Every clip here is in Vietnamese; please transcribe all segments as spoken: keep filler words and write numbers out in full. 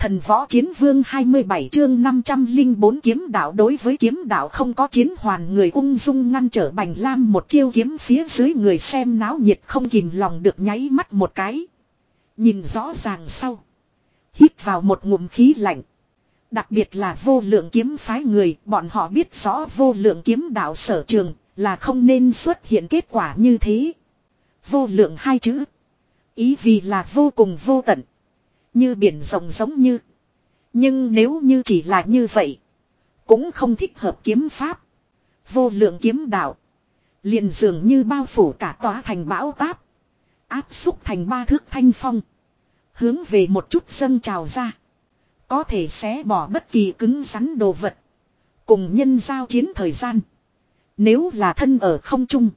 Thần võ chiến vương hai mươi bảy chương năm trăm linh bốn kiếm đạo. Đối với kiếm đạo không có chiến hoàn, người ung dung ngăn trở Bành Lam một chiêu kiếm, phía dưới người xem náo nhiệt không kìm lòng được nháy mắt một cái. Nhìn rõ ràng sau, hít vào một ngụm khí lạnh. Đặc biệt là vô lượng kiếm phái người, bọn họ biết rõ vô lượng kiếm đạo sở trường là không nên xuất hiện kết quả như thế. Vô lượng hai chữ, ý vì là vô cùng vô tận, như biển rộng giống như. Nhưng nếu như chỉ là như vậy, cũng không thích hợp kiếm pháp. Vô lượng kiếm đạo liền dường như bao phủ cả tòa thành bão táp, áp xúc thành ba thước thanh phong, hướng về một chút dâng trào ra. Có thể xé bỏ bất kỳ cứng rắn đồ vật, cùng nhân giao chiến thời gian. Nếu là thân ở không trung,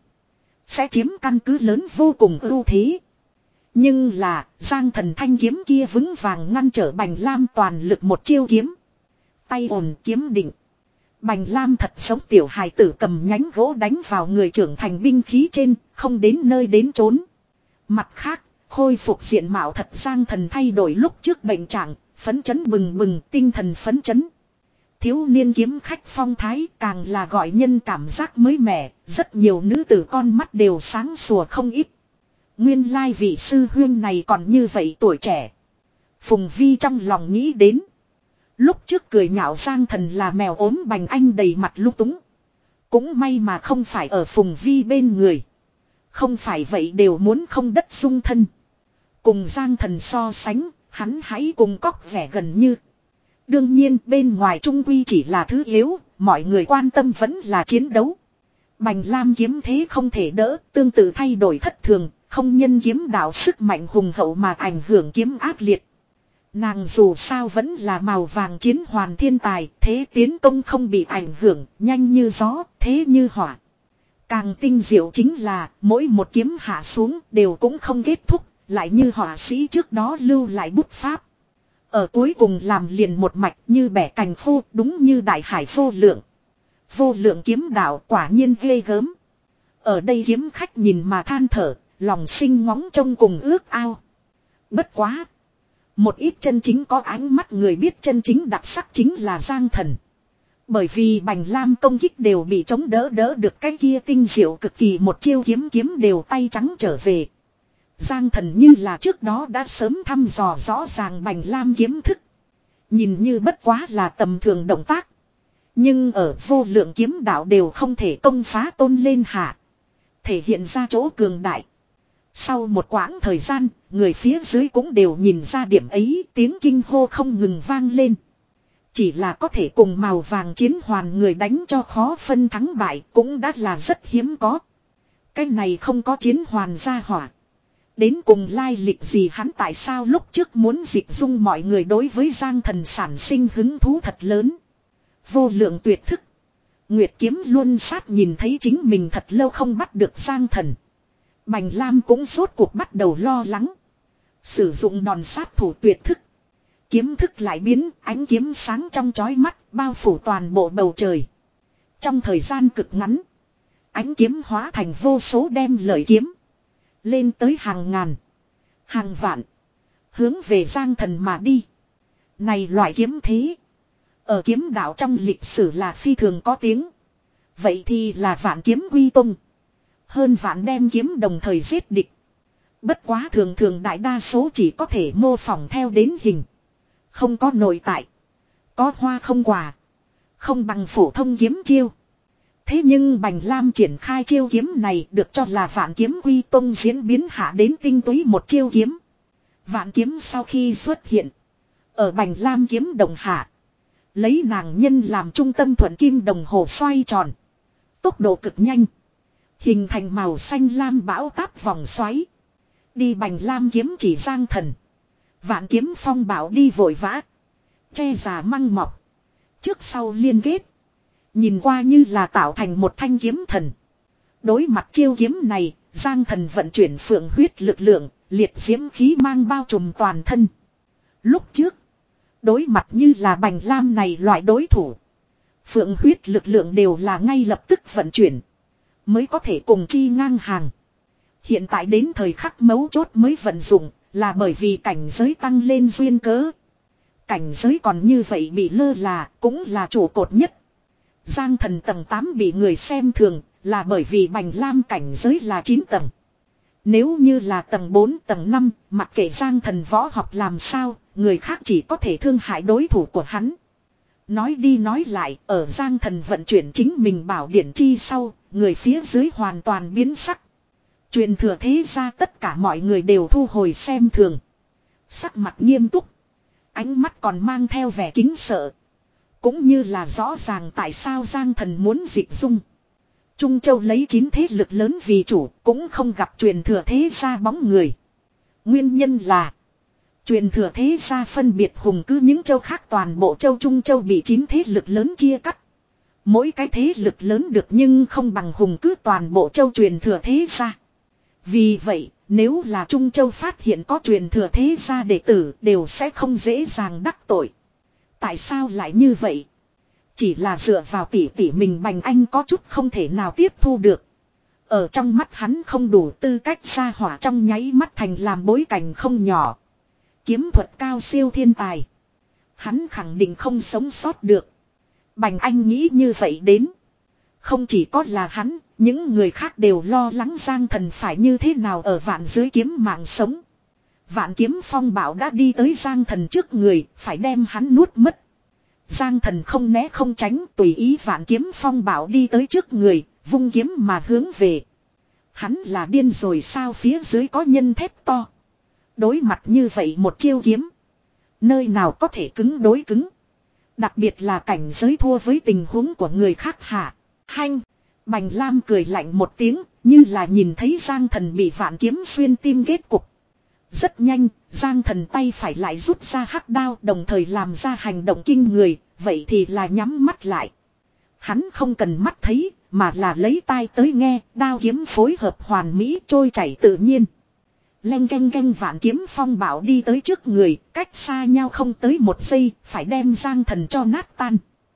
sẽ chiếm căn cứ lớn vô cùng ưu thế. Nhưng là Giang Thần thanh kiếm kia vững vàng ngăn trở Bành Lam toàn lực một chiêu kiếm. Tay ổn kiếm định, Bành Lam thật giống tiểu hài tử cầm nhánh gỗ đánh vào người trưởng thành binh khí trên, không đến nơi đến chốn. Mặt khác, khôi phục diện mạo thật Giang Thần thay đổi lúc trước bệnh trạng, phấn chấn bừng bừng, tinh thần phấn chấn. Thiếu niên kiếm khách phong thái càng là gọi nhân cảm giác mới mẻ, rất nhiều nữ tử con mắt đều sáng sủa không ít. Nguyên lai vị sư huyên này còn như vậy tuổi trẻ. Phùng Vi trong lòng nghĩ đến. Lúc trước cười nhạo Giang Thần là mèo ốm, Bành Anh đầy mặt lung túng. Cũng may mà không phải ở Phùng Vi bên người. Không phải vậy đều muốn không đất dung thân. Cùng Giang Thần so sánh, hắn hãy cùng cóc vẻ gần như. Đương nhiên bên ngoài trung quy chỉ là thứ yếu, mọi người quan tâm vẫn là chiến đấu. Bành Lam kiếm thế không thể đỡ, tương tự thay đổi thất thường, không nhân kiếm đạo sức mạnh hùng hậu mà ảnh hưởng kiếm ác liệt. Nàng dù sao vẫn là màu vàng chiến hoàn thiên tài, thế tiến công không bị ảnh hưởng, nhanh như gió, thế như hỏa. Càng tinh diệu chính là, mỗi một kiếm hạ xuống đều cũng không kết thúc, lại như họa sĩ trước đó lưu lại bút pháp. Ở cuối cùng làm liền một mạch như bẻ cành khô, đúng như đại hải vô lượng. Vô lượng kiếm đạo quả nhiên ghê gớm. Ở đây kiếm khách nhìn mà than thở, lòng sinh ngóng trông cùng ước ao. Bất quá, một ít chân chính có ánh mắt người biết chân chính đặc sắc chính là Giang Thần. Bởi vì Bành Lam công kích đều bị chống đỡ đỡ được cái kia tinh diệu cực kỳ, một chiêu kiếm kiếm đều tay trắng trở về. Giang Thần như là trước đó đã sớm thăm dò rõ ràng Bành Lam kiếm thức. Nhìn như bất quá là tầm thường động tác, nhưng ở vô lượng kiếm đạo đều không thể công phá tôn lên hạ, thể hiện ra chỗ cường đại. Sau một quãng thời gian, người phía dưới cũng đều nhìn ra điểm ấy, tiếng kinh hô không ngừng vang lên. Chỉ là có thể cùng màu vàng chiến hoàn người đánh cho khó phân thắng bại cũng đã là rất hiếm có. Cái này không có chiến hoàn ra hỏa, đến cùng lai lịch gì, hắn tại sao lúc trước muốn dịch dung mọi người đối với Giang Thần sản sinh hứng thú thật lớn. Vô lượng tuyệt thức, Nguyệt kiếm luôn sát, nhìn thấy chính mình thật lâu không bắt được Giang Thần, Bành Lam cũng rốt cuộc bắt đầu lo lắng. Sử dụng đòn sát thủ tuyệt thức, kiếm thức lại biến, ánh kiếm sáng trong chói mắt, bao phủ toàn bộ bầu trời. Trong thời gian cực ngắn, ánh kiếm hóa thành vô số đem lợi kiếm, lên tới hàng ngàn, hàng vạn, hướng về Giang Thần mà đi. Này loại kiếm thế, ở kiếm đạo trong lịch sử là phi thường có tiếng. Vậy thì là vạn kiếm quy tung, hơn vạn đem kiếm đồng thời giết địch. Bất quá thường thường đại đa số chỉ có thể mô phỏng theo đến hình, không có nội tại, có hoa không quả, không bằng phổ thông kiếm chiêu. Thế nhưng Bành Lam triển khai chiêu kiếm này được cho là vạn kiếm quy tung diễn biến hạ đến tinh túy một chiêu kiếm. Vạn kiếm sau khi xuất hiện, ở Bành Lam kiếm đồng hạ, lấy nàng nhân làm trung tâm thuận kim đồng hồ xoay tròn, tốc độ cực nhanh, hình thành màu xanh lam bão táp vòng xoáy. Đi Bành Lam kiếm chỉ Giang Thần, vạn kiếm phong bão đi vội vã, che già măng mọc, trước sau liên kết, nhìn qua như là tạo thành một thanh kiếm thần. Đối mặt chiêu kiếm này, Giang Thần vận chuyển phượng huyết lực lượng, liệt diễm khí mang bao trùm toàn thân. Lúc trước, đối mặt như là Bành Lam này loại đối thủ, phượng huyết lực lượng đều là ngay lập tức vận chuyển, mới có thể cùng chi ngang hàng. Hiện tại đến thời khắc mấu chốt mới vận dụng, là bởi vì cảnh giới tăng lên duyên cớ. cảnh giới còn như vậy bị lơ là, cũng là trụ cột nhất. Giang thần tầng tám bị người xem thường, là bởi vì Bành Lam cảnh giới là chín tầng. Nếu như là tầng bốn, tầng năm, mặc kệ Giang thần võ học làm sao, người khác chỉ có thể thương hại đối thủ của hắn. Nói đi nói lại, ở Giang thần vận chuyển chính mình bảo điển chi sau, người phía dưới hoàn toàn biến sắc. Truyền thừa thế ra tất cả mọi người đều thu hồi xem thường. Sắc mặt nghiêm túc. Ánh mắt còn mang theo vẻ kính sợ. Cũng như là rõ ràng tại sao Giang thần muốn dịch dung. Trung Châu lấy chín thế lực lớn vì chủ, cũng không gặp truyền thừa thế gia bóng người. Nguyên nhân là truyền thừa thế gia phân biệt hùng cứ những châu khác, toàn bộ châu Trung Châu bị chín thế lực lớn chia cắt. Mỗi cái thế lực lớn được nhưng không bằng hùng cứ toàn bộ châu truyền thừa thế gia. Vì vậy, nếu là Trung Châu phát hiện có truyền thừa thế gia đệ tử đều sẽ không dễ dàng đắc tội. Tại sao lại như vậy? Chỉ là dựa vào tỷ tỷ mình Bành Anh có chút không thể nào tiếp thu được. Ở trong mắt hắn không đủ tư cách ra hỏa trong nháy mắt thành làm bối cảnh không nhỏ. Kiếm thuật cao siêu thiên tài. Hắn khẳng định không sống sót được. Bành Anh nghĩ như vậy đến. Không chỉ có là hắn, những người khác đều lo lắng Giang thần phải như thế nào ở vạn dưới kiếm mạng sống. Vạn kiếm phong bảo đã đi tới Giang thần trước người, phải đem hắn nuốt mất. Giang thần không né không tránh, tùy ý vạn kiếm phong bảo đi tới trước người, vung kiếm mà hướng về. Hắn là điên rồi sao, phía dưới có nhân thép to. Đối mặt như vậy một chiêu kiếm. Nơi nào có thể cứng đối cứng. Đặc biệt là cảnh giới thua với tình huống của người khác hạ. Hanh. Bành Lam cười lạnh một tiếng, như là nhìn thấy Giang thần bị vạn kiếm xuyên tim kết cục. Rất nhanh, Giang thần tay phải lại rút ra hắc đao, đồng thời làm ra hành động kinh người, vậy thì là nhắm mắt lại. Hắn không cần mắt thấy, mà là lấy tai tới nghe, đao kiếm phối hợp hoàn mỹ trôi chảy tự nhiên. Leng canh canh vạn kiếm phong bảo đi tới trước người, cách xa nhau không tới một giây, phải đem Giang thần cho nát tan.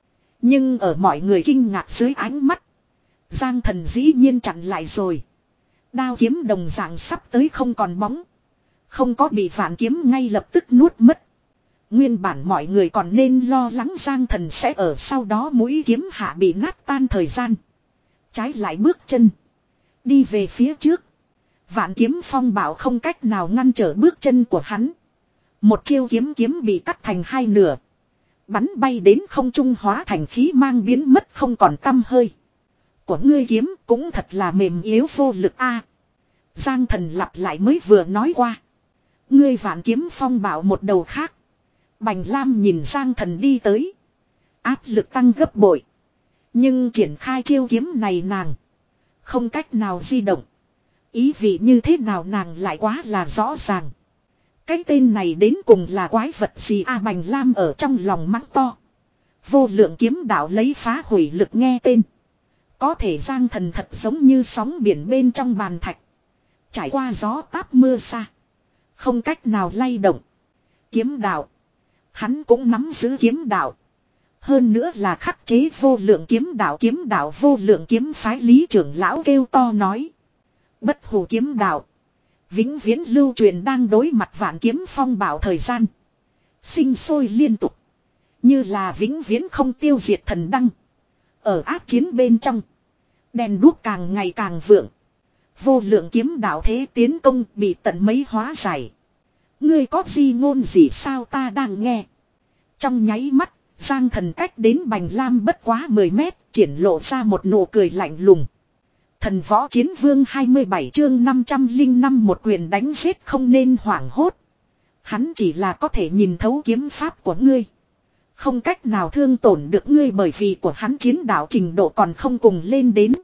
Nhưng ở mọi người kinh ngạc dưới ánh mắt, Giang thần dĩ nhiên chặn lại rồi. Đao kiếm đồng dạng sắp tới không còn bóng. Không có bị vạn kiếm ngay lập tức nuốt mất. Nguyên bản mọi người còn nên lo lắng Giang thần sẽ ở sau đó mũi kiếm hạ bị nát tan thời gian. Trái lại bước chân. Đi về phía trước. Vạn kiếm phong bảo không cách nào ngăn trở bước chân của hắn. Một chiêu kiếm kiếm bị cắt thành hai nửa. Bắn bay đến không trung hóa thành khí mang biến mất không còn tăm hơi. Của ngươi kiếm cũng thật là mềm yếu vô lực a. Giang thần lặp lại mới vừa nói qua. Ngươi vạn kiếm phong bảo một đầu khác. Bành Lam nhìn Giang thần đi tới. Áp lực tăng gấp bội. Nhưng triển khai chiêu kiếm này nàng không cách nào di động. Ý vị như thế nào nàng lại quá là rõ ràng. Cái tên này đến cùng là quái vật gì a, Bành Lam ở trong lòng mắng to. Vô lượng kiếm đạo lấy phá hủy lực nghe tên. Có thể Giang thần thật giống như sóng biển bên trong bàn thạch. Trải qua gió táp mưa xa. Không cách nào lay động. Kiếm đạo. Hắn cũng nắm giữ kiếm đạo. Hơn nữa là khắc chế vô lượng kiếm đạo. Kiếm đạo vô lượng kiếm phái Lý trưởng lão kêu to nói. Bất hủ kiếm đạo. Vĩnh viễn lưu truyền đang đối mặt vạn kiếm phong bảo thời gian. Sinh sôi liên tục. Như là vĩnh viễn không tiêu diệt thần đăng. Ở ác chiến bên trong. Đèn đuốc càng ngày càng vượng. Vô lượng kiếm đạo thế tiến công bị tận mấy hóa giải. Ngươi có gì ngôn gì sao ta đang nghe. Trong nháy mắt, Giang thần cách đến Bành Lam bất quá mười mét, triển lộ ra một nụ cười lạnh lùng. Thần võ chiến vương hai mươi bảy chương năm trăm lẻ năm một quyền đánh giết không nên hoảng hốt. Hắn chỉ là có thể nhìn thấu kiếm pháp của ngươi. Không cách nào thương tổn được ngươi bởi vì của hắn chiến đạo trình độ còn không cùng lên đến.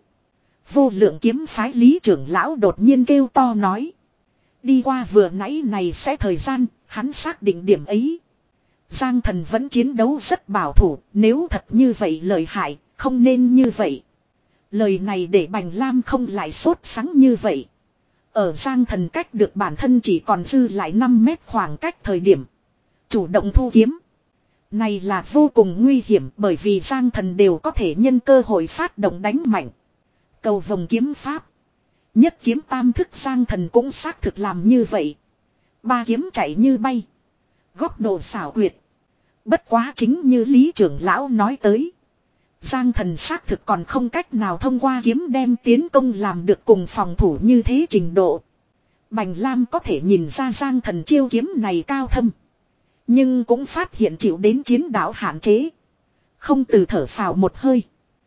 Vô lượng kiếm phái Lý trưởng lão đột nhiên kêu to nói. Đi qua vừa nãy này sẽ thời gian, hắn xác định điểm ấy. Giang thần vẫn chiến đấu rất bảo thủ, nếu thật như vậy lợi hại, không nên như vậy. Lời này để Bành Lam không lại sốt sắng như vậy. Ở Giang thần cách được bản thân chỉ còn dư lại năm mét khoảng cách thời điểm. Chủ động thu kiếm. Này là vô cùng nguy hiểm bởi vì Giang thần đều có thể nhân cơ hội phát động đánh mạnh. Cầu vồng kiếm pháp. Nhất kiếm tam thức Giang thần cũng xác thực làm như vậy. Ba kiếm chạy như bay. Góc độ xảo quyệt. Bất quá chính như Lý trưởng lão nói tới. Giang thần xác thực còn không cách nào thông qua kiếm đem tiến công làm được cùng phòng thủ như thế trình độ. Bành Lam có thể nhìn ra Giang thần chiêu kiếm này cao thâm. Nhưng cũng phát hiện chịu đến chiến đạo hạn chế. Không từ thở phào một hơi.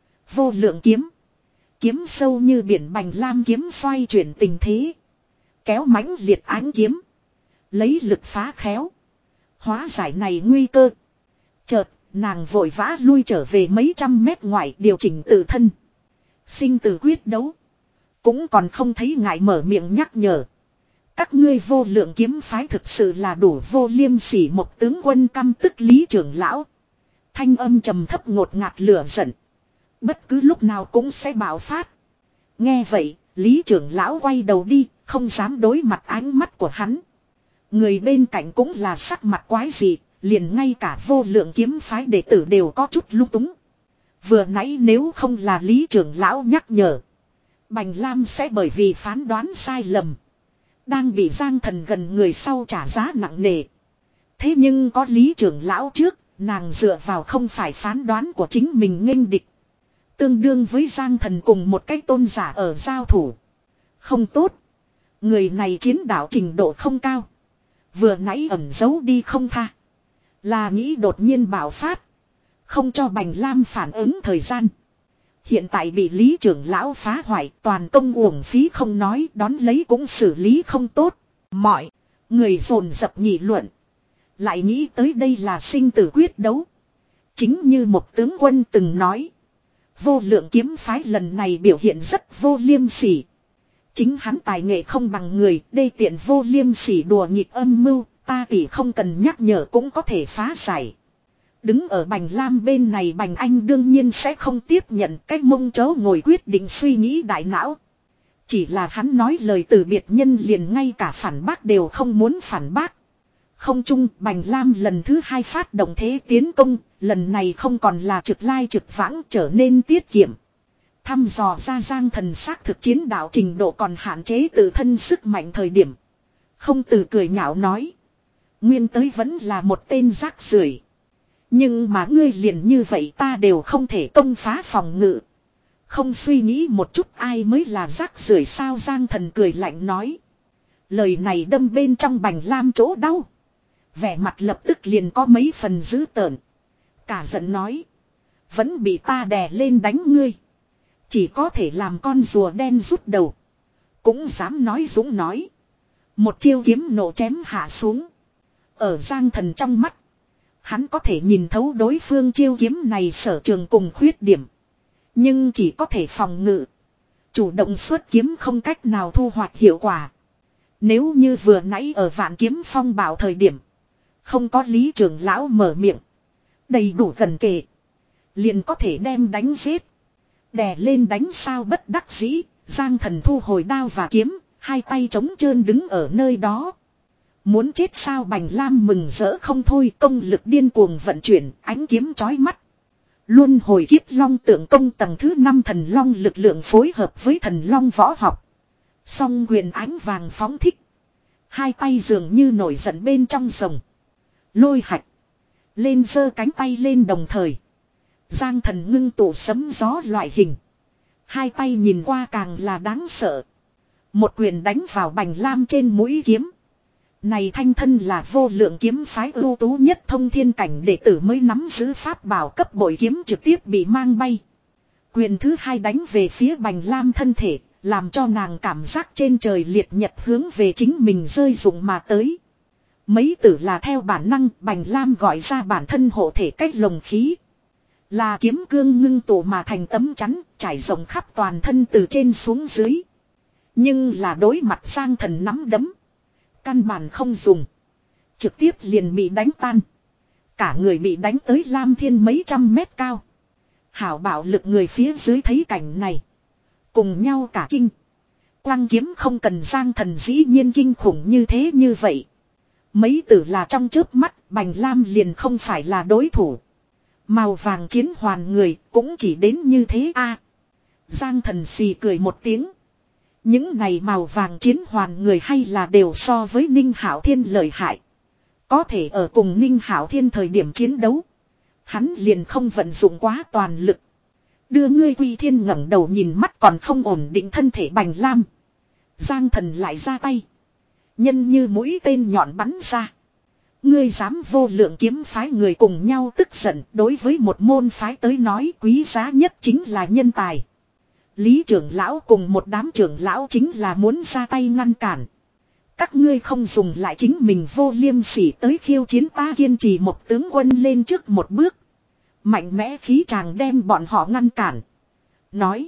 Vô lượng kiếm. Kiếm sâu như biển, Bành Lam kiếm xoay chuyển tình thế. Kéo mãnh liệt ánh kiếm. Lấy lực phá khéo. Hóa giải này nguy cơ. Chợt, nàng vội vã lui trở về mấy trăm mét ngoài điều chỉnh tự thân. Sinh tử quyết đấu. Cũng còn không thấy ngại mở miệng nhắc nhở. Các ngươi vô lượng kiếm phái thực sự là đủ vô liêm sỉ, một tướng quân căm tức Lý trưởng lão. Thanh âm trầm thấp ngột ngạt lửa giận. Bất cứ lúc nào cũng sẽ bạo phát. Nghe vậy, Lý trưởng lão quay đầu đi, không dám đối mặt ánh mắt của hắn. Người bên cạnh cũng là sắc mặt quái dị, liền ngay cả vô lượng kiếm phái đệ tử đều có chút lung túng. Vừa nãy nếu không là Lý trưởng lão nhắc nhở, Bành Lam sẽ bởi vì phán đoán sai lầm, đang bị Giang thần gần người sau trả giá nặng nề. Thế nhưng có Lý trưởng lão trước, nàng dựa vào không phải phán đoán của chính mình nghênh địch. Tương đương với Giang thần cùng một cái tôn giả ở giao thủ. Không tốt. Người này chiến đạo trình độ không cao. Vừa nãy ẩn giấu đi không tha. Là nghĩ đột nhiên bạo phát. Không cho Bành Lam phản ứng thời gian. Hiện tại bị Lý trưởng lão phá hoại, toàn công uổng phí không nói, đón lấy cũng xử lý không tốt. Mọi người dồn dập nghị luận. Lại nghĩ tới đây là sinh tử quyết đấu. Chính như một tướng quân từng nói. Vô lượng kiếm phái lần này biểu hiện rất vô liêm sỉ. Chính hắn tài nghệ không bằng người, đây tiện vô liêm sỉ đùa nghịch âm mưu, ta tỷ không cần nhắc nhở cũng có thể phá giải. Đứng ở Bành Lam bên này, Bành Anh đương nhiên sẽ không tiếp nhận cái mông chớ ngồi quyết định suy nghĩ đại não. Chỉ là hắn nói lời từ biệt nhân liền ngay cả phản bác đều không muốn phản bác. Không chung, Bành Lam lần thứ hai phát động thế tiến công, lần này không còn là trực lai trực vãng, trở nên tiết kiệm. Thăm dò ra Giang thần xác thực chiến đạo trình độ còn hạn chế tự thân sức mạnh thời điểm. Không từ cười nhạo nói. Nguyên tới vẫn là một tên rác rưởi. Nhưng mà ngươi liền như vậy ta đều không thể công phá phòng ngự. Không suy nghĩ một chút ai mới là rác rưởi sao? Giang thần cười lạnh nói. Lời này đâm bên trong Bành Lam chỗ đau. Vẻ mặt lập tức liền có mấy phần dữ tợn. Cả giận nói. Vẫn bị ta đè lên đánh ngươi. Chỉ có thể làm con rùa đen rút đầu. Cũng dám nói dũng nói. Một chiêu kiếm nổ chém hạ xuống. Ở Giang thần trong mắt. Hắn có thể nhìn thấu đối phương chiêu kiếm này sở trường cùng khuyết điểm. Nhưng chỉ có thể phòng ngự. Chủ động xuất kiếm không cách nào thu hoạch hiệu quả. Nếu như vừa nãy ở Vạn Kiếm Phong bảo thời điểm. Không có Lý trưởng lão mở miệng. Đầy đủ gần kề. Liền có thể đem đánh giết. Đè lên đánh sao bất đắc dĩ. Giang thần thu hồi đao và kiếm. Hai tay trống trơn đứng ở nơi đó. Muốn chết sao? Bành Lam mừng rỡ không thôi, công lực điên cuồng vận chuyển, ánh kiếm chói mắt. Luân hồi kiếp long tượng công tầng thứ năm thần long lực lượng phối hợp với thần long võ học. Song quyền ánh vàng phóng thích. Hai tay dường như nổi giận bên trong rồng. Lôi hạch. Lên giơ cánh tay lên đồng thời. Giang thần ngưng tụ sấm gió loại hình. Hai tay nhìn qua càng là đáng sợ. Một quyền đánh vào Bành Lam trên mũi kiếm. Này thanh thân là vô lượng kiếm phái ưu tú nhất thông thiên cảnh đệ tử mới nắm giữ pháp bảo cấp bội kiếm trực tiếp bị mang bay. Quyền thứ hai đánh về phía Bành Lam thân thể, làm cho nàng cảm giác trên trời liệt nhật hướng về chính mình rơi rụng mà tới. Mấy tử là theo bản năng, Bành Lam gọi ra bản thân hộ thể cách lồng khí. Là kiếm cương ngưng tụ mà thành tấm chắn, trải rộng khắp toàn thân từ trên xuống dưới. Nhưng là đối mặt Giang thần nắm đấm. Căn bản không dùng. Trực tiếp liền bị đánh tan. Cả người bị đánh tới Lam Thiên mấy trăm mét cao. Hảo bảo lực người phía dưới thấy cảnh này. Cùng nhau cả kinh. Quang kiếm không cần Giang thần dĩ nhiên kinh khủng như thế như vậy. Mấy tử là trong chớp mắt Bành Lam liền không phải là đối thủ. Màu vàng chiến hoàn người cũng chỉ đến như thế a. Giang thần xì cười một tiếng. Những này màu vàng chiến hoàn người hay là đều so với Ninh Hạo Thiên lợi hại. Có thể ở cùng Ninh Hảo Thiên thời điểm chiến đấu. Hắn liền không vận dụng quá toàn lực. Đưa ngươi Quy Thiên ngẩng đầu nhìn mắt còn không ổn định thân thể Bành Lam. Giang Thần lại ra tay. Nhân như mũi tên nhọn bắn ra. Ngươi dám vô lượng kiếm phái người cùng nhau tức giận, đối với một môn phái tới nói quý giá nhất chính là nhân tài. Lý trưởng lão cùng một đám trưởng lão chính là muốn ra tay ngăn cản. Các ngươi không dùng lại chính mình vô liêm sỉ tới khiêu chiến ta, kiên trì một tướng quân lên trước một bước. Mạnh mẽ khí chàng đem bọn họ ngăn cản. Nói.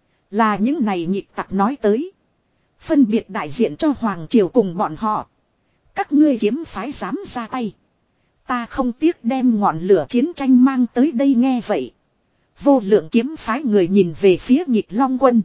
Là những này nhịp tặc nói tới. Phân biệt đại diện cho Hoàng Triều cùng bọn họ. Các ngươi kiếm phái dám ra tay. Ta không tiếc đem ngọn lửa chiến tranh mang tới đây, nghe vậy. Vô lượng kiếm phái người nhìn về phía Nhịp Long Quân.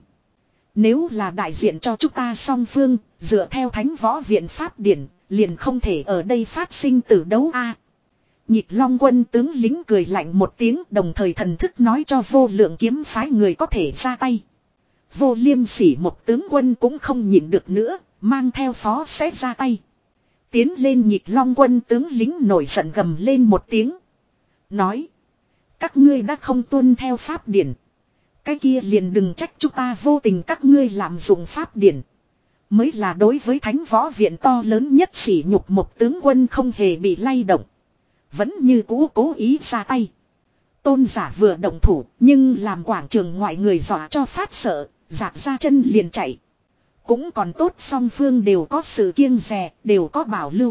Nếu là đại diện cho chúng ta song phương, dựa theo Thánh Võ Viện Pháp Điển, liền không thể ở đây phát sinh tử đấu a. À, Nhịp Long Quân tướng lính cười lạnh một tiếng, đồng thời thần thức nói cho vô lượng kiếm phái người có thể ra tay. Vô liêm sỉ một tướng quân cũng không nhịn được nữa, mang theo phó sẽ ra tay. Tiến lên Nhịp Long Quân tướng lính nổi giận gầm lên một tiếng. Nói. Các ngươi đã không tuân theo pháp điển. Cái kia liền đừng trách chúng ta vô tình các ngươi lạm dụng pháp điển. Mới là đối với Thánh Võ Viện to lớn nhất sỉ nhục, một tướng quân không hề bị lay động. Vẫn như cũ cố ý ra tay. Tôn giả vừa động thủ nhưng làm quảng trường ngoại người dọa cho phát sợ, giạt ra chân liền chạy. Cũng còn tốt song phương đều có sự kiêng dè, đều có bảo lưu.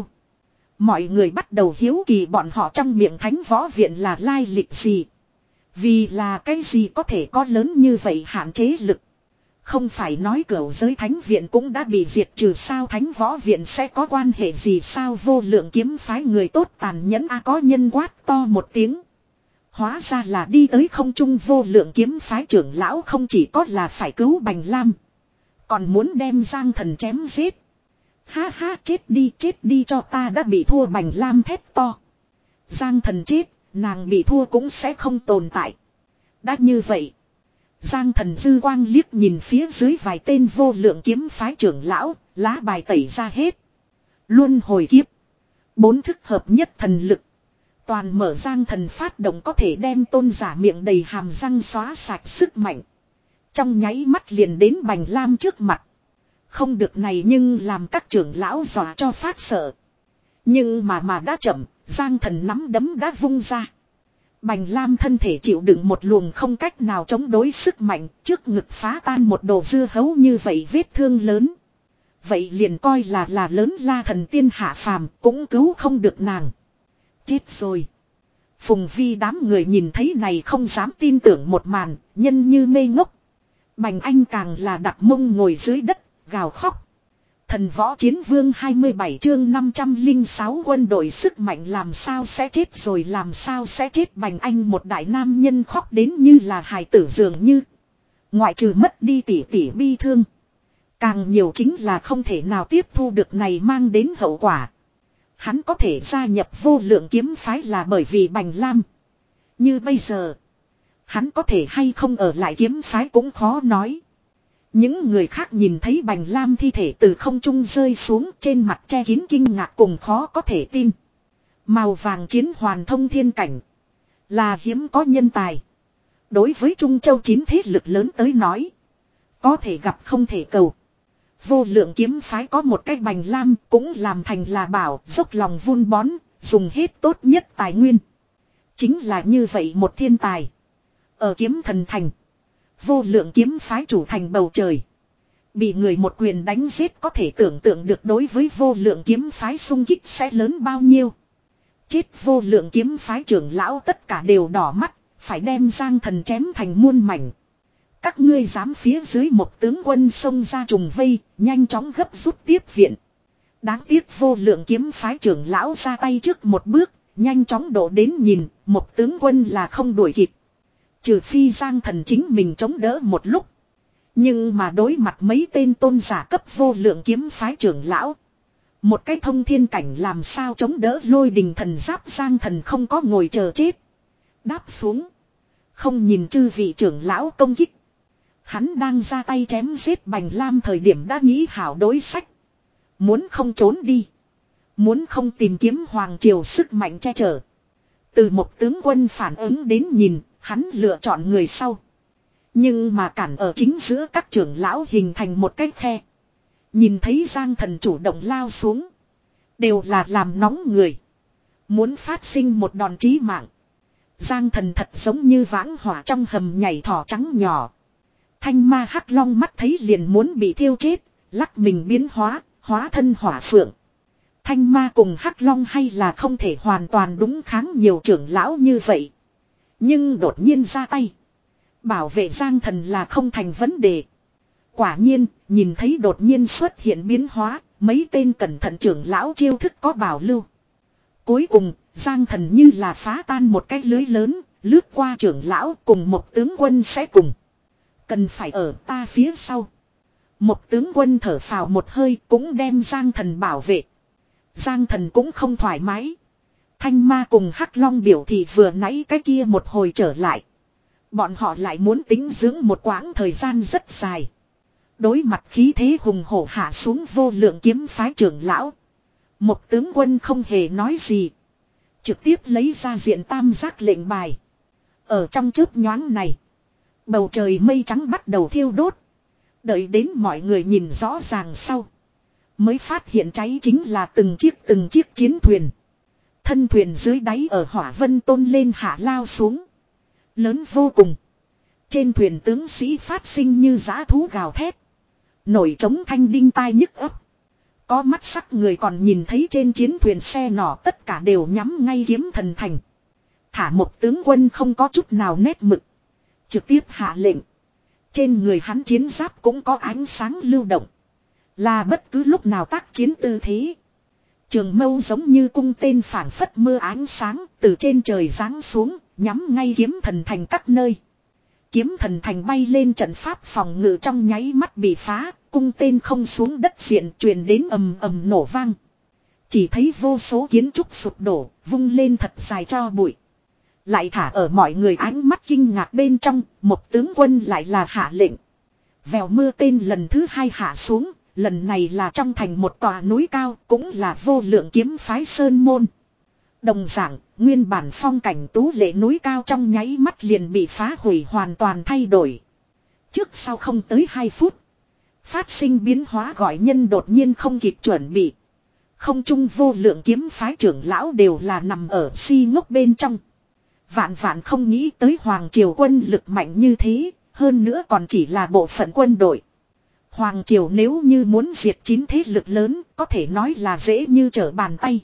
Mọi người bắt đầu hiếu kỳ bọn họ trong miệng Thánh Võ Viện là lai lịch gì. Vì là cái gì có thể có lớn như vậy hạn chế lực. Không phải nói cửu giới Thánh Viện cũng đã bị diệt trừ sao, Thánh Võ Viện sẽ có quan hệ gì sao? Vô lượng kiếm phái người tốt tàn nhẫn a, có nhân quát to một tiếng. Hóa ra là đi tới không trung vô lượng kiếm phái trưởng lão không chỉ có là phải cứu Bành Lam. Còn muốn đem Giang Thần chém giết. Ha ha, chết đi chết đi cho ta, đã bị thua. Bành Lam thét to. Giang Thần chết, nàng bị thua cũng sẽ không tồn tại. Đã như vậy. Giang Thần dư quang liếc nhìn phía dưới vài tên vô lượng kiếm phái trưởng lão, lá bài tẩy ra hết. Luân hồi kiếp. Bốn thức hợp nhất thần lực. Toàn mở Giang Thần phát động có thể đem tôn giả miệng đầy hàm răng xóa sạch sức mạnh. Trong nháy mắt liền đến Bành Lam trước mặt. Không được này nhưng làm các trưởng lão dọa cho phát sợ. Nhưng mà mà đã chậm, Giang Thần nắm đấm đã vung ra. Bành Lam thân thể chịu đựng một luồng không cách nào chống đối sức mạnh, trước ngực phá tan một đồ dưa hấu như vậy vết thương lớn. Vậy liền coi là là lớn La Thần tiên hạ phàm cũng cứu không được nàng. Chết rồi. Phùng Vi đám người nhìn thấy này không dám tin tưởng một màn, nhân như mê ngốc. Bành Anh càng là đặt mông ngồi dưới đất, gào khóc. Thần Võ Chiến Vương hai mươi bảy chương năm trăm lẻ sáu quân đội sức mạnh làm sao sẽ chết rồi, làm sao sẽ chết. Bành Anh một đại nam nhân khóc đến như là hài tử dường như. Ngoại trừ mất đi tỷ tỷ bi thương. Càng nhiều chính là không thể nào tiếp thu được này mang đến hậu quả. Hắn có thể gia nhập vô lượng kiếm phái là bởi vì Bành Lam. Như bây giờ. Hắn có thể hay không ở lại kiếm phái cũng khó nói. Những người khác nhìn thấy Bành Lam thi thể từ không trung rơi xuống, trên mặt che kín kinh ngạc cùng khó có thể tin. Màu vàng chiến hoàn thông thiên cảnh. Là hiếm có nhân tài. Đối với Trung Châu chín thế lực lớn tới nói. Có thể gặp không thể cầu. Vô lượng kiếm phái có một cái Bành Lam cũng làm thành là bảo, dốc lòng vun bón, dùng hết tốt nhất tài nguyên. Chính là như vậy một thiên tài. Ở Kiếm Thần Thành. Vô lượng kiếm phái chủ thành bầu trời. Bị người một quyền đánh giết, có thể tưởng tượng được đối với vô lượng kiếm phái xung kích sẽ lớn bao nhiêu. Chết vô lượng kiếm phái trưởng lão tất cả đều đỏ mắt, phải đem Giang Thần chém thành muôn mảnh. Các ngươi dám phía dưới một tướng quân xông ra trùng vây, nhanh chóng gấp rút tiếp viện. Đáng tiếc vô lượng kiếm phái trưởng lão ra tay trước một bước, nhanh chóng đổ đến nhìn, một tướng quân là không đuổi kịp. Trừ phi Giang Thần chính mình chống đỡ một lúc. Nhưng mà đối mặt mấy tên tôn giả cấp vô lượng kiếm phái trưởng lão. Một cái thông thiên cảnh làm sao chống đỡ lôi đình thần giáp. Giang Thần không có ngồi chờ chết. Đáp xuống. Không nhìn chư vị trưởng lão công kích. Hắn đang ra tay chém giết Bành Lam thời điểm đã nghĩ hảo đối sách. Muốn không trốn đi. Muốn không tìm kiếm hoàng triều sức mạnh che chở. Từ một tướng quân phản ứng đến nhìn, hắn lựa chọn người sau. Nhưng mà cản ở chính giữa các trưởng lão hình thành một cái khe. Nhìn thấy Giang Thần chủ động lao xuống. Đều là làm nóng người. Muốn phát sinh một đòn chí mạng. Giang Thần thật giống như vãng hỏa trong hầm nhảy thỏ trắng nhỏ. Thanh ma hắc long mắt thấy liền muốn bị thiêu chết. Lắc mình biến hóa, hóa thân hỏa phượng. Thanh ma cùng hắc long hay là không thể hoàn toàn đúng kháng nhiều trưởng lão như vậy. Nhưng đột nhiên ra tay. Bảo vệ Giang Thần là không thành vấn đề. Quả nhiên, nhìn thấy đột nhiên xuất hiện biến hóa, mấy tên cẩn thận trưởng lão chiêu thức có bảo lưu. Cuối cùng, Giang Thần như là phá tan một cái lưới lớn, lướt qua trưởng lão cùng một tướng quân sẽ cùng. Cần phải ở ta phía sau. Một tướng quân thở phào một hơi cũng đem Giang Thần bảo vệ. Giang Thần cũng không thoải mái. Thanh ma cùng hắc long biểu thì vừa nãy cái kia một hồi trở lại. Bọn họ lại muốn tính dưỡng một quãng thời gian rất dài. Đối mặt khí thế hùng hổ hạ xuống vô lượng kiếm phái trưởng lão. Một tướng quân không hề nói gì. Trực tiếp lấy ra diện tam giác lệnh bài. Ở trong chớp nhoáng này. Bầu trời mây trắng bắt đầu thiêu đốt. Đợi đến mọi người nhìn rõ ràng sau. Mới phát hiện cháy chính là từng chiếc từng chiếc chiến thuyền. Thân thuyền dưới đáy ở hỏa vân tôn lên hạ lao xuống. Lớn vô cùng. Trên thuyền tướng sĩ phát sinh như dã thú gào thét. Nổi trống thanh đinh tai nhức ấp. Có mắt sắc người còn nhìn thấy trên chiến thuyền xe nỏ tất cả đều nhắm ngay kiếm thần thành. Thả một tướng quân không có chút nào nét mực. Trực tiếp hạ lệnh. Trên người hắn chiến giáp cũng có ánh sáng lưu động. Là bất cứ lúc nào tác chiến tư thế. Trường mâu giống như cung tên phảng phất mưa ánh sáng từ trên trời giáng xuống, nhắm ngay kiếm thần thành các nơi. Kiếm thần thành bay lên trận pháp phòng ngự trong nháy mắt bị phá, cung tên không xuống đất diện truyền đến ầm ầm nổ vang. Chỉ thấy vô số kiến trúc sụp đổ, vung lên thật dài cho bụi. Lại thả ở mọi người ánh mắt kinh ngạc bên trong, một tướng quân lại là hạ lệnh. Vèo mưa tên lần thứ hai hạ xuống, lần này là trong thành một tòa núi cao, cũng là vô lượng kiếm phái sơn môn. Đồng dạng, nguyên bản phong cảnh tú lệ núi cao trong nháy mắt liền bị phá hủy hoàn toàn thay đổi. Trước sau không tới hai phút. Phát sinh biến hóa gọi nhân đột nhiên không kịp chuẩn bị. Không trung vô lượng kiếm phái trưởng lão đều là nằm ở si ngốc bên trong. Vạn vạn không nghĩ tới Hoàng Triều quân lực mạnh như thế, hơn nữa còn chỉ là bộ phận quân đội. Hoàng Triều nếu như muốn diệt chín thế lực lớn, có thể nói là dễ như trở bàn tay.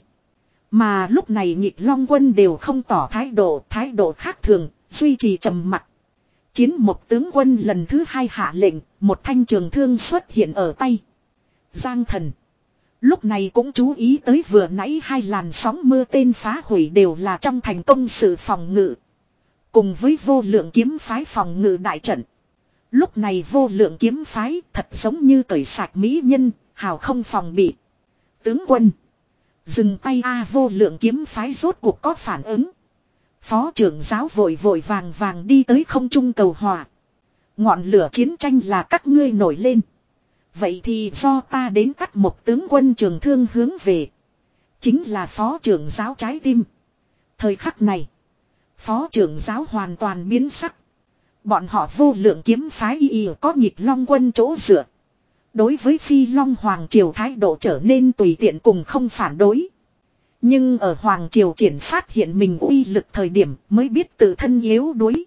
Mà lúc này Nhịp Long quân đều không tỏ thái độ, thái độ khác thường, duy trì trầm mặc. Chiến một tướng quân lần thứ hai hạ lệnh, một thanh trường thương xuất hiện ở tay. Giang Thần lúc này cũng chú ý tới vừa nãy hai làn sóng mưa tên phá hủy đều là trong thành công sự phòng ngự. Cùng với vô lượng kiếm phái phòng ngự đại trận. Lúc này vô lượng kiếm phái thật giống như cởi sạch mỹ nhân, hào không phòng bị. Tướng quân dừng tay a vô lượng kiếm phái rốt cuộc có phản ứng. Phó trưởng giáo vội vội vàng vàng đi tới không trung cầu hòa. Ngọn lửa chiến tranh là các ngươi nổi lên. Vậy thì do ta đến cắt một tướng quân trường thương hướng về. Chính là phó trưởng giáo trái tim. Thời khắc này, phó trưởng giáo hoàn toàn biến sắc. Bọn họ vô lượng kiếm phái y y có Nhịp Long quân chỗ dựa. Đối với Phi Long Hoàng Triều thái độ trở nên tùy tiện cùng không phản đối. Nhưng ở Hoàng Triều triển phát hiện mình uy lực thời điểm mới biết tự thân yếu đuối.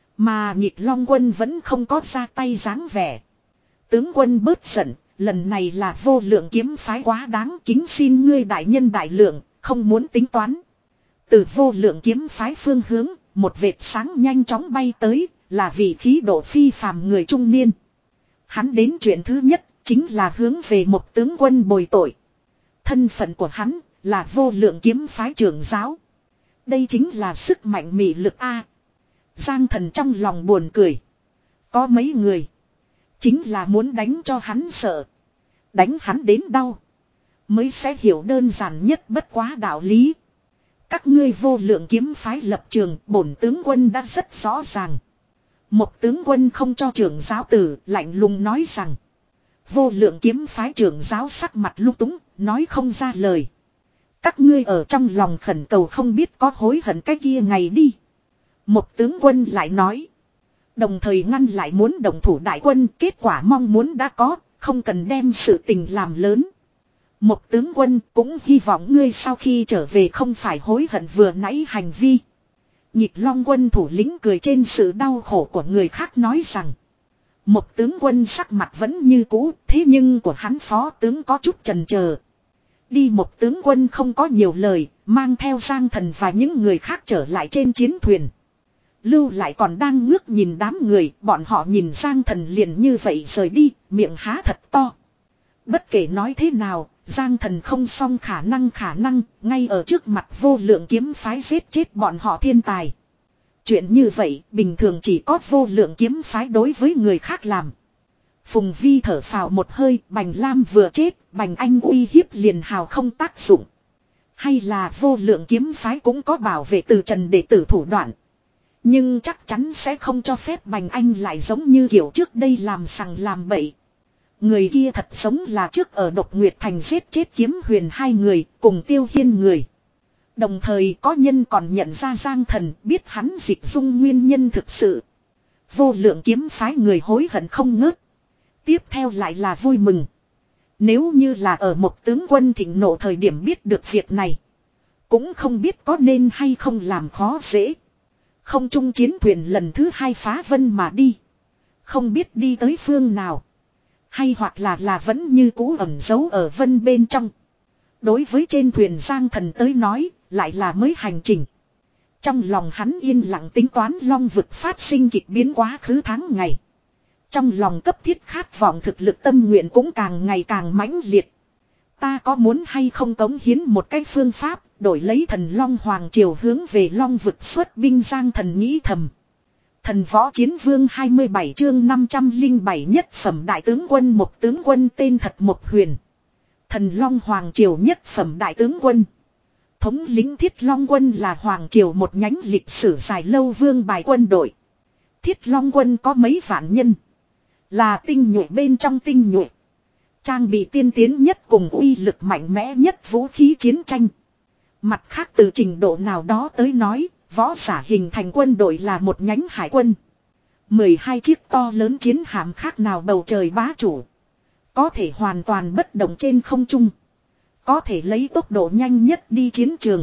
Mà Nhịp Long quân vẫn không có ra tay dáng vẻ. Tướng quân bớt giận, lần này là vô lượng kiếm phái quá đáng, kính xin ngươi đại nhân đại lượng, không muốn tính toán. Từ vô lượng kiếm phái phương hướng, một vệt sáng nhanh chóng bay tới, là vì khí độ phi phàm người trung niên. Hắn đến chuyện thứ nhất, chính là hướng về một tướng quân bồi tội. Thân phận của hắn là vô lượng kiếm phái trưởng giáo. Đây chính là sức mạnh mị lực A. Giang Thần trong lòng buồn cười. Có mấy người chính là muốn đánh cho hắn sợ. Đánh hắn đến đau. Mới sẽ hiểu đơn giản nhất bất quá đạo lý. Các ngươi vô lượng kiếm phái lập trường, bổn tướng quân đã rất rõ ràng. Một tướng quân không cho trưởng giáo tử, lạnh lùng nói rằng. Vô lượng kiếm phái trưởng giáo sắc mặt lung túng, nói không ra lời. Các ngươi ở trong lòng khẩn cầu không biết có hối hận cái kia ngày đi. Một tướng quân lại nói. Đồng thời ngăn lại muốn đồng thủ đại quân, kết quả mong muốn đã có, không cần đem sự tình làm lớn. Một tướng quân cũng hy vọng ngươi sau khi trở về không phải hối hận vừa nãy hành vi. Nhịp Long quân thủ lĩnh cười trên sự đau khổ của người khác nói rằng. Một tướng quân sắc mặt vẫn như cũ, thế nhưng của hắn phó tướng có chút chần chờ. Đi một tướng quân không có nhiều lời, mang theo Giang Thần và những người khác trở lại trên chiến thuyền. Lưu lại còn đang ngước nhìn đám người, bọn họ nhìn Giang Thần liền như vậy rời đi, miệng há thật to. Bất kể nói thế nào, Giang Thần không xong khả năng khả năng, ngay ở trước mặt vô lượng kiếm phái giết chết bọn họ thiên tài. Chuyện như vậy, bình thường chỉ có vô lượng kiếm phái đối với người khác làm. Phùng Vi thở phào một hơi, Bành Lam vừa chết, Bành Anh uy hiếp liền hào không tác dụng. Hay là vô lượng kiếm phái cũng có bảo vệ từ trần đệ tử thủ đoạn. Nhưng chắc chắn sẽ không cho phép Bành Anh lại giống như kiểu trước đây làm sằng làm bậy. Người kia thật giống là trước ở Độc Nguyệt Thành giết chết Kiếm Huyền hai người, cùng Tiêu Hiên người. Đồng thời có nhân còn nhận ra Giang Thần, biết hắn dịch dung nguyên nhân thực sự. Vô lượng kiếm phái người hối hận không ngớt. Tiếp theo lại là vui mừng. Nếu như là ở một tướng quân thịnh nộ thời điểm biết được việc này, cũng không biết có nên hay không làm khó dễ. Không trung chiến thuyền lần thứ hai phá vân mà đi. Không biết đi tới phương nào. Hay hoặc là là vẫn như cũ ẩn giấu ở vân bên trong. Đối với trên thuyền Giang Thần tới nói, lại là mới hành trình. Trong lòng hắn yên lặng tính toán long vực phát sinh kịch biến quá khứ tháng ngày. Trong lòng cấp thiết khát vọng thực lực tâm nguyện cũng càng ngày càng mãnh liệt. Ta có muốn hay không cống hiến một cái phương pháp, đổi lấy thần Long Hoàng Triều hướng về long vực xuất binh Giang Thần nghĩ thầm. Thần Võ Chiến Vương hai mươi bảy chương năm trăm lẻ bảy nhất phẩm đại tướng quân một tướng quân tên thật Một Huyền. Thần Long Hoàng Triều nhất phẩm đại tướng quân. Thống lĩnh Thiết Long quân là Hoàng Triều một nhánh lịch sử dài lâu vương bài quân đội. Thiết Long quân có mấy vạn nhân. Là tinh nhuệ bên trong tinh nhuệ. Trang bị tiên tiến nhất cùng uy lực mạnh mẽ nhất vũ khí chiến tranh. Mặt khác từ trình độ nào đó tới nói, võ giả hình thành quân đội là một nhánh hải quân. mười hai chiếc to lớn chiến hạm khác nào bầu trời bá chủ. Có thể hoàn toàn bất động trên không trung. Có thể lấy tốc độ nhanh nhất đi chiến trường.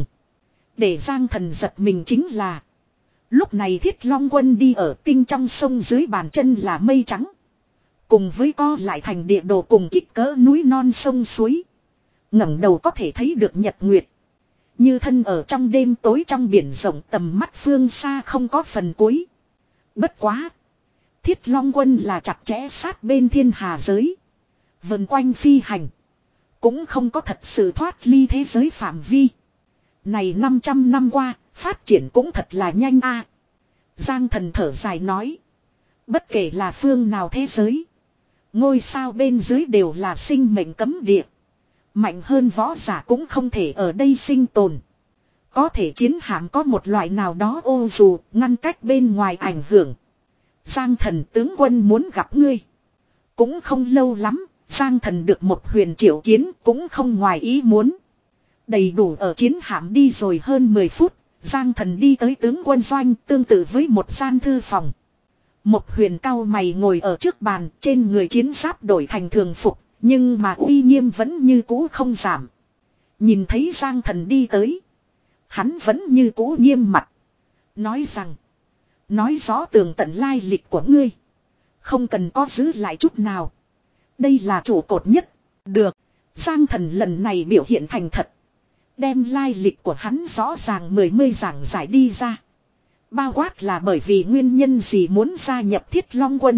Để Giang Thần giật mình chính là. Lúc này Thiết Long quân đi ở tinh trong sông dưới bàn chân là mây trắng. Cùng với co lại thành địa đồ cùng kích cỡ núi non sông suối. Ngẩng đầu có thể thấy được nhật nguyệt. Như thân ở trong đêm tối trong biển rộng tầm mắt phương xa không có phần cuối. Bất quá. Thiết Long quân là chặt chẽ sát bên thiên hà giới. Vần quanh phi hành. Cũng không có thật sự thoát ly thế giới phạm vi. Này năm trăm năm qua, phát triển cũng thật là nhanh a. Giang Thần thở dài nói. Bất kể là phương nào thế giới. Ngôi sao bên dưới đều là sinh mệnh cấm địa. Mạnh hơn võ giả cũng không thể ở đây sinh tồn. Có thể chiến hạm có một loại nào đó ô dù ngăn cách bên ngoài ảnh hưởng. Giang Thần tướng quân muốn gặp ngươi. Cũng không lâu lắm, Giang Thần được một huyền triệu kiến cũng không ngoài ý muốn. Đầy đủ ở chiến hạm đi rồi hơn mười phút, Giang Thần đi tới tướng quân doanh tương tự với một gian thư phòng. Một huyền cao mày ngồi ở trước bàn, trên người chiến giáp đổi thành thường phục, nhưng mà uy nghiêm vẫn như cũ không giảm. Nhìn thấy Giang Thần đi tới, hắn vẫn như cũ nghiêm mặt. Nói rằng, nói rõ tường tận lai lịch của ngươi. Không cần có giữ lại chút nào. Đây là trụ cột nhất. Được, Giang Thần lần này biểu hiện thành thật. Đem lai lịch của hắn rõ ràng mười mươi giảng giải đi ra. Bao quát là bởi vì nguyên nhân gì muốn gia nhập Thiết Long quân.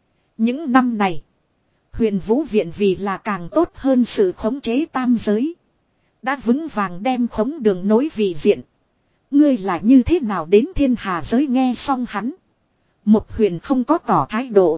Những năm này, Huyền Vũ Viện vì là càng tốt hơn sự khống chế tam giới. Đã vững vàng đem khống đường nối vị diện. Ngươi là như thế nào đến thiên hà giới nghe xong hắn. Một huyền không có tỏ thái độ.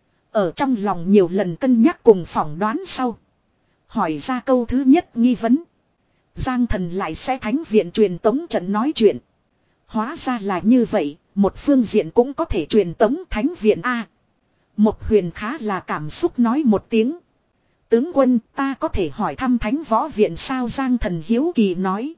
Ở trong lòng nhiều lần cân nhắc cùng phỏng đoán sau. Hỏi ra câu thứ nhất nghi vấn. Giang Thần lại sẽ thánh viện truyền tống trận nói chuyện. Hóa ra là như vậy, một phương diện cũng có thể truyền tống thánh viện A. Một huyền khá là cảm xúc nói một tiếng. Tướng quân, ta có thể hỏi thăm Thánh Võ Viện sao? Giang Thần hiếu kỳ nói.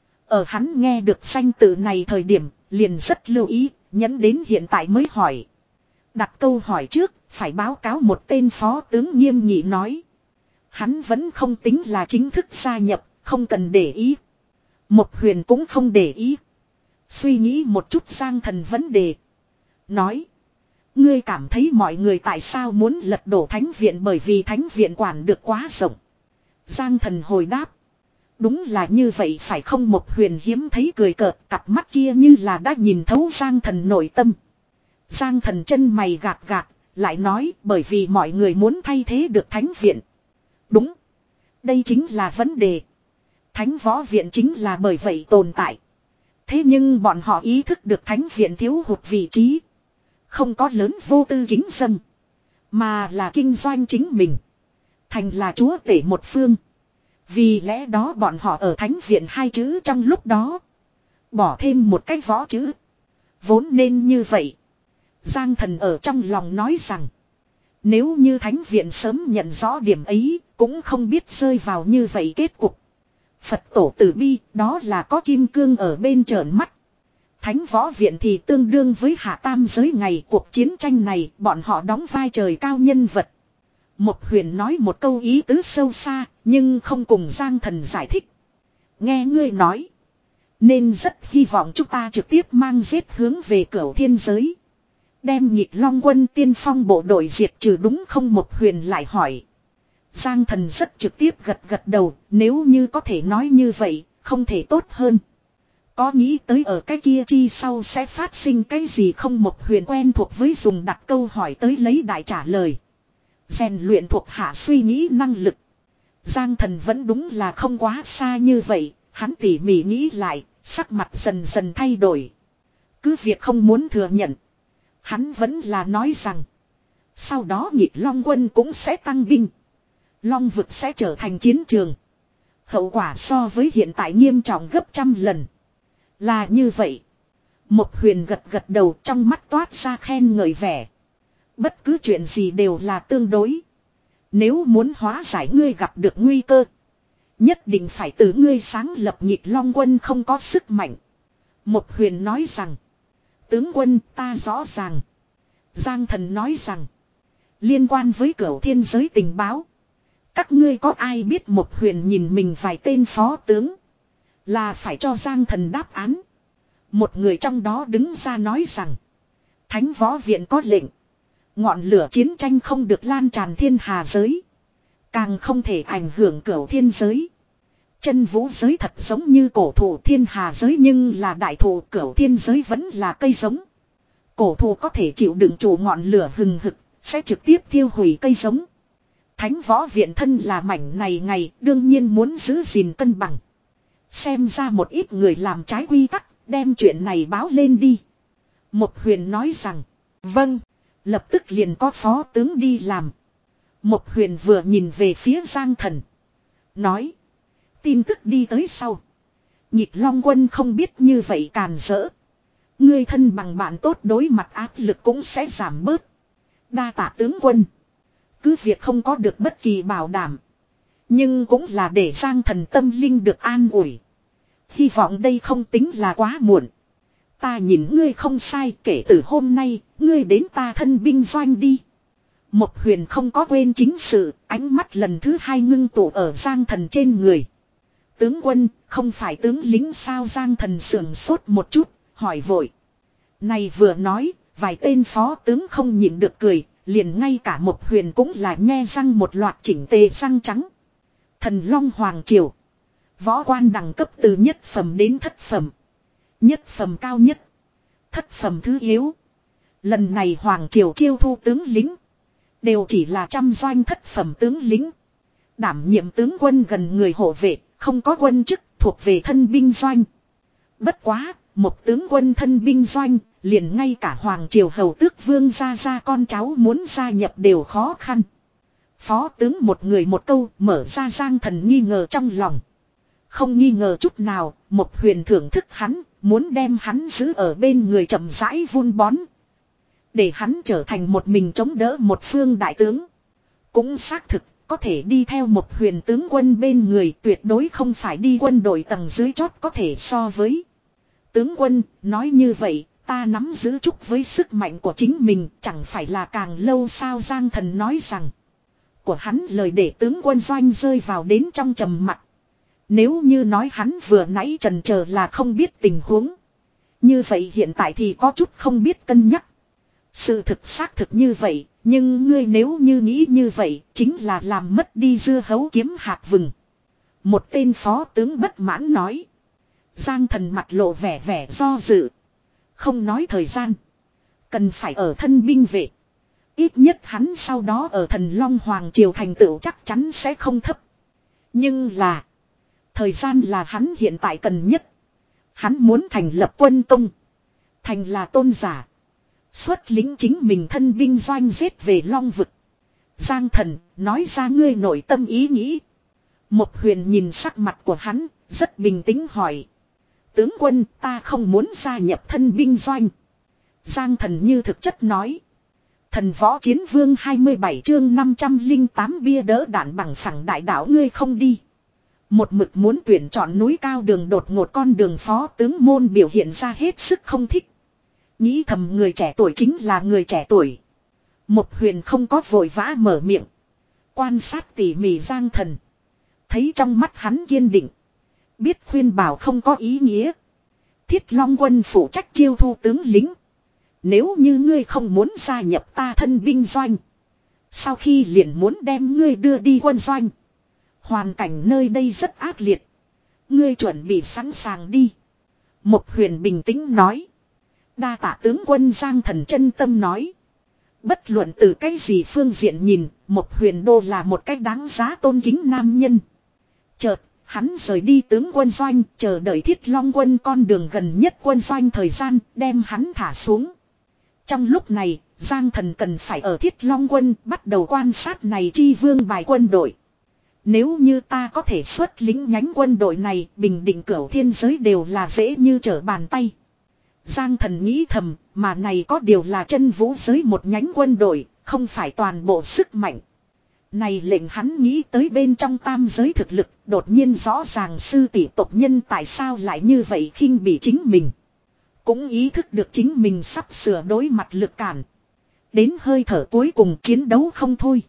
Ở hắn nghe được danh tự này thời điểm, liền rất lưu ý, nhẫn đến hiện tại mới hỏi. Đặt câu hỏi trước, phải báo cáo một tên phó tướng nghiêm nghị nói. Hắn vẫn không tính là chính thức gia nhập, không cần để ý. Một Huyền cũng không để ý. Suy nghĩ một chút Giang Thần vấn đề. Nói. Ngươi cảm thấy mọi người tại sao muốn lật đổ Thánh Viện, bởi vì Thánh Viện quản được quá rộng. Giang Thần hồi đáp. Đúng là như vậy phải không? Một Huyền hiếm thấy cười cợt, cặp mắt kia như là đã nhìn thấu Giang Thần nội tâm. Giang Thần chân mày gạt gạt, lại nói bởi vì mọi người muốn thay thế được Thánh Viện. Đúng. Đây chính là vấn đề. Thánh Võ Viện chính là bởi vậy tồn tại. Thế nhưng bọn họ ý thức được Thánh Viện thiếu hụt vị trí. Không có lớn vô tư kính dâng. Mà là kinh doanh chính mình. Thành là chúa tể một phương. Vì lẽ đó bọn họ ở Thánh Viện hai chữ trong lúc đó. Bỏ thêm một cái võ chữ. Vốn nên như vậy. Giang Thần ở trong lòng nói rằng. Nếu như Thánh Viện sớm nhận rõ điểm ấy. Cũng không biết rơi vào như vậy kết cục. Phật tổ tử bi, đó là có kim cương ở bên trợn mắt. Thánh Võ Viện thì tương đương với hạ tam giới ngày cuộc chiến tranh này, bọn họ đóng vai trời cao nhân vật. Một Huyền nói một câu ý tứ sâu xa, nhưng không cùng Giang Thần giải thích. Nghe ngươi nói, nên rất hy vọng chúng ta trực tiếp mang giết hướng về Cửu Thiên Giới. Đem Nhịp Long Quân tiên phong bộ đội diệt trừ đúng không? Một Huyền lại hỏi. Giang Thần rất trực tiếp gật gật đầu, nếu như có thể nói như vậy, không thể tốt hơn. Có nghĩ tới ở cái kia chi sau sẽ phát sinh cái gì không? Một Huyền quen thuộc với dùng đặt câu hỏi tới lấy đại trả lời. Rèn luyện thuộc hạ suy nghĩ năng lực. Giang Thần vẫn đúng là không quá xa như vậy, hắn tỉ mỉ nghĩ lại, sắc mặt dần dần thay đổi. Cứ việc không muốn thừa nhận. Hắn vẫn là nói rằng, sau đó Nhịp Long Quân cũng sẽ tăng binh. Long vực sẽ trở thành chiến trường. Hậu quả so với hiện tại nghiêm trọng gấp trăm lần. Là như vậy. Một Huyền gật gật đầu, trong mắt toát ra khen ngợi vẻ. Bất cứ chuyện gì đều là tương đối. Nếu muốn hóa giải ngươi gặp được nguy cơ, nhất định phải từ ngươi sáng lập Nhịp Long Quân không có sức mạnh. Một Huyền nói rằng, tướng quân ta rõ ràng. Giang Thần nói rằng, liên quan với Cửu Thiên Giới tình báo, các ngươi có ai biết? Một Huyền nhìn mình vài tên phó tướng, là phải cho Giang Thần đáp án. Một người trong đó đứng ra nói rằng, Thánh Võ Viện có lệnh, ngọn lửa chiến tranh không được lan tràn thiên hà giới, càng không thể ảnh hưởng Cửu Thiên Giới. Chân vũ giới thật giống như cổ thụ, thiên hà giới nhưng là đại thụ, Cửu Thiên Giới vẫn là cây giống. Cổ thụ có thể chịu đựng chủ ngọn lửa hừng hực, sẽ trực tiếp thiêu hủy cây giống. Thánh Võ Viện thân là mảnh này ngày, đương nhiên muốn giữ gìn cân bằng. Xem ra một ít người làm trái quy tắc, đem chuyện này báo lên đi. Một Huyền nói rằng, vâng, lập tức liền có phó tướng đi làm. Một Huyền vừa nhìn về phía Giang Thần, nói, tin tức đi tới sau, Nhịp Long Quân không biết như vậy càn rỡ. Ngươi thân bằng bạn tốt đối mặt áp lực cũng sẽ giảm bớt. Đa tạ tướng quân. Cứ việc không có được bất kỳ bảo đảm, nhưng cũng là để Giang Thần tâm linh được an ủi. Hy vọng đây không tính là quá muộn. Ta nhìn ngươi không sai, kể từ hôm nay, ngươi đến ta thân binh doanh đi. Một Huyền không có quên chính sự, ánh mắt lần thứ hai ngưng tụ ở Giang Thần trên người. Tướng quân, không phải tướng lính sao? Giang Thần sườn sốt một chút, hỏi vội. Này vừa nói, vài tên phó tướng không nhịn được cười, liền ngay cả Một Huyền cũng là nhe răng một loạt chỉnh tề răng trắng. Thần Long Hoàng Triều, võ quan đẳng cấp từ nhất phẩm đến thất phẩm. Nhất phẩm cao nhất, thất phẩm thứ yếu. Lần này Hoàng Triều chiêu thu tướng lính, đều chỉ là trăm doanh thất phẩm tướng lính. Đảm nhiệm tướng quân gần người hộ vệ, không có quân chức, thuộc về thân binh doanh. Bất quá, một tướng quân thân binh doanh, liền ngay cả Hoàng Triều hầu tước vương gia gia con cháu muốn gia nhập đều khó khăn. Phó tướng một người một câu mở ra Giang Thần nghi ngờ trong lòng. Không nghi ngờ chút nào, Một Huyền thưởng thức hắn, muốn đem hắn giữ ở bên người chậm rãi vun bón. Để hắn trở thành một mình chống đỡ một phương đại tướng. Cũng xác thực, có thể đi theo một huyền tướng quân bên người, tuyệt đối không phải đi quân đội tầng dưới chót có thể so với. Tướng quân, nói như vậy, ta nắm giữ chút với sức mạnh của chính mình, chẳng phải là càng lâu sao? Giang Thần nói rằng. Của hắn lời để tướng quân Doanh rơi vào đến trong trầm mặc. Nếu như nói hắn vừa nãy chần chờ là không biết tình huống. Như vậy hiện tại thì có chút không biết cân nhắc. Sự thực xác thực như vậy, nhưng ngươi nếu như nghĩ như vậy, chính là làm mất đi dưa hấu kiếm hạt vừng. Một tên phó tướng bất mãn nói. Giang Thần mặt lộ vẻ vẻ do dự. Không nói thời gian. Cần phải ở thân binh vệ. Ít nhất hắn sau đó ở Thần Long Hoàng Triều thành tựu chắc chắn sẽ không thấp. Nhưng là. Thời gian là hắn hiện tại cần nhất. Hắn muốn thành lập quân công. Thành là tôn giả. Xuất lính chính mình thân binh doanh giết về Long vực. Giang Thần nói ra ngươi nội tâm ý nghĩ. Một huyền nhìn sắc mặt của hắn. Rất bình tĩnh hỏi. Tướng quân ta không muốn gia nhập thân binh doanh. Giang Thần như thực chất nói. Thần võ chiến vương hai mươi bảy chương năm trăm lẻ tám bia đỡ đạn bằng phẳng đại đảo ngươi không đi. Một mực muốn tuyển chọn núi cao đường đột ngột con đường phó tướng môn biểu hiện ra hết sức không thích. Nghĩ thầm người trẻ tuổi chính là người trẻ tuổi. Một huyền không có vội vã mở miệng. Quan sát tỉ mỉ Giang Thần. Thấy trong mắt hắn kiên định. Biết khuyên bảo không có ý nghĩa. Thiết Long quân phụ trách chiêu thu tướng lính. Nếu như ngươi không muốn gia nhập ta thân binh doanh. Sau khi liền muốn đem ngươi đưa đi quân doanh. Hoàn cảnh nơi đây rất ác liệt. Ngươi chuẩn bị sẵn sàng đi. Một huyền bình tĩnh nói. Đa tạ tướng quân Giang Thần chân tâm nói. Bất luận từ cái gì phương diện nhìn, một huyền đô là một cách đáng giá tôn kính nam nhân. Chợt, hắn rời đi tướng quân doanh, chờ đợi Thiết Long quân con đường gần nhất quân doanh thời gian, đem hắn thả xuống. Trong lúc này, Giang Thần cần phải ở Thiết Long quân bắt đầu quan sát này chi vương bài quân đội. Nếu như ta có thể xuất lính nhánh quân đội này, bình định cửu thiên giới đều là dễ như trở bàn tay. Giang Thần nghĩ thầm, mà này có điều là chân vũ giới một nhánh quân đội, không phải toàn bộ sức mạnh. Này lệnh hắn nghĩ tới bên trong tam giới thực lực, đột nhiên rõ ràng sư tỷ tộc nhân tại sao lại như vậy khinh bỉ chính mình. Cũng ý thức được chính mình sắp sửa đối mặt lực cản. Đến hơi thở cuối cùng chiến đấu không thôi.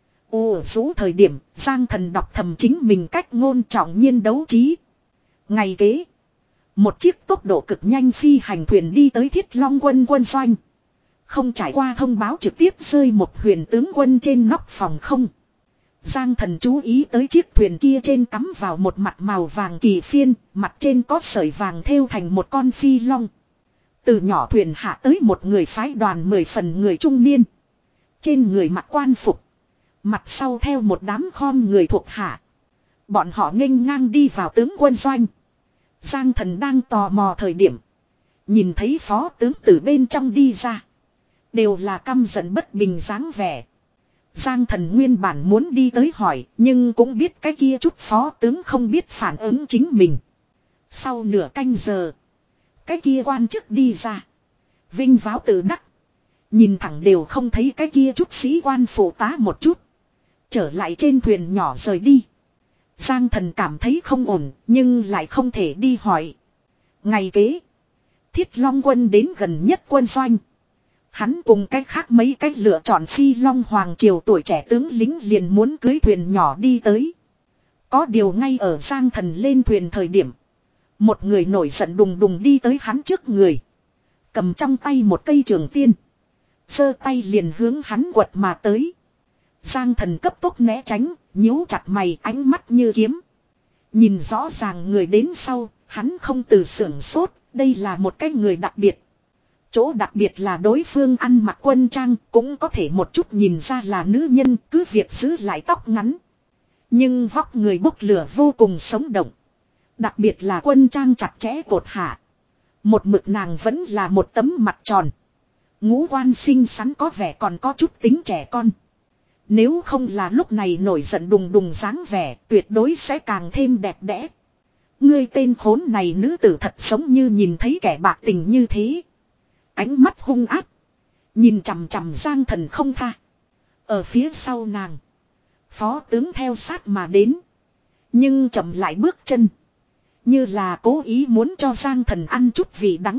Ồ rũ thời điểm, Giang Thần đọc thầm chính mình cách ngôn trọng nhiên đấu trí. Ngày kế, một chiếc tốc độ cực nhanh phi hành thuyền đi tới Thiết Long quân quân doanh. Không trải qua thông báo trực tiếp rơi một huyền tướng quân trên nóc phòng không. Giang Thần chú ý tới chiếc thuyền kia trên cắm vào một mặt màu vàng kỳ phiên, mặt trên có sợi vàng thêu thành một con phi long. Từ nhỏ thuyền hạ tới một người phái đoàn mười phần người trung niên. Trên người mặc quan phục. Mặt sau theo một đám khom người thuộc hạ. Bọn họ nghênh ngang đi vào tướng quân doanh. Giang Thần đang tò mò thời điểm. Nhìn thấy phó tướng từ bên trong đi ra. Đều là căm giận bất bình dáng vẻ. Giang Thần nguyên bản muốn đi tới hỏi. Nhưng cũng biết cái kia chút phó tướng không biết phản ứng chính mình. Sau nửa canh giờ. Cái kia quan chức đi ra. Vinh váo tự đắc. Nhìn thẳng đều không thấy cái kia chút sĩ quan phụ tá một chút. Trở lại trên thuyền nhỏ rời đi. Giang Thần cảm thấy không ổn, nhưng lại không thể đi hỏi. Ngày kế, Thiết Long quân đến gần nhất quân doanh. Hắn cùng cách khác mấy cách lựa chọn phi Long Hoàng Triều tuổi trẻ tướng lính liền muốn cưới thuyền nhỏ đi tới. Có điều ngay ở Giang Thần lên thuyền thời điểm. Một người nổi giận đùng đùng đi tới hắn trước người. Cầm trong tay một cây trường tiên. Giơ tay liền hướng hắn quật mà tới. Giang Thần cấp tốc né tránh, nhíu chặt mày ánh mắt như kiếm. Nhìn rõ ràng người đến sau, hắn không từ sưởng sốt, đây là một cái người đặc biệt. Chỗ đặc biệt là đối phương ăn mặc quân trang, cũng có thể một chút nhìn ra là nữ nhân, cứ việc giữ lại tóc ngắn. Nhưng vóc người bốc lửa vô cùng sống động. Đặc biệt là quân trang chặt chẽ cột hạ. Một mực nàng vẫn là một tấm mặt tròn. Ngũ quan xinh xắn có vẻ còn có chút tính trẻ con. Nếu không là lúc này nổi giận đùng đùng dáng vẻ, tuyệt đối sẽ càng thêm đẹp đẽ. Ngươi tên khốn này nữ tử thật giống như nhìn thấy kẻ bạc tình như thế. Ánh mắt hung ác. Nhìn chằm chằm Giang Thần không tha. Ở phía sau nàng, Phó tướng theo sát mà đến. Nhưng chậm lại bước chân. Như là cố ý muốn cho Giang Thần ăn chút vị đắng.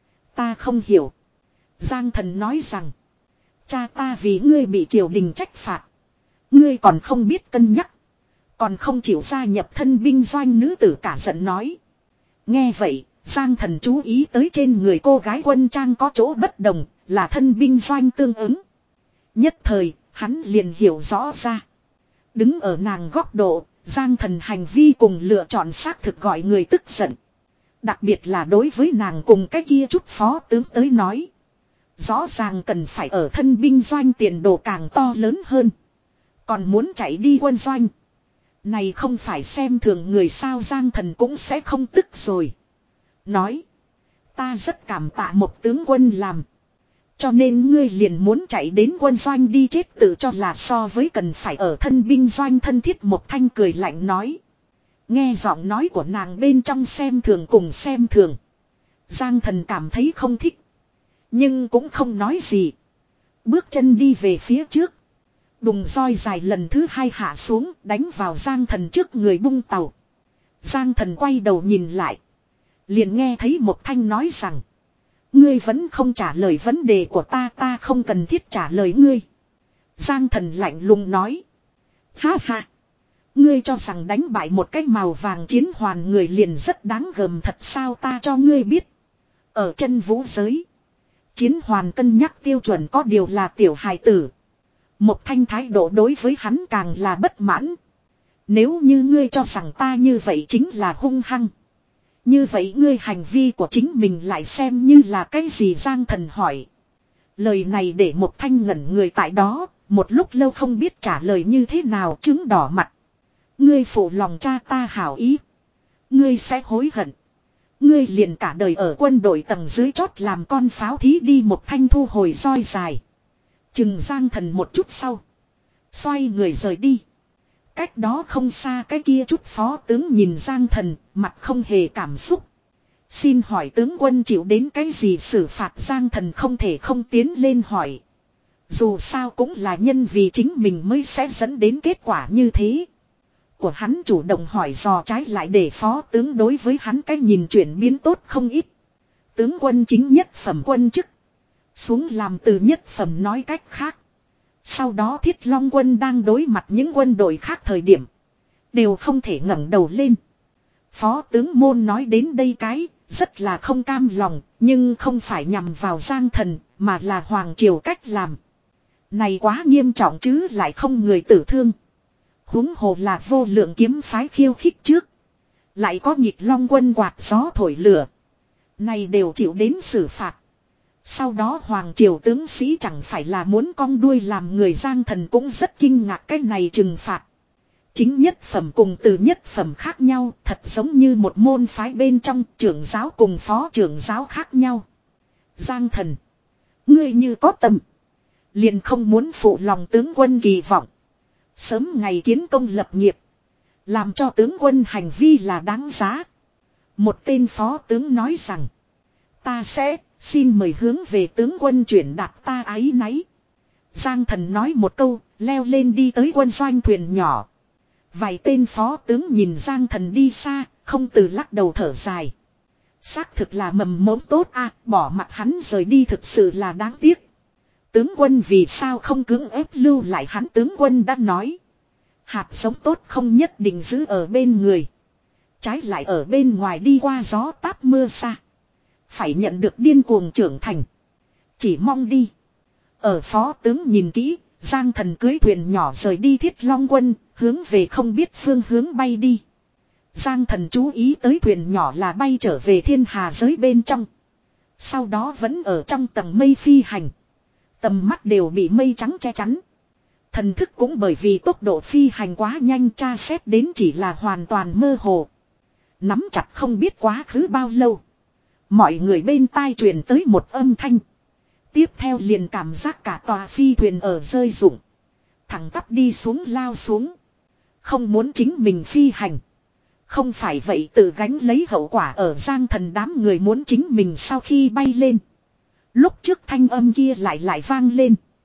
Ta không hiểu. Giang Thần nói rằng. Cha ta vì ngươi bị triều đình trách phạt. Ngươi còn không biết cân nhắc. Còn không chịu gia nhập thân binh doanh, nữ tử cả giận nói. Nghe vậy, Giang Thần chú ý tới trên người cô gái quân trang có chỗ bất đồng, là thân binh doanh tương ứng. Nhất thời, hắn liền hiểu rõ ra. Đứng ở nàng góc độ, Giang Thần hành vi cùng lựa chọn xác thực gọi người tức giận. Đặc biệt là đối với nàng cùng cái kia chút phó tướng tới nói. Rõ ràng cần phải ở thân binh doanh tiền đồ càng to lớn hơn. Còn muốn chạy đi quân doanh. Này không phải xem thường người sao. Giang Thần cũng sẽ không tức rồi. Nói. Ta rất cảm tạ một tướng quân làm. Cho nên ngươi liền muốn chạy đến quân doanh đi chết, tự cho là so với cần phải ở thân binh doanh thân thiết. Một Thanh cười lạnh nói. Nghe giọng nói của nàng bên trong xem thường cùng xem thường. Giang Thần cảm thấy không thích. Nhưng cũng không nói gì. Bước chân đi về phía trước. Đùng roi dài lần thứ hai hạ xuống, đánh vào Giang Thần trước người bung tàu. Giang Thần quay đầu nhìn lại. Liền nghe thấy một Thanh nói rằng. Ngươi vẫn không trả lời vấn đề của ta, ta không cần thiết trả lời ngươi. Giang Thần lạnh lùng nói. Ha ha. Ngươi cho rằng đánh bại một cái màu vàng chiến hoàn người liền rất đáng gờm thật sao? Ta cho ngươi biết. Ở chân vũ giới. Chiến hoàn cân nhắc tiêu chuẩn có điều là tiểu hài tử. Một Thanh thái độ đối với hắn càng là bất mãn. Nếu như ngươi cho rằng ta như vậy chính là hung hăng. Như vậy ngươi hành vi của chính mình lại xem như là cái gì? Giang Thần hỏi. Lời này để một Thanh ngẩn người tại đó, một lúc lâu không biết trả lời như thế nào, chứng đỏ mặt. Ngươi phụ lòng cha ta hảo ý. Ngươi sẽ hối hận. Ngươi liền cả đời ở quân đội tầng dưới chót làm con pháo thí đi. Một Thanh thu hồi roi dài. Chừng Giang Thần một chút sau. Xoay người rời đi. Cách đó không xa cái kia chút phó tướng nhìn Giang Thần, mặt không hề cảm xúc. Xin hỏi tướng quân chịu đến cái gì xử phạt? Giang Thần không thể không tiến lên hỏi. Dù sao cũng là nhân vì chính mình mới sẽ dẫn đến kết quả như thế. Của hắn chủ động hỏi dò trái lại để phó tướng đối với hắn cái nhìn chuyển biến tốt không ít. Tướng quân chính nhất phẩm quân chức. Xuống làm từ nhất phẩm, nói cách khác. Sau đó Thiết Long quân đang đối mặt những quân đội khác thời điểm. Đều không thể ngẩng đầu lên. Phó tướng môn nói đến đây cái, rất là không cam lòng, nhưng không phải nhằm vào Giang Thần, mà là Hoàng Triều cách làm. Này quá nghiêm trọng chứ lại không người tử thương. Huống hồ là vô lượng kiếm phái khiêu khích trước. Lại có nhịp Long quân quạt gió thổi lửa. Này đều chịu đến xử phạt. Sau đó Hoàng Triều tướng sĩ chẳng phải là muốn cong đuôi làm người? Giang Thần cũng rất kinh ngạc cái này trừng phạt. Chính nhất phẩm cùng từ nhất phẩm khác nhau, thật giống như một môn phái bên trong trưởng giáo cùng phó trưởng giáo khác nhau. Giang Thần, ngươi như có tâm, liền không muốn phụ lòng tướng quân kỳ vọng. Sớm ngày kiến công lập nghiệp, làm cho tướng quân hành vi là đáng giá. Một tên phó tướng nói rằng, ta sẽ, xin mời hướng về tướng quân chuyển đạt ta áy náy. Giang Thần nói một câu, leo lên đi tới quân doanh thuyền nhỏ. Vài tên phó tướng nhìn Giang Thần đi xa, không từ lắc đầu thở dài. Xác thực là mầm mống tốt a, bỏ mặt hắn rời đi thực sự là đáng tiếc. Tướng quân vì sao không cưỡng ép lưu lại hắn? Tướng quân đã nói. Hạt giống tốt không nhất định giữ ở bên người. Trái lại ở bên ngoài đi qua gió táp mưa xa. Phải nhận được điên cuồng trưởng thành. Chỉ mong đi. Ở phó tướng nhìn kỹ, Giang Thần cưới thuyền nhỏ rời đi Thiết Long quân, hướng về không biết phương hướng bay đi. Giang Thần chú ý tới thuyền nhỏ là bay trở về thiên hà giới bên trong. Sau đó vẫn ở trong tầng mây phi hành. Tầm mắt đều bị mây trắng che chắn. Thần thức cũng bởi vì tốc độ phi hành quá nhanh tra xét đến chỉ là hoàn toàn mơ hồ. Nắm chặt không biết quá khứ bao lâu. Mọi người bên tai truyền tới một âm thanh. Tiếp theo liền cảm giác cả tòa phi thuyền ở rơi rụng. Thẳng tắp đi xuống lao xuống. Không muốn chính mình phi hành. Không phải vậy tự gánh lấy hậu quả ở Giang Thần đám người muốn chính mình sau khi bay lên. Lúc trước thanh âm kia lại lại vang lên.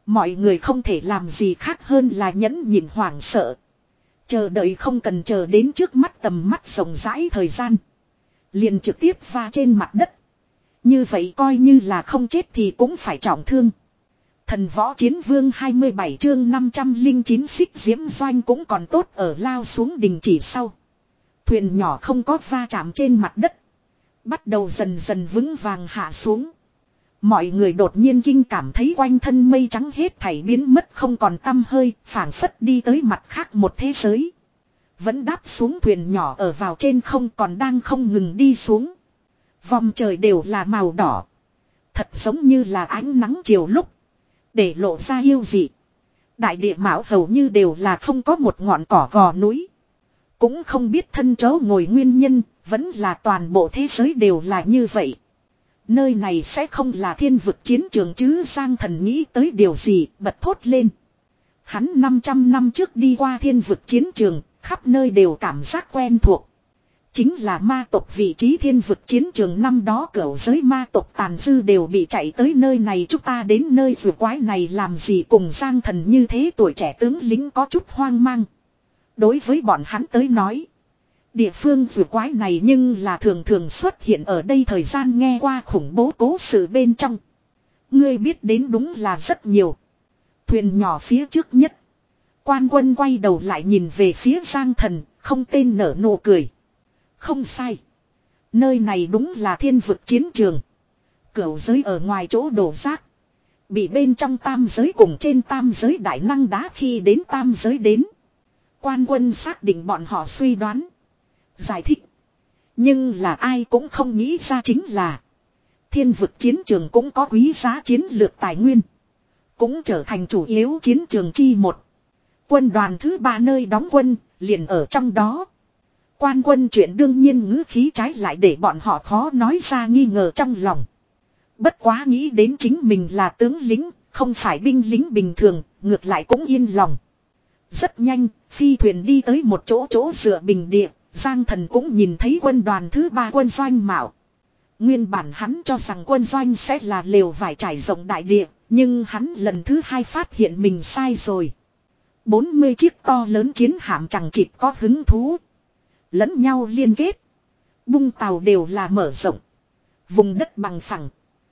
Mọi người không thể làm gì khác hơn là nhẫn nhịn hoảng sợ. Chờ đợi không cần chờ đến trước mắt tầm mắt rộng rãi thời gian. Liền trực tiếp va trên mặt đất. Như vậy coi như là không chết thì cũng phải trọng thương. Thần võ chiến vương hai mươi bảy chương năm trăm lẻ chín xích diễm doanh cũng còn tốt ở lao xuống đình chỉ sau. Thuyền nhỏ không có va chạm trên mặt đất. Bắt đầu dần dần vững vàng hạ xuống. Mọi người đột nhiên kinh cảm thấy quanh thân mây trắng hết thảy biến mất không còn tăm hơi, phảng phất đi tới mặt khác một thế giới. Vẫn đáp xuống thuyền nhỏ ở vào trên không còn đang không ngừng đi xuống. Vòng trời đều là màu đỏ. Thật giống như là ánh nắng chiều lúc. Để lộ ra yêu dị. Đại địa mạo hầu như đều là không có một ngọn cỏ gò núi. Cũng không biết thân chấu ngồi nguyên nhân, vẫn là toàn bộ thế giới đều là như vậy. Nơi này sẽ không là thiên vực chiến trường chứ, Giang Thần nghĩ tới điều gì, bật thốt lên. Hắn năm trăm năm trước đi qua thiên vực chiến trường, khắp nơi đều cảm giác quen thuộc. Chính là ma tộc vị trí thiên vực chiến trường năm đó, cửu giới ma tộc tàn dư đều bị chạy tới nơi này, chúng ta đến nơi vừa quái này làm gì, cùng Giang Thần như thế tuổi trẻ tướng lính có chút hoang mang. Đối với bọn hắn tới nói, địa phương vừa quái này nhưng là thường thường xuất hiện ở đây, thời gian nghe qua khủng bố cố sự bên trong. Ngươi biết đến đúng là rất nhiều. Thuyền nhỏ phía trước nhất. Quan Quân quay đầu lại nhìn về phía Giang Thần, không tên nở nụ cười. Không sai. Nơi này đúng là thiên vực chiến trường. Cửu giới ở ngoài chỗ đổ rác. Bị bên trong tam giới cùng trên tam giới đại năng đá khi đến tam giới đến. Quan Quân xác định bọn họ suy đoán. Giải thích. Nhưng là ai cũng không nghĩ ra chính là. Thiên vực chiến trường cũng có quý giá chiến lược tài nguyên. Cũng trở thành chủ yếu chiến trường chi một. Quân đoàn thứ ba nơi đóng quân, liền ở trong đó. Quan Quân chuyện đương nhiên ngữ khí trái lại để bọn họ khó nói ra nghi ngờ trong lòng. Bất quá nghĩ đến chính mình là tướng lính, không phải binh lính bình thường, ngược lại cũng yên lòng. Rất nhanh, phi thuyền đi tới một chỗ chỗ dựa bình địa, Giang Thần cũng nhìn thấy quân đoàn thứ ba quân doanh mạo. Nguyên bản hắn cho rằng quân doanh sẽ là lều vải trải rộng đại địa, nhưng hắn lần thứ hai phát hiện mình sai rồi. bốn mươi chiếc to lớn chiến hạm chẳng chịt có hứng thú. Lẫn nhau liên kết. Bung tàu đều là mở rộng. Vùng đất bằng phẳng.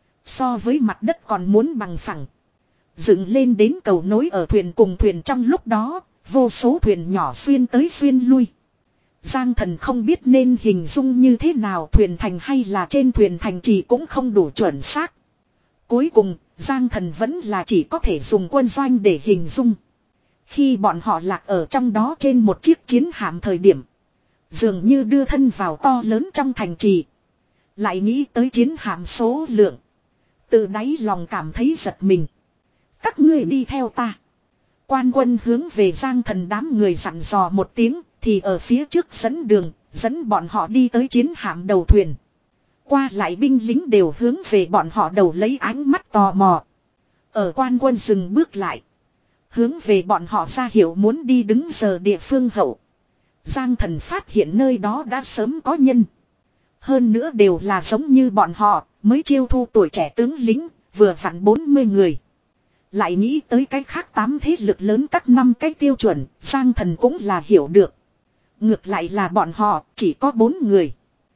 So với mặt đất còn muốn bằng phẳng. Dựng lên đến cầu nối ở thuyền cùng thuyền trong lúc đó, vô số thuyền nhỏ xuyên tới xuyên lui. Giang Thần không biết nên hình dung như thế nào, thuyền thành hay là trên thuyền thành trì cũng không đủ chuẩn xác. Cuối cùng, Giang Thần vẫn là chỉ có thể dùng quân doanh để hình dung. Khi bọn họ lạc ở trong đó trên một chiếc chiến hạm thời điểm, dường như đưa thân vào to lớn trong thành trì. Lại nghĩ tới chiến hạm số lượng. Từ đáy lòng cảm thấy giật mình. Các ngươi đi theo ta. Quan Quân hướng về Giang Thần đám người dặn dò một tiếng, thì ở phía trước dẫn đường, dẫn bọn họ đi tới chiến hạm đầu thuyền. Qua lại binh lính đều hướng về bọn họ đầu lấy ánh mắt tò mò. Ở Quan Quân dừng bước lại. Hướng về bọn họ ra hiệu muốn đi đứng giờ địa phương hậu. Giang Thần phát hiện nơi đó đã sớm có nhân. Hơn nữa đều là giống như bọn họ, mới chiêu thu tuổi trẻ tướng lính, vừa vặn bốn mươi người. Lại nghĩ tới cái khác tám thế lực lớn các năm cái tiêu chuẩn, Giang Thần cũng là hiểu được. Ngược lại là bọn họ, chỉ có bốn người.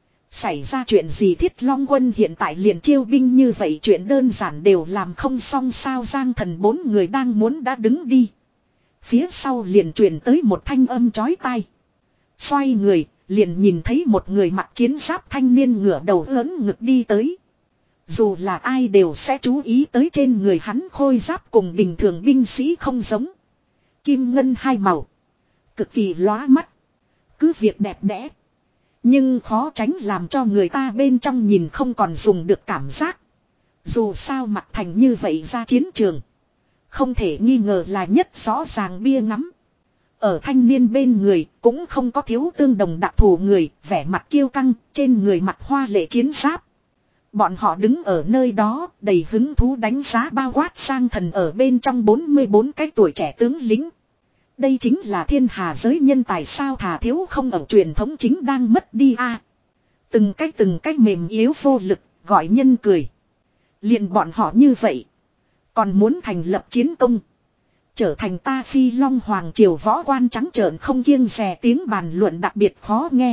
Xảy ra chuyện gì Thiết Long Quân hiện tại liền chiêu binh như vậy, chuyện đơn giản đều làm không xong sao? Giang Thần bốn người đang muốn đã đứng đi. Phía sau liền truyền tới một thanh âm chói tai. Xoay người, liền nhìn thấy một người mặc chiến giáp thanh niên ngửa đầu lớn ngực đi tới. Dù là ai đều sẽ chú ý tới trên người hắn khôi giáp cùng bình thường binh sĩ không giống. Kim ngân hai màu. Cực kỳ lóa mắt. Cứ việc đẹp đẽ. Nhưng khó tránh làm cho người ta bên trong nhìn không còn dùng được cảm giác. Dù sao mặt thành như vậy ra chiến trường. Không thể nghi ngờ là nhất rõ ràng bia ngắm. Ở thanh niên bên người cũng không có thiếu tương đồng đặc thù người, vẻ mặt kiêu căng, trên người mặt hoa lệ chiến giáp. Bọn họ đứng ở nơi đó, đầy hứng thú đánh giá bao quát Giang Thần ở bên trong bốn mươi bốn cái tuổi trẻ tướng lính. Đây chính là thiên hà giới nhân tài sao, thà thiếu không ở truyền thống chính đang mất đi a. À, từng cái từng cái mềm yếu vô lực, gọi nhân cười. Liền bọn họ như vậy. Còn muốn thành lập chiến công. Trở thành ta Phi Long Hoàng Triều võ quan trắng trợn không kiêng dè tiếng bàn luận đặc biệt khó nghe.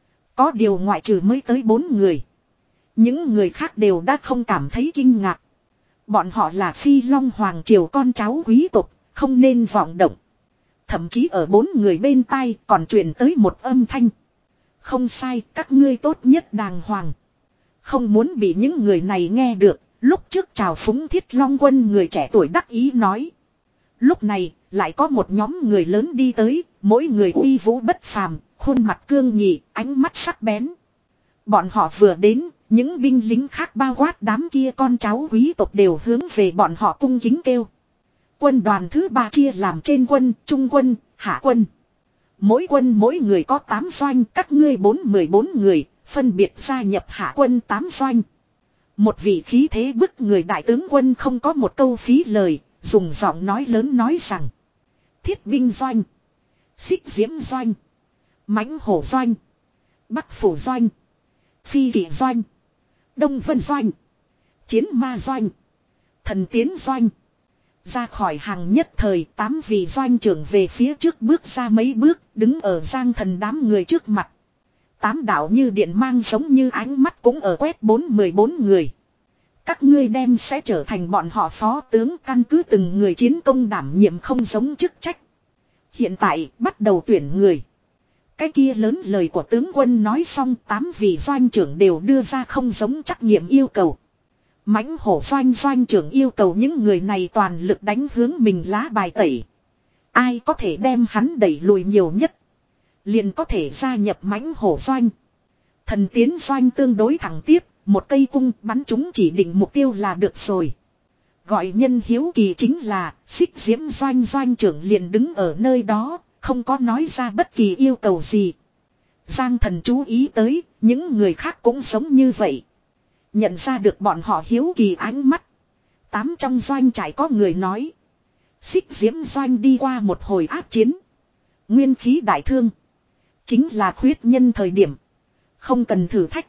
Có điều ngoại trừ mới tới bốn người. Những người khác đều đã không cảm thấy kinh ngạc. Bọn họ là Phi Long Hoàng Triều con cháu quý tộc, không nên vọng động. Thậm chí ở bốn người bên tai còn truyền tới một âm thanh. Không sai, các ngươi tốt nhất đàng hoàng. Không muốn bị những người này nghe được, lúc trước chào phúng Thiết Long Quân người trẻ tuổi đắc ý nói. Lúc này, lại có một nhóm người lớn đi tới, mỗi người uy vũ bất phàm, khuôn mặt cương nghị, ánh mắt sắc bén. Bọn họ vừa đến, những binh lính khác bao quát đám kia con cháu quý tộc đều hướng về bọn họ cung kính kêu. Quân đoàn thứ ba chia làm trên quân, trung quân, hạ quân. Mỗi quân mỗi người có tám doanh, các ngươi bốn mười bốn người, phân biệt gia nhập hạ quân tám doanh. Một vị khí thế bức người đại tướng quân không có một câu phí lời, dùng giọng nói lớn nói rằng. Thiết binh doanh, xích diễm doanh, mãnh hổ doanh, bắc phủ doanh, phi kỵ doanh, đông vân doanh, chiến ma doanh, thần tiến doanh. Ra khỏi hàng nhất thời, tám vị doanh trưởng về phía trước bước ra mấy bước, đứng ở Giang Thần đám người trước mặt. Tám đạo như điện mang giống như ánh mắt cũng ở quét bốn mười bốn người. Các ngươi đem sẽ trở thành bọn họ phó tướng, căn cứ từng người chiến công đảm nhiệm không giống chức trách. Hiện tại bắt đầu tuyển người. Cái kia lớn lời của tướng quân nói xong, tám vị doanh trưởng đều đưa ra không giống trắc nghiệm yêu cầu. Mãnh hổ doanh doanh trưởng yêu cầu những người này toàn lực đánh hướng mình lá bài tẩy. Ai có thể đem hắn đẩy lùi nhiều nhất, liền có thể gia nhập mãnh hổ doanh. Thần tiến doanh tương đối thẳng tiếp, một cây cung bắn chúng chỉ định mục tiêu là được rồi. Gọi nhân hiếu kỳ chính là, xích diễm doanh doanh trưởng liền đứng ở nơi đó, không có nói ra bất kỳ yêu cầu gì. Giang Thần chú ý tới, những người khác cũng giống như vậy. Nhận ra được bọn họ hiếu kỳ ánh mắt. Tám trong doanh trại có người nói. Xích diễm doanh đi qua một hồi áp chiến. Nguyên khí đại thương. Chính là khuyết nhân thời điểm. Không cần thử thách.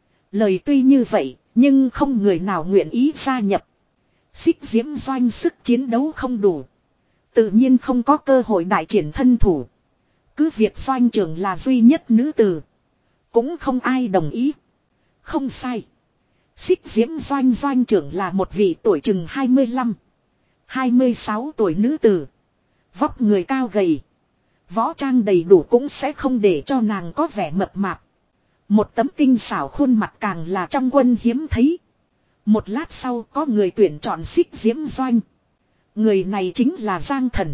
Lời tuy như vậy, nhưng không người nào nguyện ý gia nhập. Xích diễm doanh sức chiến đấu không đủ. Tự nhiên không có cơ hội đại triển thân thủ. Cứ việc doanh trưởng là duy nhất nữ tử. Cũng không ai đồng ý. Không sai. Xích diễm doanh doanh trưởng là một vị tuổi chừng hai mươi lăm, hai mươi sáu tuổi nữ tử. Vóc người cao gầy. Võ trang đầy đủ cũng sẽ không để cho nàng có vẻ mập mạp. Một tấm tinh xảo khuôn mặt càng là trong quân hiếm thấy. Một lát sau có người tuyển chọn xích diễm doanh. Người này chính là Giang Thần.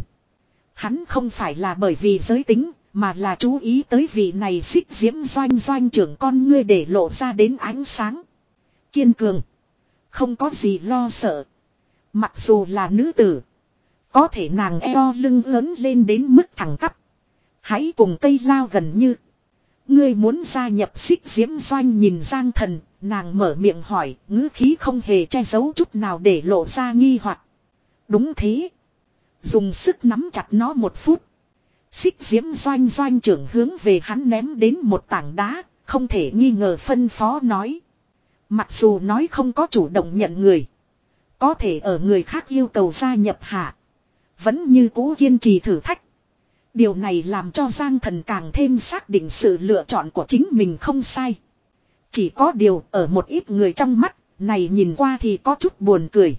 Hắn không phải là bởi vì giới tính, mà là chú ý tới vị này xích diễm doanh doanh trưởng con ngươi để lộ ra đến ánh sáng. Kiên cường. Không có gì lo sợ. Mặc dù là nữ tử. Có thể nàng eo lưng lớn lên đến mức thẳng tắp. Hãy cùng cây lao gần như. Ngươi muốn gia nhập xích diễm doanh nhìn Giang Thần. Nàng mở miệng hỏi, ngữ khí không hề che giấu chút nào để lộ ra nghi hoặc. Đúng thế. Dùng sức nắm chặt nó một phút. Xích diễm doanh doanh trưởng hướng về hắn ném đến một tảng đá. Không thể nghi ngờ phân phó nói. Mặc dù nói không có chủ động nhận người. Có thể ở người khác yêu cầu gia nhập hạ. Vẫn như cố kiên trì thử thách. Điều này làm cho Giang Thần càng thêm xác định sự lựa chọn của chính mình không sai. Chỉ có điều ở một ít người trong mắt, này nhìn qua thì có chút buồn cười.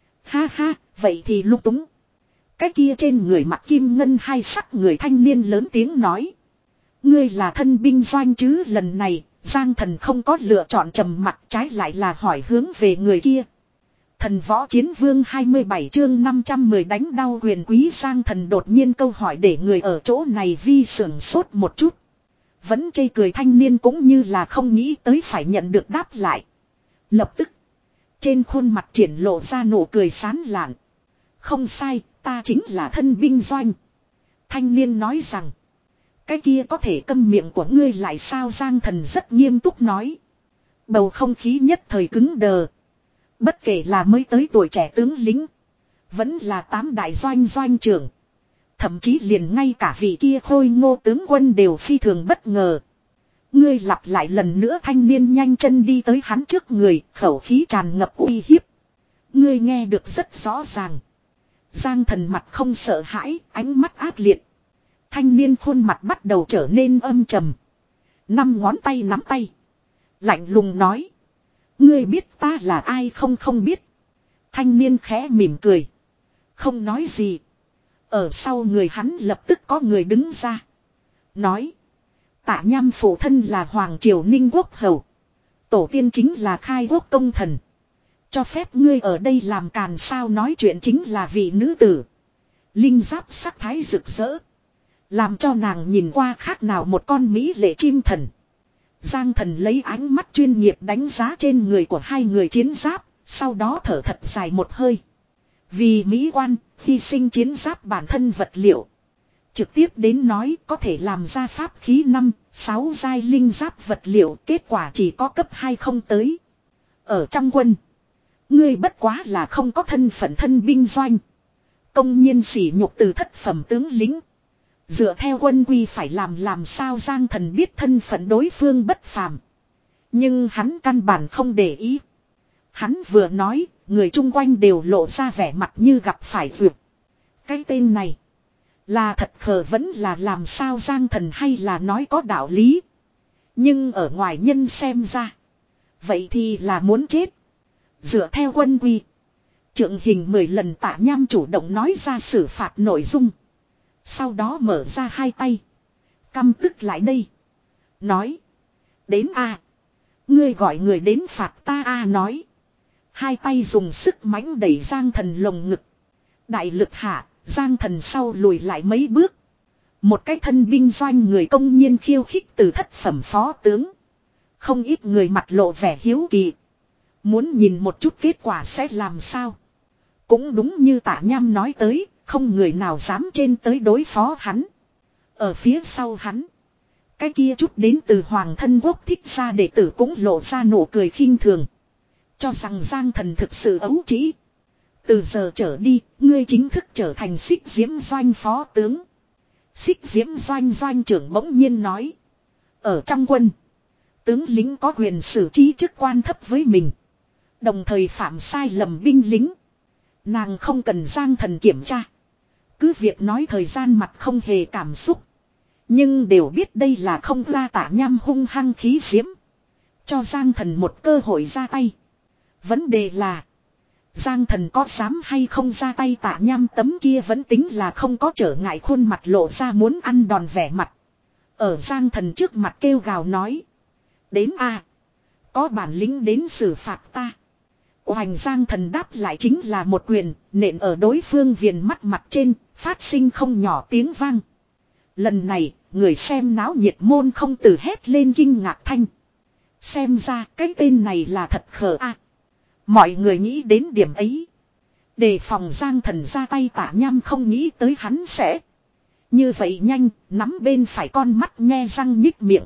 Ha ha, vậy thì lung túng. Cái kia trên người mặc kim ngân hai sắc người thanh niên lớn tiếng nói. Ngươi là thân binh doanh chứ, lần này, Giang Thần không có lựa chọn trầm mặc, trái lại là hỏi hướng về người kia. Thần võ chiến vương hai mươi bảy chương năm trăm mười đánh đau quyền quý. Giang Thần đột nhiên câu hỏi để người ở chỗ này vi sưởng sốt một chút. Vẫn chê cười thanh niên cũng như là không nghĩ tới phải nhận được đáp lại. Lập tức, trên khuôn mặt triển lộ ra nụ cười sán lạn. Không sai, ta chính là thân binh doanh. Thanh niên nói rằng, cái kia có thể câm miệng của ngươi lại sao? Giang Thần rất nghiêm túc nói. Bầu không khí nhất thời cứng đờ. Bất kể là mới tới tuổi trẻ tướng lính, vẫn là tám đại doanh doanh trưởng, thậm chí liền ngay cả vị kia khôi ngô tướng quân đều phi thường bất ngờ. Ngươi lặp lại lần nữa. Thanh niên nhanh chân đi tới hắn trước người, khẩu khí tràn ngập uy hiếp. ngươi nghe được rất rõ ràng. Giang Thần mặt không sợ hãi, ánh mắt ác liệt. Thanh niên khuôn mặt bắt đầu trở nên âm trầm. Năm ngón tay nắm tay. Lạnh lùng nói. Ngươi biết ta là ai không? Không biết. Thanh niên khẽ mỉm cười. Không nói gì. Ở sau người hắn lập tức có người đứng ra. Nói. Tạ Nham phụ thân là Hoàng Triều Ninh Quốc Hầu. Tổ tiên chính là Khai Quốc Công Thần. Cho phép ngươi ở đây làm càn sao? Nói chuyện chính là vị nữ tử. Linh giáp sắc thái rực rỡ. Làm cho nàng nhìn qua khác nào một con mỹ lệ chim thần. Giang Thần lấy ánh mắt chuyên nghiệp đánh giá trên người của hai người chiến giáp. Sau đó thở thật dài một hơi. Vì mỹ quan, hy sinh chiến giáp bản thân vật liệu. Trực tiếp đến nói có thể làm ra pháp khí năm, sáu giai linh giáp vật liệu, kết quả chỉ có cấp hai không tới. Ở trong quân, ngươi bất quá là không có thân phận thân binh doanh. Công nhiên sỉ nhục từ thất phẩm tướng lính. Dựa theo quân quy phải làm làm sao? Giang Thần biết thân phận đối phương bất phàm. Nhưng hắn căn bản không để ý. Hắn vừa nói, người chung quanh đều lộ ra vẻ mặt như gặp phải vượt. Cái tên này là thật khờ vẫn là làm sao? Giang Thần hay là nói có đạo lý. Nhưng ở ngoài nhân xem ra, vậy thì là muốn chết. Dựa theo quân quy, trượng hình mười lần Tạ Nham chủ động nói ra xử phạt nội dung. Sau đó mở ra hai tay. Căm tức lại đây. Nói. Đến a, ngươi gọi người đến phạt ta a. Nói. Hai tay dùng sức mãnh đẩy Giang Thần lồng ngực. Đại lực hạ, Giang Thần sau lùi lại mấy bước. Một cái thân binh doanh người công nhiên khiêu khích từ thất phẩm phó tướng. Không ít người mặt lộ vẻ hiếu kỳ. Muốn nhìn một chút kết quả sẽ làm sao. Cũng đúng như Tạ Nham nói tới, không người nào dám trên tới đối phó hắn. Ở phía sau hắn, cái kia chút đến từ Hoàng Thân Quốc thích ra đệ tử cũng lộ ra nụ cười khinh thường. Cho rằng Giang Thần thực sự ấu trĩ. Từ giờ trở đi, ngươi chính thức trở thành Xích Diễm Doanh phó tướng. Xích Diễm Doanh doanh trưởng bỗng nhiên nói. Ở trong quân, tướng lính có quyền xử trí chức quan thấp với mình. Đồng thời phạm sai lầm binh lính. Nàng không cần Giang Thần kiểm tra. Cứ việc nói thời gian mặt không hề cảm xúc. Nhưng đều biết đây là không ra. Tạ Nham hung hăng khí diễm. Cho Giang Thần một cơ hội ra tay. Vấn đề là Giang Thần có dám hay không ra tay? Tạ Nham tấm kia vẫn tính là không có trở ngại khuôn mặt lộ ra muốn ăn đòn vẻ mặt. Ở Giang Thần trước mặt kêu gào nói. Đến a, có bản lĩnh đến xử phạt ta. Oành Giang Thần đáp lại chính là một quyền, nện ở đối phương viền mắt mặt trên, phát sinh không nhỏ tiếng vang. Lần này, người xem náo nhiệt môn không từ hét lên kinh ngạc thanh. Xem ra cái tên này là thật khờ a. Mọi người nghĩ đến điểm ấy. Đề phòng Giang Thần ra tay. Tạ Nham không nghĩ tới hắn sẽ như vậy nhanh, nắm bên phải con mắt nhe răng nhích miệng.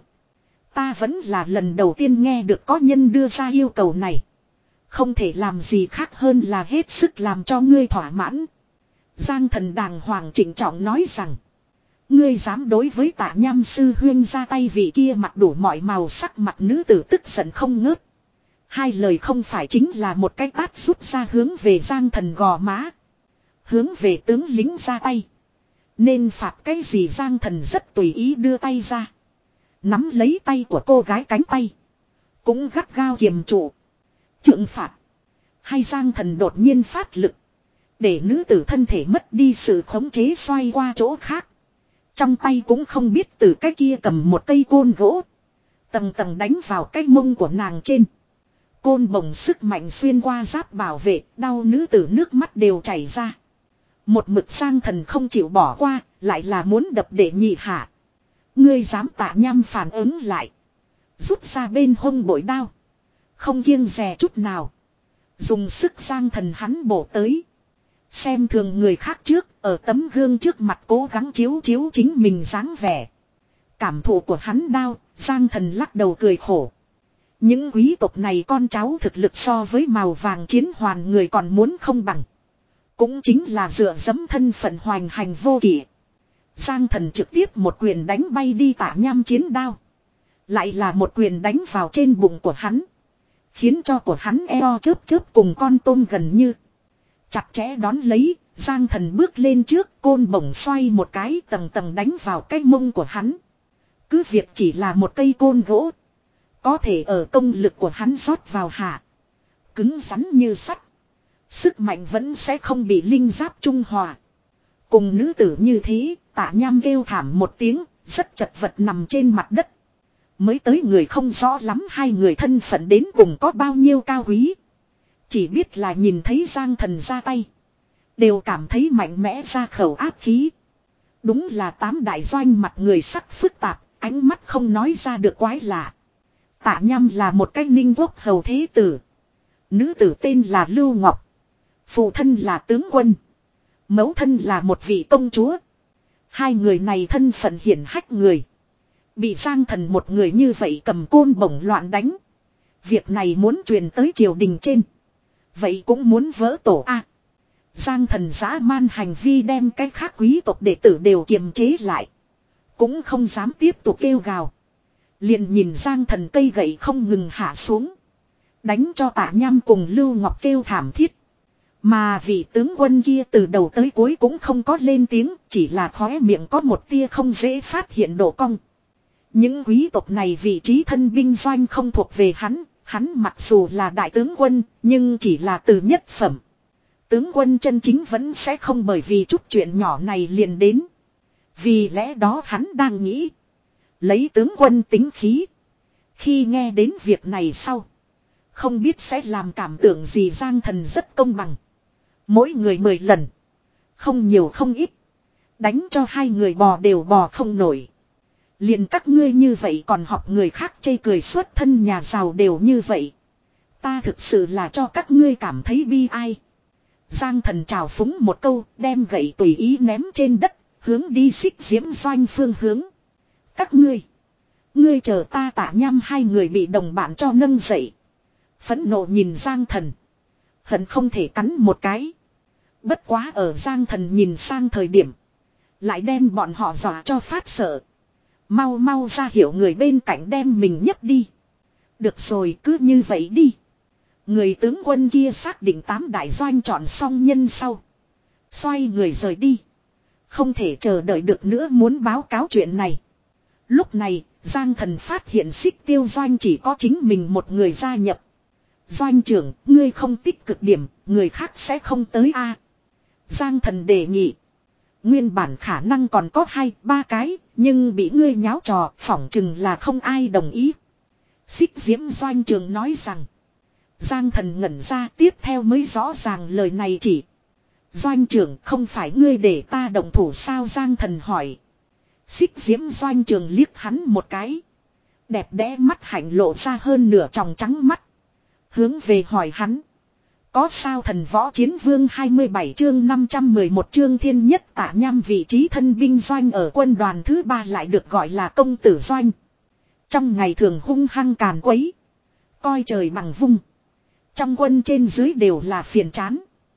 Ta vẫn là lần đầu tiên nghe được có nhân đưa ra yêu cầu này. Không thể làm gì khác hơn là hết sức làm cho ngươi thỏa mãn. Giang Thần đàng hoàng trịnh trọng nói rằng. Ngươi dám đối với Tạ Nham sư huyên ra tay, vì kia mặc đủ mọi màu sắc mặt nữ tử tức giận không ngớt. Hai lời không phải chính là một cái tát rút ra hướng về Giang Thần gò má. Hướng về tướng lính ra tay. Nên phạt cái gì? Giang Thần rất tùy ý đưa tay ra. Nắm lấy tay của cô gái cánh tay. Cũng gắt gao kiềm trụ. Trừng phạt. Hay Giang Thần đột nhiên phát lực. Để nữ tử thân thể mất đi sự khống chế xoay qua chỗ khác. Trong tay cũng không biết từ cái kia cầm một cây côn gỗ. Tầng tầng đánh vào cái mông của nàng trên. Côn bổng sức mạnh xuyên qua giáp bảo vệ, đau nữ tử nước mắt đều chảy ra. Một mực Giang Thần không chịu bỏ qua, lại là muốn đập để nhị hạ. Ngươi dám? Tạ Nham phản ứng lại. Rút ra bên hông bội đao. Không kiêng dè chút nào. Dùng sức Giang Thần hắn bổ tới. Xem thường người khác trước, ở tấm gương trước mặt cố gắng chiếu chiếu chính mình dáng vẻ. Cảm thụ của hắn đau, Giang Thần lắc đầu cười khổ. Những quý tộc này con cháu thực lực so với màu vàng chiến hoàn người còn muốn không bằng. Cũng chính là dựa dẫm thân phận hoành hành vô kỷ. Giang Thần trực tiếp một quyền đánh bay đi Tạ Nham chiến đao. Lại là một quyền đánh vào trên bụng của hắn. Khiến cho của hắn eo chớp chớp cùng con tôm gần như. Chặt chẽ đón lấy, Giang Thần bước lên trước, côn bổng xoay một cái tầng tầng đánh vào cái mông của hắn. Cứ việc chỉ là một cây côn gỗ. Có thể ở công lực của hắn rót vào hạ. Cứng rắn như sắt. Sức mạnh vẫn sẽ không bị linh giáp trung hòa. Cùng nữ tử như thế, Tạ Nham kêu thảm một tiếng, rất chật vật nằm trên mặt đất. Mới tới người không rõ lắm hai người thân phận đến cùng có bao nhiêu cao quý. Chỉ biết là nhìn thấy Giang Thần ra tay. Đều cảm thấy mạnh mẽ ra khẩu áp khí. Đúng là tám đại doanh mặt người sắc phức tạp, ánh mắt không nói ra được quái lạ. Tạ Nham là một cái Ninh Quốc hầu thế tử. Nữ tử tên là Lưu Ngọc. Phụ thân là tướng quân. Mẫu thân là một vị công chúa. Hai người này thân phận hiển hách người. Bị Giang Thần một người như vậy cầm côn bổng loạn đánh. Việc này muốn truyền tới triều đình trên. Vậy cũng muốn vỡ tổ a. Giang Thần dã man hành vi đem cái khác quý tộc đệ tử đều kiềm chế lại. Cũng không dám tiếp tục kêu gào. Liền nhìn Giang Thần cây gậy không ngừng hạ xuống. Đánh cho Tạ Nham cùng Lưu Ngọc kêu thảm thiết. Mà vị tướng quân kia từ đầu tới cuối cũng không có lên tiếng. Chỉ là khóe miệng có một tia không dễ phát hiện độ cong. Những quý tộc này vị trí thân binh doanh không thuộc về hắn. Hắn mặc dù là đại tướng quân nhưng chỉ là từ nhất phẩm. Tướng quân chân chính vẫn sẽ không bởi vì chút chuyện nhỏ này liền đến. Vì lẽ đó hắn đang nghĩ. Lấy tướng quân tính khí. Khi nghe đến việc này sau. Không biết sẽ làm cảm tưởng gì. Giang Thần rất công bằng. Mỗi người mười lần. Không nhiều không ít. Đánh cho hai người bò đều bò không nổi. Liền các ngươi như vậy còn học người khác chê cười xuất thân nhà giàu đều như vậy. Ta thực sự là cho các ngươi cảm thấy bi ai. Giang Thần trào phúng một câu, đem gậy tùy ý ném trên đất, hướng đi Xích Diễm doanh phương hướng. Các ngươi, ngươi chờ ta. Tạ Nham hai người bị đồng bạn cho nâng dậy. Phẫn nộ nhìn Giang Thần. Hận không thể cắn một cái. Bất quá ở Giang Thần nhìn sang thời điểm. Lại đem bọn họ dọa cho phát sợ. Mau mau ra hiểu người bên cạnh đem mình nhấc đi. Được rồi, cứ như vậy đi. Người tướng quân kia xác định tám đại doanh chọn xong nhân sau. Xoay người rời đi. Không thể chờ đợi được nữa muốn báo cáo chuyện này. Lúc này, Giang Thần phát hiện Xích Tiêu doanh chỉ có chính mình một người gia nhập. Doanh trưởng, ngươi không tích cực điểm, người khác sẽ không tới a. Giang Thần đề nghị. Nguyên bản khả năng còn có hai, ba cái, nhưng bị ngươi nháo trò, phỏng chừng là không ai đồng ý. Xích Diễm doanh trưởng nói rằng. Giang Thần ngẩn ra, tiếp theo mới rõ ràng lời này chỉ. Doanh trưởng, không phải ngươi để ta động thủ sao? Giang Thần hỏi. Xích Diễm doanh trưởng liếc hắn một cái. Đẹp đẽ mắt hạnh lộ ra hơn nửa tròng trắng mắt. Hướng về hỏi hắn. Có sao? Thần Võ Chiến Vương hai mươi bảy chương năm trăm mười một chương thiên nhất. Tạ Nham vị trí thân binh doanh ở quân đoàn thứ ba lại được gọi là công tử doanh. Trong ngày thường hung hăng càn quấy. Coi trời bằng vung. Trong quân trên dưới đều là phiền chán.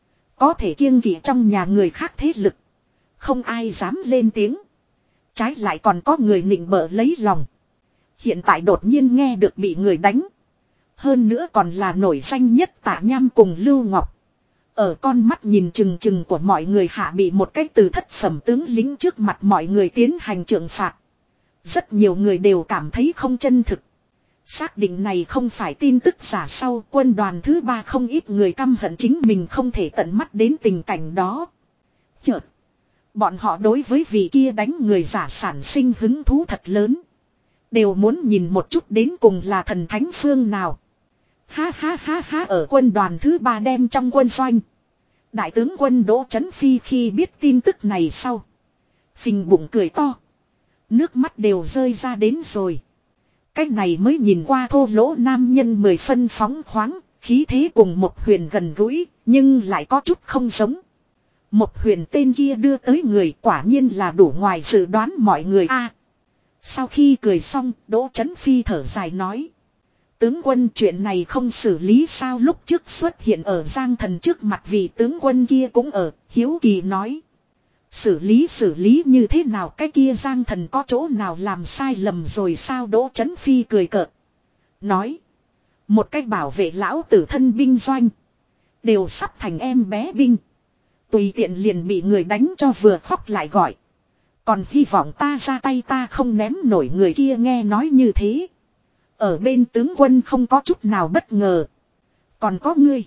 Có thể kiêng kỵ trong nhà người khác thế lực. Không ai dám lên tiếng. Trái lại còn có người nịnh bợ lấy lòng. Hiện tại đột nhiên nghe được bị người đánh. Hơn nữa còn là nổi danh nhất Tạ Nham cùng Lưu Ngọc. Ở con mắt nhìn chừng chừng của mọi người hạ bị một cách từ thất phẩm tướng lính trước mặt mọi người tiến hành trừng phạt. Rất nhiều người đều cảm thấy không chân thực. Xác định này không phải tin tức giả sau, quân đoàn thứ ba không ít người căm hận chính mình không thể tận mắt đến tình cảnh đó. Chợt, bọn họ đối với vị kia đánh người giả sản sinh hứng thú thật lớn. Đều muốn nhìn một chút đến cùng là thần thánh phương nào. Ha ha ha ha, ở quân đoàn thứ ba đem trong quân doanh. Đại tướng quân Đỗ Chấn Phi khi biết tin tức này sau. Phình bụng cười to. Nước mắt đều rơi ra đến rồi. Cách này mới nhìn qua thô lỗ nam nhân mười phân phóng khoáng, khí thế cùng một huyền gần gũi, nhưng lại có chút không giống. Một huyền tên kia đưa tới người quả nhiên là đủ ngoài dự đoán mọi người a. Sau khi cười xong, Đỗ Chấn Phi thở dài nói. Tướng quân, chuyện này không xử lý sao? Lúc trước xuất hiện ở Giang Thần trước mặt vị tướng quân kia cũng ở, hiếu kỳ nói. Xử lý xử lý như thế nào? Cái kia Giang Thần có chỗ nào làm sai lầm rồi sao? Đỗ Chấn Phi cười cợt. Nói. Một cách bảo vệ lão tử thân binh doanh. Đều sắp thành em bé binh. Tùy tiện liền bị người đánh cho vừa khóc lại gọi. Còn hy vọng ta ra tay ta không ném nổi người kia nghe nói như thế. Ở bên tướng quân không có chút nào bất ngờ. Còn có ngươi.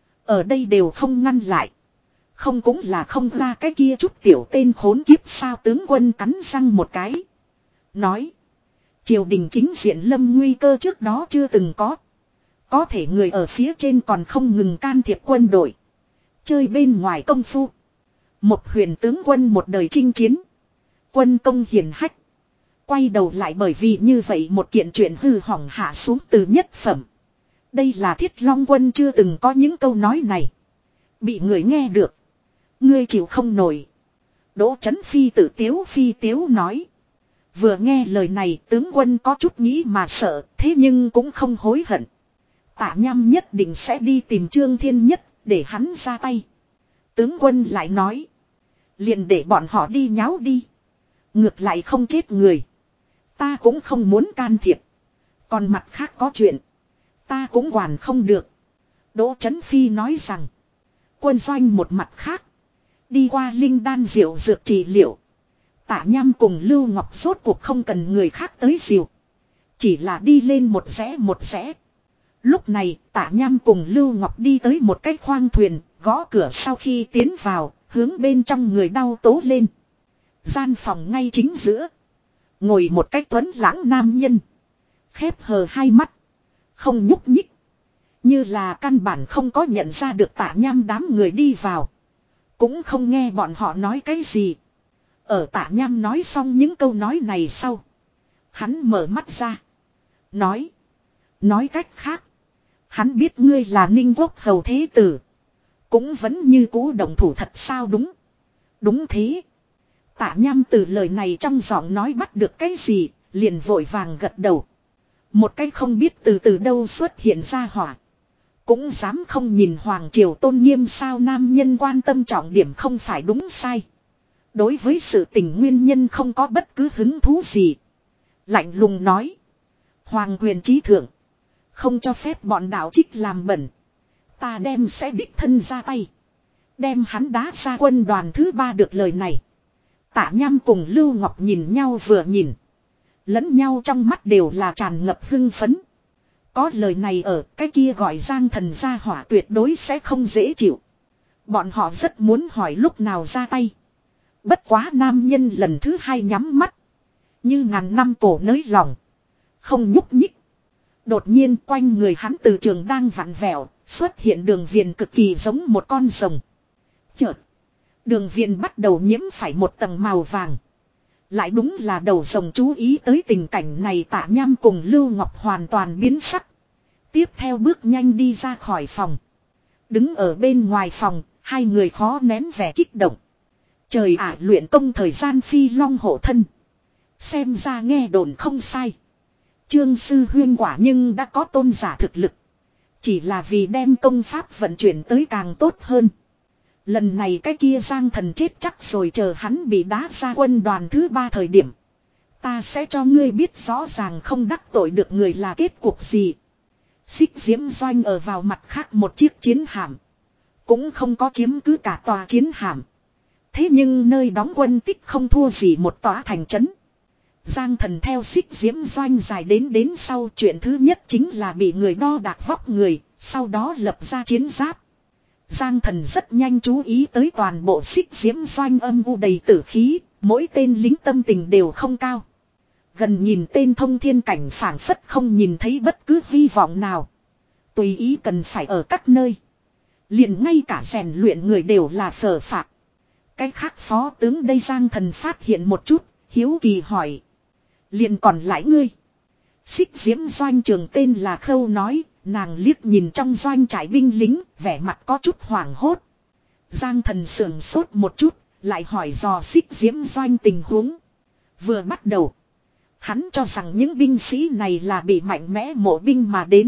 Ở đây đều không ngăn lại. Không cũng là không ra cái kia chút tiểu tên khốn kiếp sao tướng quân cắn răng một cái. Nói. Triều đình chính diện lâm nguy cơ trước đó chưa từng có. Có thể người ở phía trên còn không ngừng can thiệp quân đội. Chơi bên ngoài công phu. Một huyền tướng quân một đời chinh chiến. Quân công hiển hách. Quay đầu lại bởi vì như vậy một kiện chuyện hư hỏng hạ xuống từ nhất phẩm. Đây là Thiết Long Quân chưa từng có những câu nói này. Bị người nghe được. Ngươi chịu không nổi. Đỗ Chấn Phi tự tiếu phi tiếu nói. Vừa nghe lời này tướng quân có chút nghĩ mà sợ. Thế nhưng cũng không hối hận. Tạ Nham nhất định sẽ đi tìm Trương Thiên Nhất. Để hắn ra tay. Tướng quân lại nói. Liền để bọn họ đi nháo đi. Ngược lại không chết người. Ta cũng không muốn can thiệp. Còn mặt khác có chuyện. Ta cũng quản không được. Đỗ Chấn Phi nói rằng. Quân doanh một mặt khác. Đi qua linh đan diệu dược trị liệu. Tạ Nham cùng Lưu Ngọc rốt cuộc không cần người khác tới diệu. Chỉ là đi lên một rẽ một rẽ. Lúc này Tạ Nham cùng Lưu Ngọc đi tới một cái khoang thuyền. Gõ cửa sau khi tiến vào. Hướng bên trong người đau tố lên. Gian phòng ngay chính giữa. Ngồi một cách tuấn lãng nam nhân. Khép hờ hai mắt. Không nhúc nhích. Như là căn bản không có nhận ra được Tạ Nham đám người đi vào. Cũng không nghe bọn họ nói cái gì. Ở Tạ Nham nói xong những câu nói này sau. Hắn mở mắt ra. Nói. Nói cách khác. Hắn biết ngươi là Ninh Quốc hầu thế tử. Cũng vẫn như cũ động thủ thật sao đúng. Đúng thế. Tạ Nham từ lời này trong giọng nói bắt được cái gì. Liền vội vàng gật đầu. Một cái không biết từ từ đâu xuất hiện ra hỏa. Cũng dám không nhìn hoàng triều tôn nghiêm sao nam nhân quan tâm trọng điểm không phải đúng sai. Đối với sự tình nguyên nhân không có bất cứ hứng thú gì. Lạnh lùng nói. Hoàng quyền trí thượng. Không cho phép bọn đạo trích làm bẩn. Ta đem sẽ đích thân ra tay. Đem hắn đá ra quân đoàn thứ ba được lời này. Tạ Nham cùng Lưu Ngọc nhìn nhau vừa nhìn. Lẫn nhau trong mắt đều là tràn ngập hưng phấn. Có lời này ở cái kia gọi Giang Thần gia hỏa tuyệt đối sẽ không dễ chịu. Bọn họ rất muốn hỏi lúc nào ra tay. Bất quá nam nhân lần thứ hai nhắm mắt. Như ngàn năm cổ nới lòng. Không nhúc nhích. Đột nhiên quanh người hắn từ trường đang vặn vẹo. Xuất hiện đường viền cực kỳ giống một con rồng. Chợt. Đường viền bắt đầu nhiễm phải một tầng màu vàng. Lại đúng là đầu rồng chú ý tới tình cảnh này Tạ Nham cùng Lưu Ngọc hoàn toàn biến sắc. Tiếp theo bước nhanh đi ra khỏi phòng. Đứng ở bên ngoài phòng, hai người khó nén vẻ kích động. Trời ạ luyện công thời gian phi long hộ thân. Xem ra nghe đồn không sai. Trương Sư Huyên quả nhưng đã có tôn giả thực lực. Chỉ là vì đem công pháp vận chuyển tới càng tốt hơn. Lần này cái kia Giang Thần chết chắc rồi chờ hắn bị đá ra quân đoàn thứ ba thời điểm. Ta sẽ cho ngươi biết rõ ràng không đắc tội được người là kết cục gì. Xích Diễm Doanh ở vào mặt khác một chiếc chiến hạm. Cũng không có chiếm cứ cả tòa chiến hạm. Thế nhưng nơi đóng quân tích không thua gì một tòa thành trấn. Giang Thần theo Xích Diễm Doanh dài đến đến sau chuyện thứ nhất chính là bị người đo đạc vóc người, sau đó lập ra chiến giáp. Giang Thần rất nhanh chú ý tới toàn bộ Xích Diễm Doanh âm u đầy tử khí, mỗi tên lính tâm tình đều không cao. Gần nhìn tên thông thiên cảnh phảng phất không nhìn thấy bất cứ hy vọng nào. Tùy ý cần phải ở các nơi. Liền ngay cả rèn luyện người đều là phở phạc. Cái khác phó tướng đây Giang Thần phát hiện một chút, hiếu kỳ hỏi. Liền còn lại ngươi. Xích Diễm Doanh trường tên là Khâu nói, nàng liếc nhìn trong doanh trại binh lính, vẻ mặt có chút hoảng hốt. Giang Thần sưởng sốt một chút, lại hỏi dò Xích Diễm Doanh tình huống. Vừa bắt đầu, hắn cho rằng những binh sĩ này là bị mạnh mẽ mộ binh mà đến.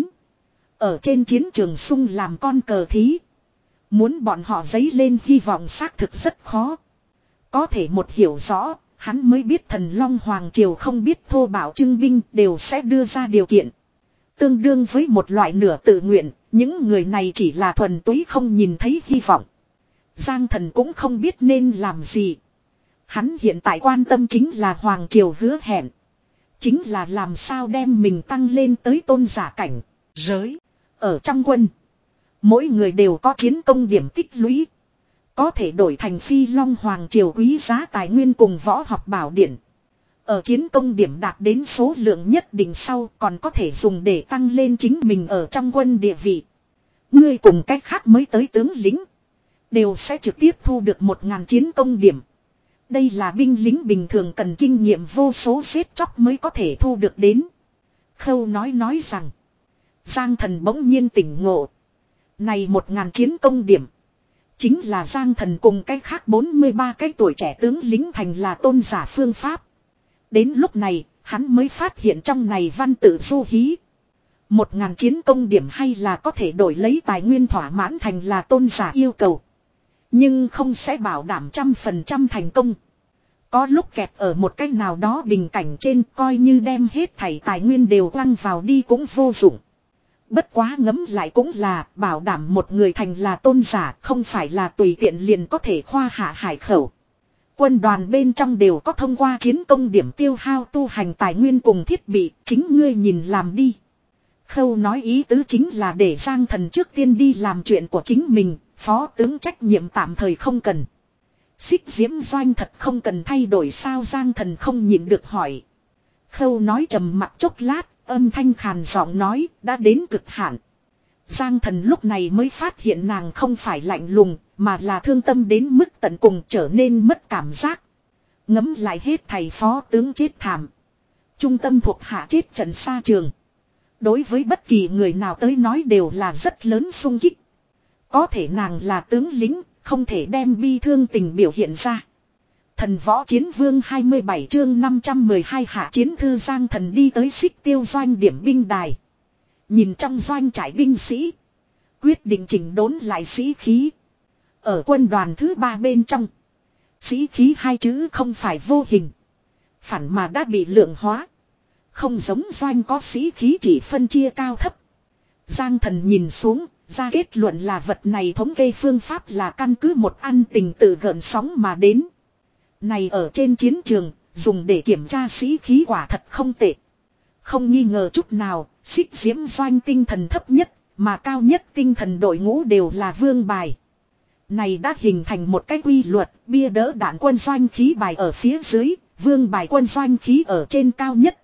Ở trên chiến trường sung làm con cờ thí. Muốn bọn họ dấy lên hy vọng xác thực rất khó. Có thể một hiểu rõ, hắn mới biết Thần Long Hoàng Triều không biết thô bảo trưng binh đều sẽ đưa ra điều kiện. Tương đương với một loại nửa tự nguyện, những người này chỉ là thuần túy không nhìn thấy hy vọng. Giang Thần cũng không biết nên làm gì. Hắn hiện tại quan tâm chính là Hoàng Triều hứa hẹn. Chính là làm sao đem mình tăng lên tới tôn giả cảnh, giới. Ở trong quân, mỗi người đều có chiến công điểm tích lũy. Có thể đổi thành Phi Long Hoàng Triều quý giá tài nguyên cùng võ học bảo điển. Ở chiến công điểm đạt đến số lượng nhất định sau còn có thể dùng để tăng lên chính mình ở trong quân địa vị. Ngươi cùng cách khác mới tới tướng lính đều sẽ trực tiếp thu được một ngàn chiến công điểm. Đây là binh lính bình thường cần kinh nghiệm vô số xếp chóc mới có thể thu được đến. Khâu nói nói rằng. Giang Thần bỗng nhiên tỉnh ngộ. Này một ngàn chiến công điểm. Chính là Giang Thần cùng cách khác bốn mươi ba cái tuổi trẻ tướng lính thành là tôn giả phương pháp. Đến lúc này, hắn mới phát hiện trong này văn tự du hí. Một ngàn chiến công điểm hay là có thể đổi lấy tài nguyên thỏa mãn thành là tôn giả yêu cầu. Nhưng không sẽ bảo đảm trăm phần trăm thành công. Có lúc kẹp ở một cách nào đó bình cảnh trên coi như đem hết thảy tài nguyên đều quăng vào đi cũng vô dụng. Bất quá ngấm lại cũng là bảo đảm một người thành là tôn giả không phải là tùy tiện liền có thể khoa hạ hải khẩu. Quân đoàn bên trong đều có thông qua chiến công điểm tiêu hao tu hành tài nguyên cùng thiết bị, chính ngươi nhìn làm đi. Khâu nói ý tứ chính là để Giang Thần trước tiên đi làm chuyện của chính mình, phó tướng trách nhiệm tạm thời không cần. Xích Diễm Doanh thật không cần thay đổi sao? Giang Thần không nhịn được hỏi. Khâu nói trầm mặc chốc lát, âm thanh khàn giọng nói, đã đến cực hạn. Giang Thần lúc này mới phát hiện nàng không phải lạnh lùng, mà là thương tâm đến mức tận cùng trở nên mất cảm giác. Ngấm lại hết thầy phó tướng chết thảm. Trung tâm thuộc hạ chết trận xa trường. Đối với bất kỳ người nào tới nói đều là rất lớn sung kích. Có thể nàng là tướng lính, không thể đem bi thương tình biểu hiện ra. Thần Võ Chiến Vương hai mươi bảy chương năm trăm mười hai hạ chiến thư. Giang Thần đi tới Xích Tiêu Doanh điểm binh đài. Nhìn trong doanh trại binh sĩ. Quyết định chỉnh đốn lại sĩ khí. Ở quân đoàn thứ ba bên trong. Sĩ khí hai chữ không phải vô hình. Phản mà đã bị lượng hóa. Không giống doanh có sĩ khí chỉ phân chia cao thấp. Giang Thần nhìn xuống, ra kết luận là vật này thống kê phương pháp là căn cứ một ăn tình tự gợn sóng mà đến. Này ở trên chiến trường, dùng để kiểm tra sĩ khí quả thật không tệ. Không nghi ngờ chút nào, Xích Diễm Doanh tinh thần thấp nhất, mà cao nhất tinh thần đội ngũ đều là vương bài. Này đã hình thành một cái quy luật, bia đỡ đạn quân doanh khí bài ở phía dưới, vương bài quân doanh khí ở trên cao nhất.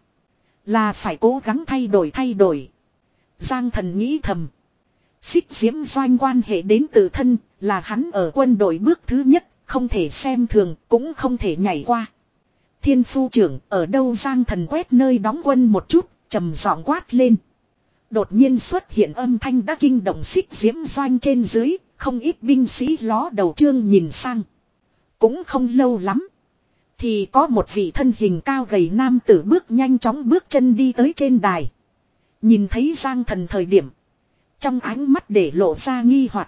Là phải cố gắng thay đổi thay đổi. Giang Thần nghĩ thầm. Xích Diễm Doanh quan hệ đến tự thân, là hắn ở quân đội bước thứ nhất, không thể xem thường, cũng không thể nhảy qua. Thiên phu trưởng ở đâu? Giang Thần quét nơi đóng quân một chút, trầm giọng quát lên. Đột nhiên xuất hiện âm thanh đã kinh động Xích Diễm Doanh trên dưới, không ít binh sĩ ló đầu trương nhìn sang. Cũng không lâu lắm. Thì có một vị thân hình cao gầy nam tử bước nhanh chóng bước chân đi tới trên đài. Nhìn thấy Giang Thần thời điểm. Trong ánh mắt để lộ ra nghi hoặc.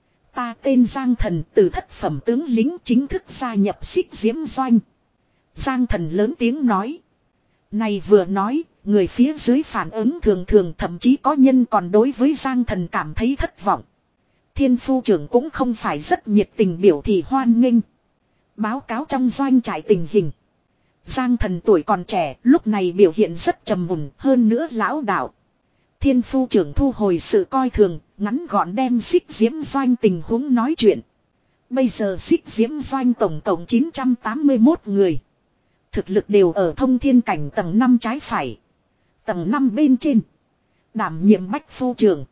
Ta tên Giang Thần, từ thất phẩm tướng lính chính thức gia nhập Xích Diễm Doanh. Giang Thần lớn tiếng nói. Này vừa nói, người phía dưới phản ứng thường thường, thậm chí có nhân còn đối với Giang Thần cảm thấy thất vọng. Thiên phu trưởng cũng không phải rất nhiệt tình biểu thị hoan nghênh. Báo cáo trong doanh trại tình hình. Giang Thần tuổi còn trẻ, lúc này biểu hiện rất trầm mùn, hơn nữa lão đạo. Thiên phu trưởng thu hồi sự coi thường, ngắn gọn đem Xích Diễm Doanh tình huống nói chuyện. Bây giờ Xích Diễm Doanh tổng cộng chín trăm tám mươi mốt người. Thực lực đều ở thông thiên cảnh tầng năm trái phải. Tầng năm bên trên. Đảm nhiệm bách phu trưởng.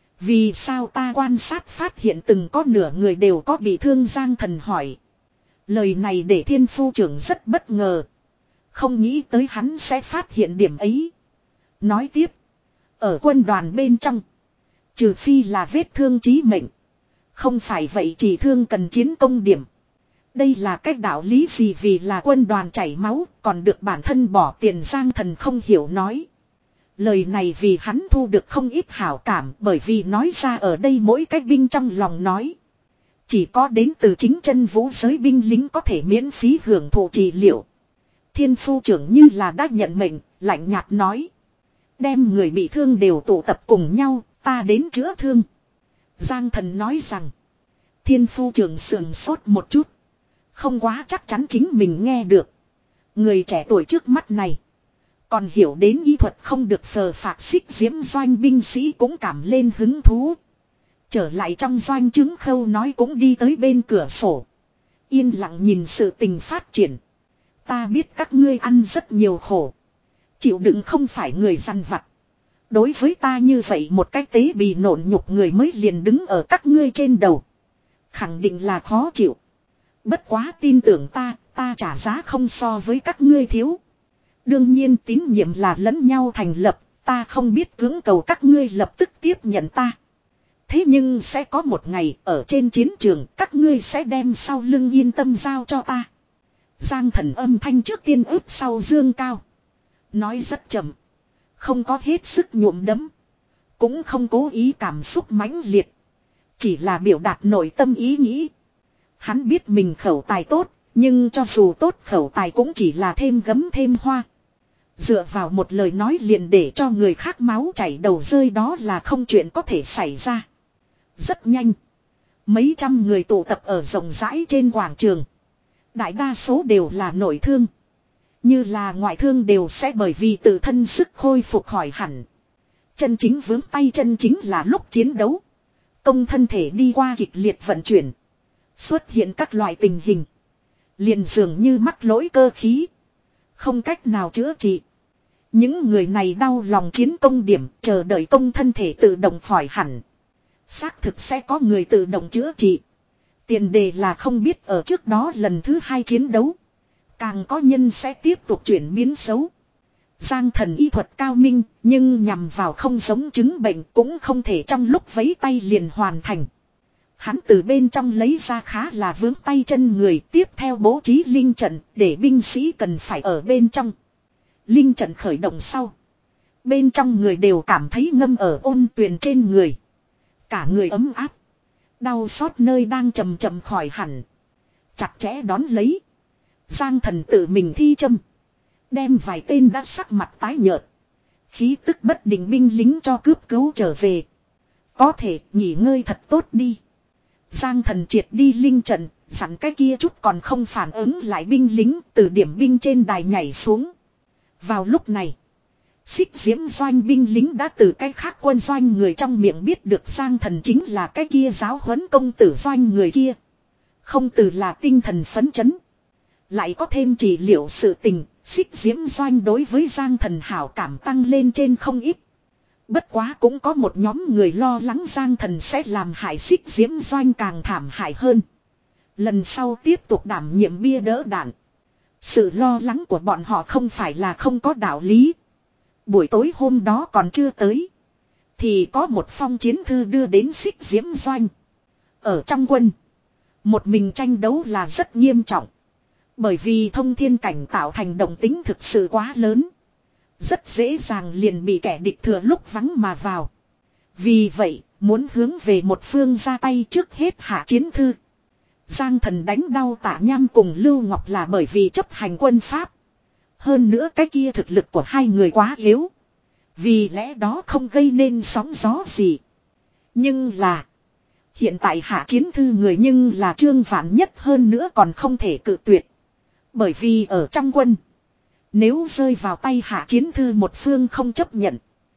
Vì sao ta quan sát phát hiện từng có nửa người đều có bị thương? Giang Thần hỏi. Lời này để thiên phu trưởng rất bất ngờ. Không nghĩ tới hắn sẽ phát hiện điểm ấy. Nói tiếp. Ở quân đoàn bên trong. Trừ phi là vết thương chí mệnh. Không phải vậy chỉ thương cần chiến công điểm. Đây là cách đạo lý gì? Vì là quân đoàn chảy máu còn được bản thân bỏ tiền. Giang Thần không hiểu nói. Lời này vì hắn thu được không ít hảo cảm, bởi vì nói ra ở đây mỗi cách binh trong lòng nói. Chỉ có đến từ chính chân vũ giới binh lính có thể miễn phí hưởng thụ trị liệu. Thiên phu trưởng như là đã nhận mệnh, lạnh nhạt nói. Đem người bị thương đều tụ tập cùng nhau, ta đến chữa thương. Giang Thần nói rằng. Thiên phu trưởng sườn sốt một chút. Không quá chắc chắn chính mình nghe được. Người trẻ tuổi trước mắt này. Còn hiểu đến y thuật không được phờ phạc xích diễm doanh binh sĩ cũng cảm lên hứng thú. Trở lại trong doanh chứng khâu nói cũng đi tới bên cửa sổ. Yên lặng nhìn sự tình phát triển. Ta biết các ngươi ăn rất nhiều khổ. Chịu đựng không phải người săn vặt. Đối với ta như vậy một cách tế bì nổn nhục người mới liền đứng ở các ngươi trên đầu. Khẳng định là khó chịu. Bất quá tin tưởng ta, ta trả giá không so với các ngươi thiếu. Đương nhiên tín nhiệm là lẫn nhau thành lập, ta không biết cưỡng cầu các ngươi lập tức tiếp nhận ta. Thế nhưng sẽ có một ngày ở trên chiến trường các ngươi sẽ đem sau lưng yên tâm giao cho ta. Giang Thần âm thanh trước tiên ướp sau dương cao. Nói rất chậm. Không có hết sức nhuộm đấm. Cũng không cố ý cảm xúc mãnh liệt. Chỉ là biểu đạt nội tâm ý nghĩ. Hắn biết mình khẩu tài tốt. Nhưng cho dù tốt khẩu tài cũng chỉ là thêm gấm thêm hoa. Dựa vào một lời nói liền để cho người khác máu chảy đầu rơi đó là không chuyện có thể xảy ra. Rất nhanh. Mấy trăm người tụ tập ở rộng rãi trên quảng trường. Đại đa số đều là nội thương. Như là ngoại thương đều sẽ bởi vì tự thân sức khôi phục khỏi hẳn. Chân chính vướng tay chân chính là lúc chiến đấu. Công thân thể đi qua kịch liệt vận chuyển. Xuất hiện các loại tình hình. Liền dường như mắc lỗi cơ khí. Không cách nào chữa trị. Những người này đau lòng chiến công điểm chờ đợi công thân thể tự động khỏi hẳn. Xác thực sẽ có người tự động chữa trị. Tiền đề là không biết ở trước đó lần thứ hai chiến đấu. Càng có nhân sẽ tiếp tục chuyển biến xấu. Giang Thần y thuật cao minh nhưng nhằm vào không giống chứng bệnh cũng không thể trong lúc vấy tay liền hoàn thành. Hắn từ bên trong lấy ra khá là vướng tay chân người tiếp theo bố trí linh trận để binh sĩ cần phải ở bên trong. Linh trận khởi động sau. Bên trong người đều cảm thấy ngâm ở ôn tuyền trên người. Cả người ấm áp. Đau xót nơi đang chậm chậm khỏi hẳn. Chặt chẽ đón lấy. Giang Thần tự mình thi châm. Đem vài tên đã sắc mặt tái nhợt. Khí tức bất định binh lính cho cướp cứu trở về. Có thể nghỉ ngơi thật tốt đi. Giang Thần triệt đi linh trận. Dặn cái kia chút còn không phản ứng lại binh lính từ điểm binh trên đài nhảy xuống. Vào lúc này. Xích diễm doanh binh lính đã từ cái khác quân doanh người trong miệng biết được Giang Thần chính là cái kia giáo huấn công tử doanh người kia. Không từ là tinh thần phấn chấn. Lại có thêm trị liệu sự tình, xích diễm doanh đối với Giang Thần hảo cảm tăng lên trên không ít. Bất quá cũng có một nhóm người lo lắng Giang Thần sẽ làm hại xích diễm doanh càng thảm hại hơn. Lần sau tiếp tục đảm nhiệm bia đỡ đạn. Sự lo lắng của bọn họ không phải là không có đạo lý. Buổi tối hôm đó còn chưa tới. Thì có một phong chiến thư đưa đến xích diễm doanh. Ở trong quân. Một mình tranh đấu là rất nghiêm trọng. Bởi vì thông thiên cảnh tạo thành động tính thực sự quá lớn. Rất dễ dàng liền bị kẻ địch thừa lúc vắng mà vào. Vì vậy, muốn hướng về một phương ra tay trước hết hạ chiến thư. Giang Thần đánh đau Tạ Nham cùng Lưu Ngọc là bởi vì chấp hành quân pháp. Hơn nữa cái kia thực lực của hai người quá yếu. Vì lẽ đó không gây nên sóng gió gì. Nhưng là. Hiện tại hạ chiến thư người nhưng là Trương Vạn Nhất hơn nữa còn không thể cự tuyệt. Bởi vì ở trong quân. Nếu rơi vào tay hạ chiến thư một phương không chấp nhận.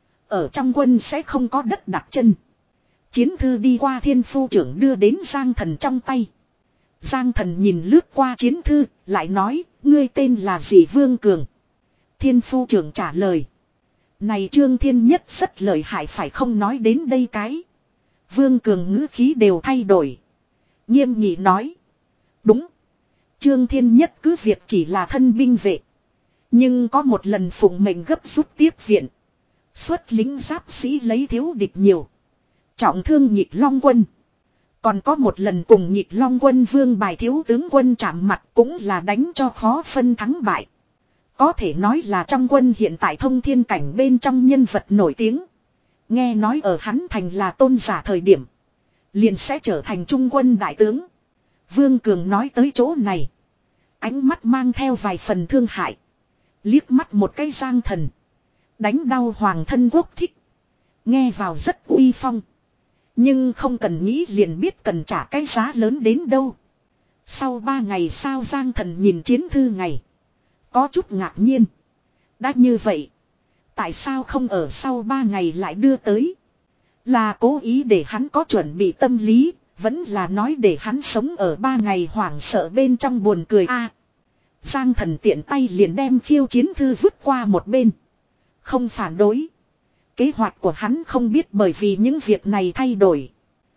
Ở trong quân sẽ không có đất đặt chân. Chiến thư đi qua thiên phu trưởng đưa đến Giang Thần trong tay. Giang Thần nhìn lướt qua chiến thư, lại nói, ngươi tên là gì Vương Cường? Thiên phu trưởng trả lời. Này Trương Thiên Nhất rất lợi hại phải không nói đến đây cái. Vương Cường ngữ khí đều thay đổi. Nghiêm nghị nói. Đúng. Trương Thiên Nhất cứ việc chỉ là thân binh vệ. Nhưng có một lần phụng mệnh gấp rút tiếp viện. Xuất lính giáp sĩ lấy thiếu địch nhiều. Trọng thương Nhịp Long Quân. Còn có một lần cùng Nhịp Long Quân vương bài thiếu tướng quân chạm mặt cũng là đánh cho khó phân thắng bại. Có thể nói là trong quân hiện tại thông thiên cảnh bên trong nhân vật nổi tiếng. Nghe nói ở hắn thành là tôn giả thời điểm. Liền sẽ trở thành trung quân đại tướng. Vương Cường nói tới chỗ này. Ánh mắt mang theo vài phần thương hại. Liếc mắt một cái Giang Thần. Đánh đau hoàng thân quốc thích. Nghe vào rất uy phong. Nhưng không cần nghĩ liền biết cần trả cái giá lớn đến đâu. Sau ba ngày sao Giang Thần nhìn chiến thư ngày. Có chút ngạc nhiên. Đã như vậy. Tại sao không ở sau ba ngày lại đưa tới? Là cố ý để hắn có chuẩn bị tâm lý. Vẫn là nói để hắn sống ở ba ngày hoảng sợ bên trong buồn cười a. Giang Thần tiện tay liền đem khiêu chiến thư vứt qua một bên. Không phản đối. Kế hoạch của hắn không biết bởi vì những việc này thay đổi.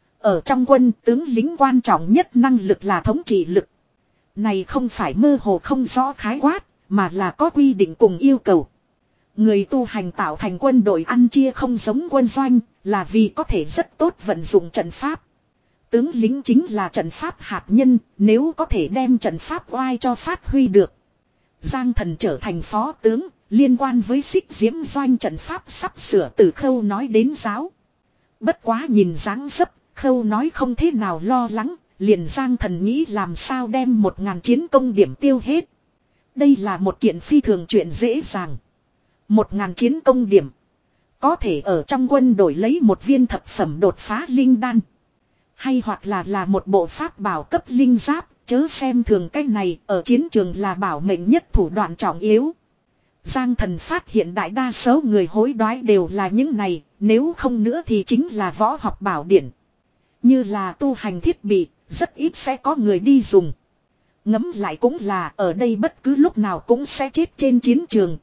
Ở trong quân tướng lính quan trọng nhất năng lực là thống trị lực. Này không phải mơ hồ không rõ khái quát, mà là có quy định cùng yêu cầu. Người tu hành tạo thành quân đội ăn chia không giống quân doanh, là vì có thể rất tốt vận dụng trận pháp. Tướng lính chính là trận pháp hạt nhân, nếu có thể đem trận pháp oai cho phát huy được. Giang Thần trở thành phó tướng, liên quan với xích diễm doanh trận pháp sắp sửa từ Khâu nói đến giáo. Bất quá nhìn dáng dấp, Khâu nói không thế nào lo lắng, liền Giang Thần nghĩ làm sao đem một ngàn chiến công điểm tiêu hết. Đây là một kiện phi thường chuyện dễ dàng. Một ngàn chiến công điểm. Có thể ở trong quân đổi lấy một viên thập phẩm đột phá linh đan. Hay hoặc là là một bộ pháp bảo cấp linh giáp, chớ xem thường cái này ở chiến trường là bảo mệnh nhất thủ đoạn trọng yếu. Giang Thần phát hiện đại đa số người hối đoái đều là những này, nếu không nữa thì chính là võ học bảo điển. Như là tu hành thiết bị, rất ít sẽ có người đi dùng. Ngẫm lại cũng là ở đây bất cứ lúc nào cũng sẽ chết trên chiến trường.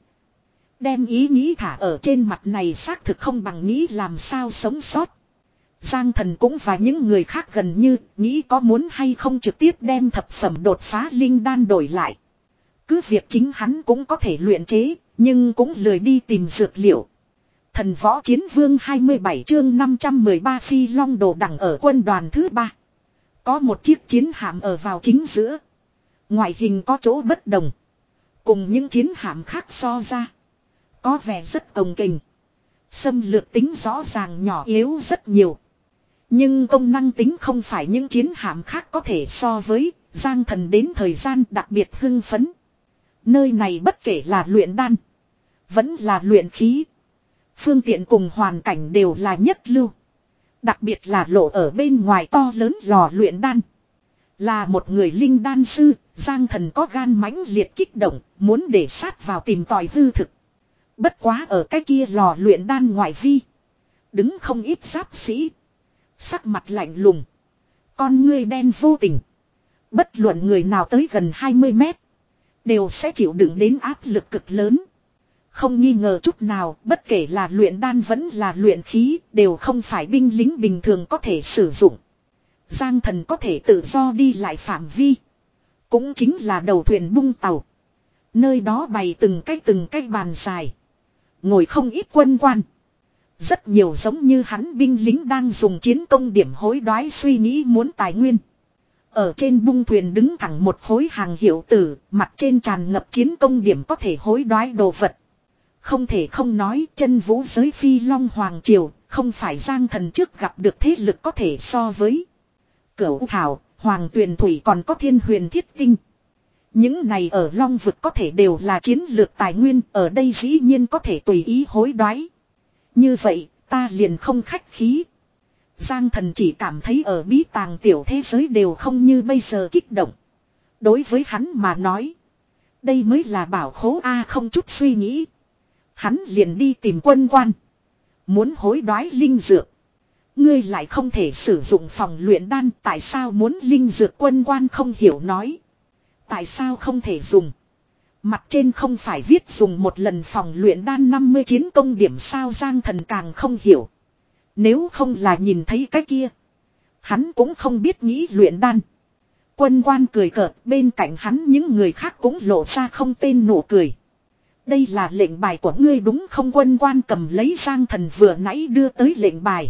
Đem ý nghĩ thả ở trên mặt này xác thực không bằng nghĩ làm sao sống sót. Giang Thần cũng và những người khác gần như nghĩ có muốn hay không trực tiếp đem thập phẩm đột phá linh đan đổi lại. Cứ việc chính hắn cũng có thể luyện chế, nhưng cũng lười đi tìm dược liệu. Thần võ chiến vương hai mươi bảy chương năm trăm mười ba phi long đồ đẳng ở quân đoàn thứ ba. Có một chiếc chiến hạm ở vào chính giữa. Ngoại hình có chỗ bất đồng. Cùng những chiến hạm khác so ra. Có vẻ rất cồng kềnh. Xâm lược tính rõ ràng nhỏ yếu rất nhiều. Nhưng công năng tính không phải những chiến hạm khác có thể so với. Giang Thần đến thời gian đặc biệt hưng phấn. Nơi này bất kể là luyện đan. Vẫn là luyện khí. Phương tiện cùng hoàn cảnh đều là nhất lưu. Đặc biệt là lộ ở bên ngoài to lớn lò luyện đan. Là một người linh đan sư, Giang Thần có gan mãnh liệt kích động, muốn để sát vào tìm tòi hư thực. Bất quá ở cái kia lò luyện đan ngoại vi. Đứng không ít giáp sĩ. Sắc mặt lạnh lùng. Con ngươi đen vô tình. Bất luận người nào tới gần hai mươi mét. Đều sẽ chịu đựng đến áp lực cực lớn. Không nghi ngờ chút nào, bất kể là luyện đan vẫn là luyện khí, đều không phải binh lính bình thường có thể sử dụng. Giang Thần có thể tự do đi lại phạm vi. Cũng chính là đầu thuyền bung tàu. Nơi đó bày từng cái từng cái bàn dài. Ngồi không ít quân quan. Rất nhiều giống như hắn binh lính đang dùng chiến công điểm hối đoái suy nghĩ muốn tài nguyên. Ở trên bung thuyền đứng thẳng một khối hàng hiệu tử, mặt trên tràn ngập chiến công điểm có thể hối đoái đồ vật. Không thể không nói chân vũ giới phi long hoàng triều, không phải Giang Thần trước gặp được thế lực có thể so với. Cửu thảo, hoàng tuyền thủy còn có thiên huyền thiết tinh. Những này ở long vực có thể đều là chiến lược tài nguyên, ở đây dĩ nhiên có thể tùy ý hối đoái. Như vậy, ta liền không khách khí. Giang Thần chỉ cảm thấy ở bí tàng tiểu thế giới đều không như bây giờ kích động. Đối với hắn mà nói, đây mới là bảo khố A không chút suy nghĩ. Hắn liền đi tìm quân quan. Muốn hối đoái linh dược. Ngươi lại không thể sử dụng phòng luyện đan, tại sao muốn linh dược? Quân quan không hiểu nói. Tại sao không thể dùng? Mặt trên không phải viết dùng một lần phòng luyện đan năm mươi chiến công điểm sao? Giang Thần càng không hiểu. Nếu không là nhìn thấy cái kia, hắn cũng không biết nghĩ luyện đan. Quân quan cười cợt, bên cạnh hắn những người khác cũng lộ ra không tên nụ cười. Đây là lệnh bài của ngươi đúng không? Quân quan cầm lấy Giang Thần vừa nãy đưa tới lệnh bài.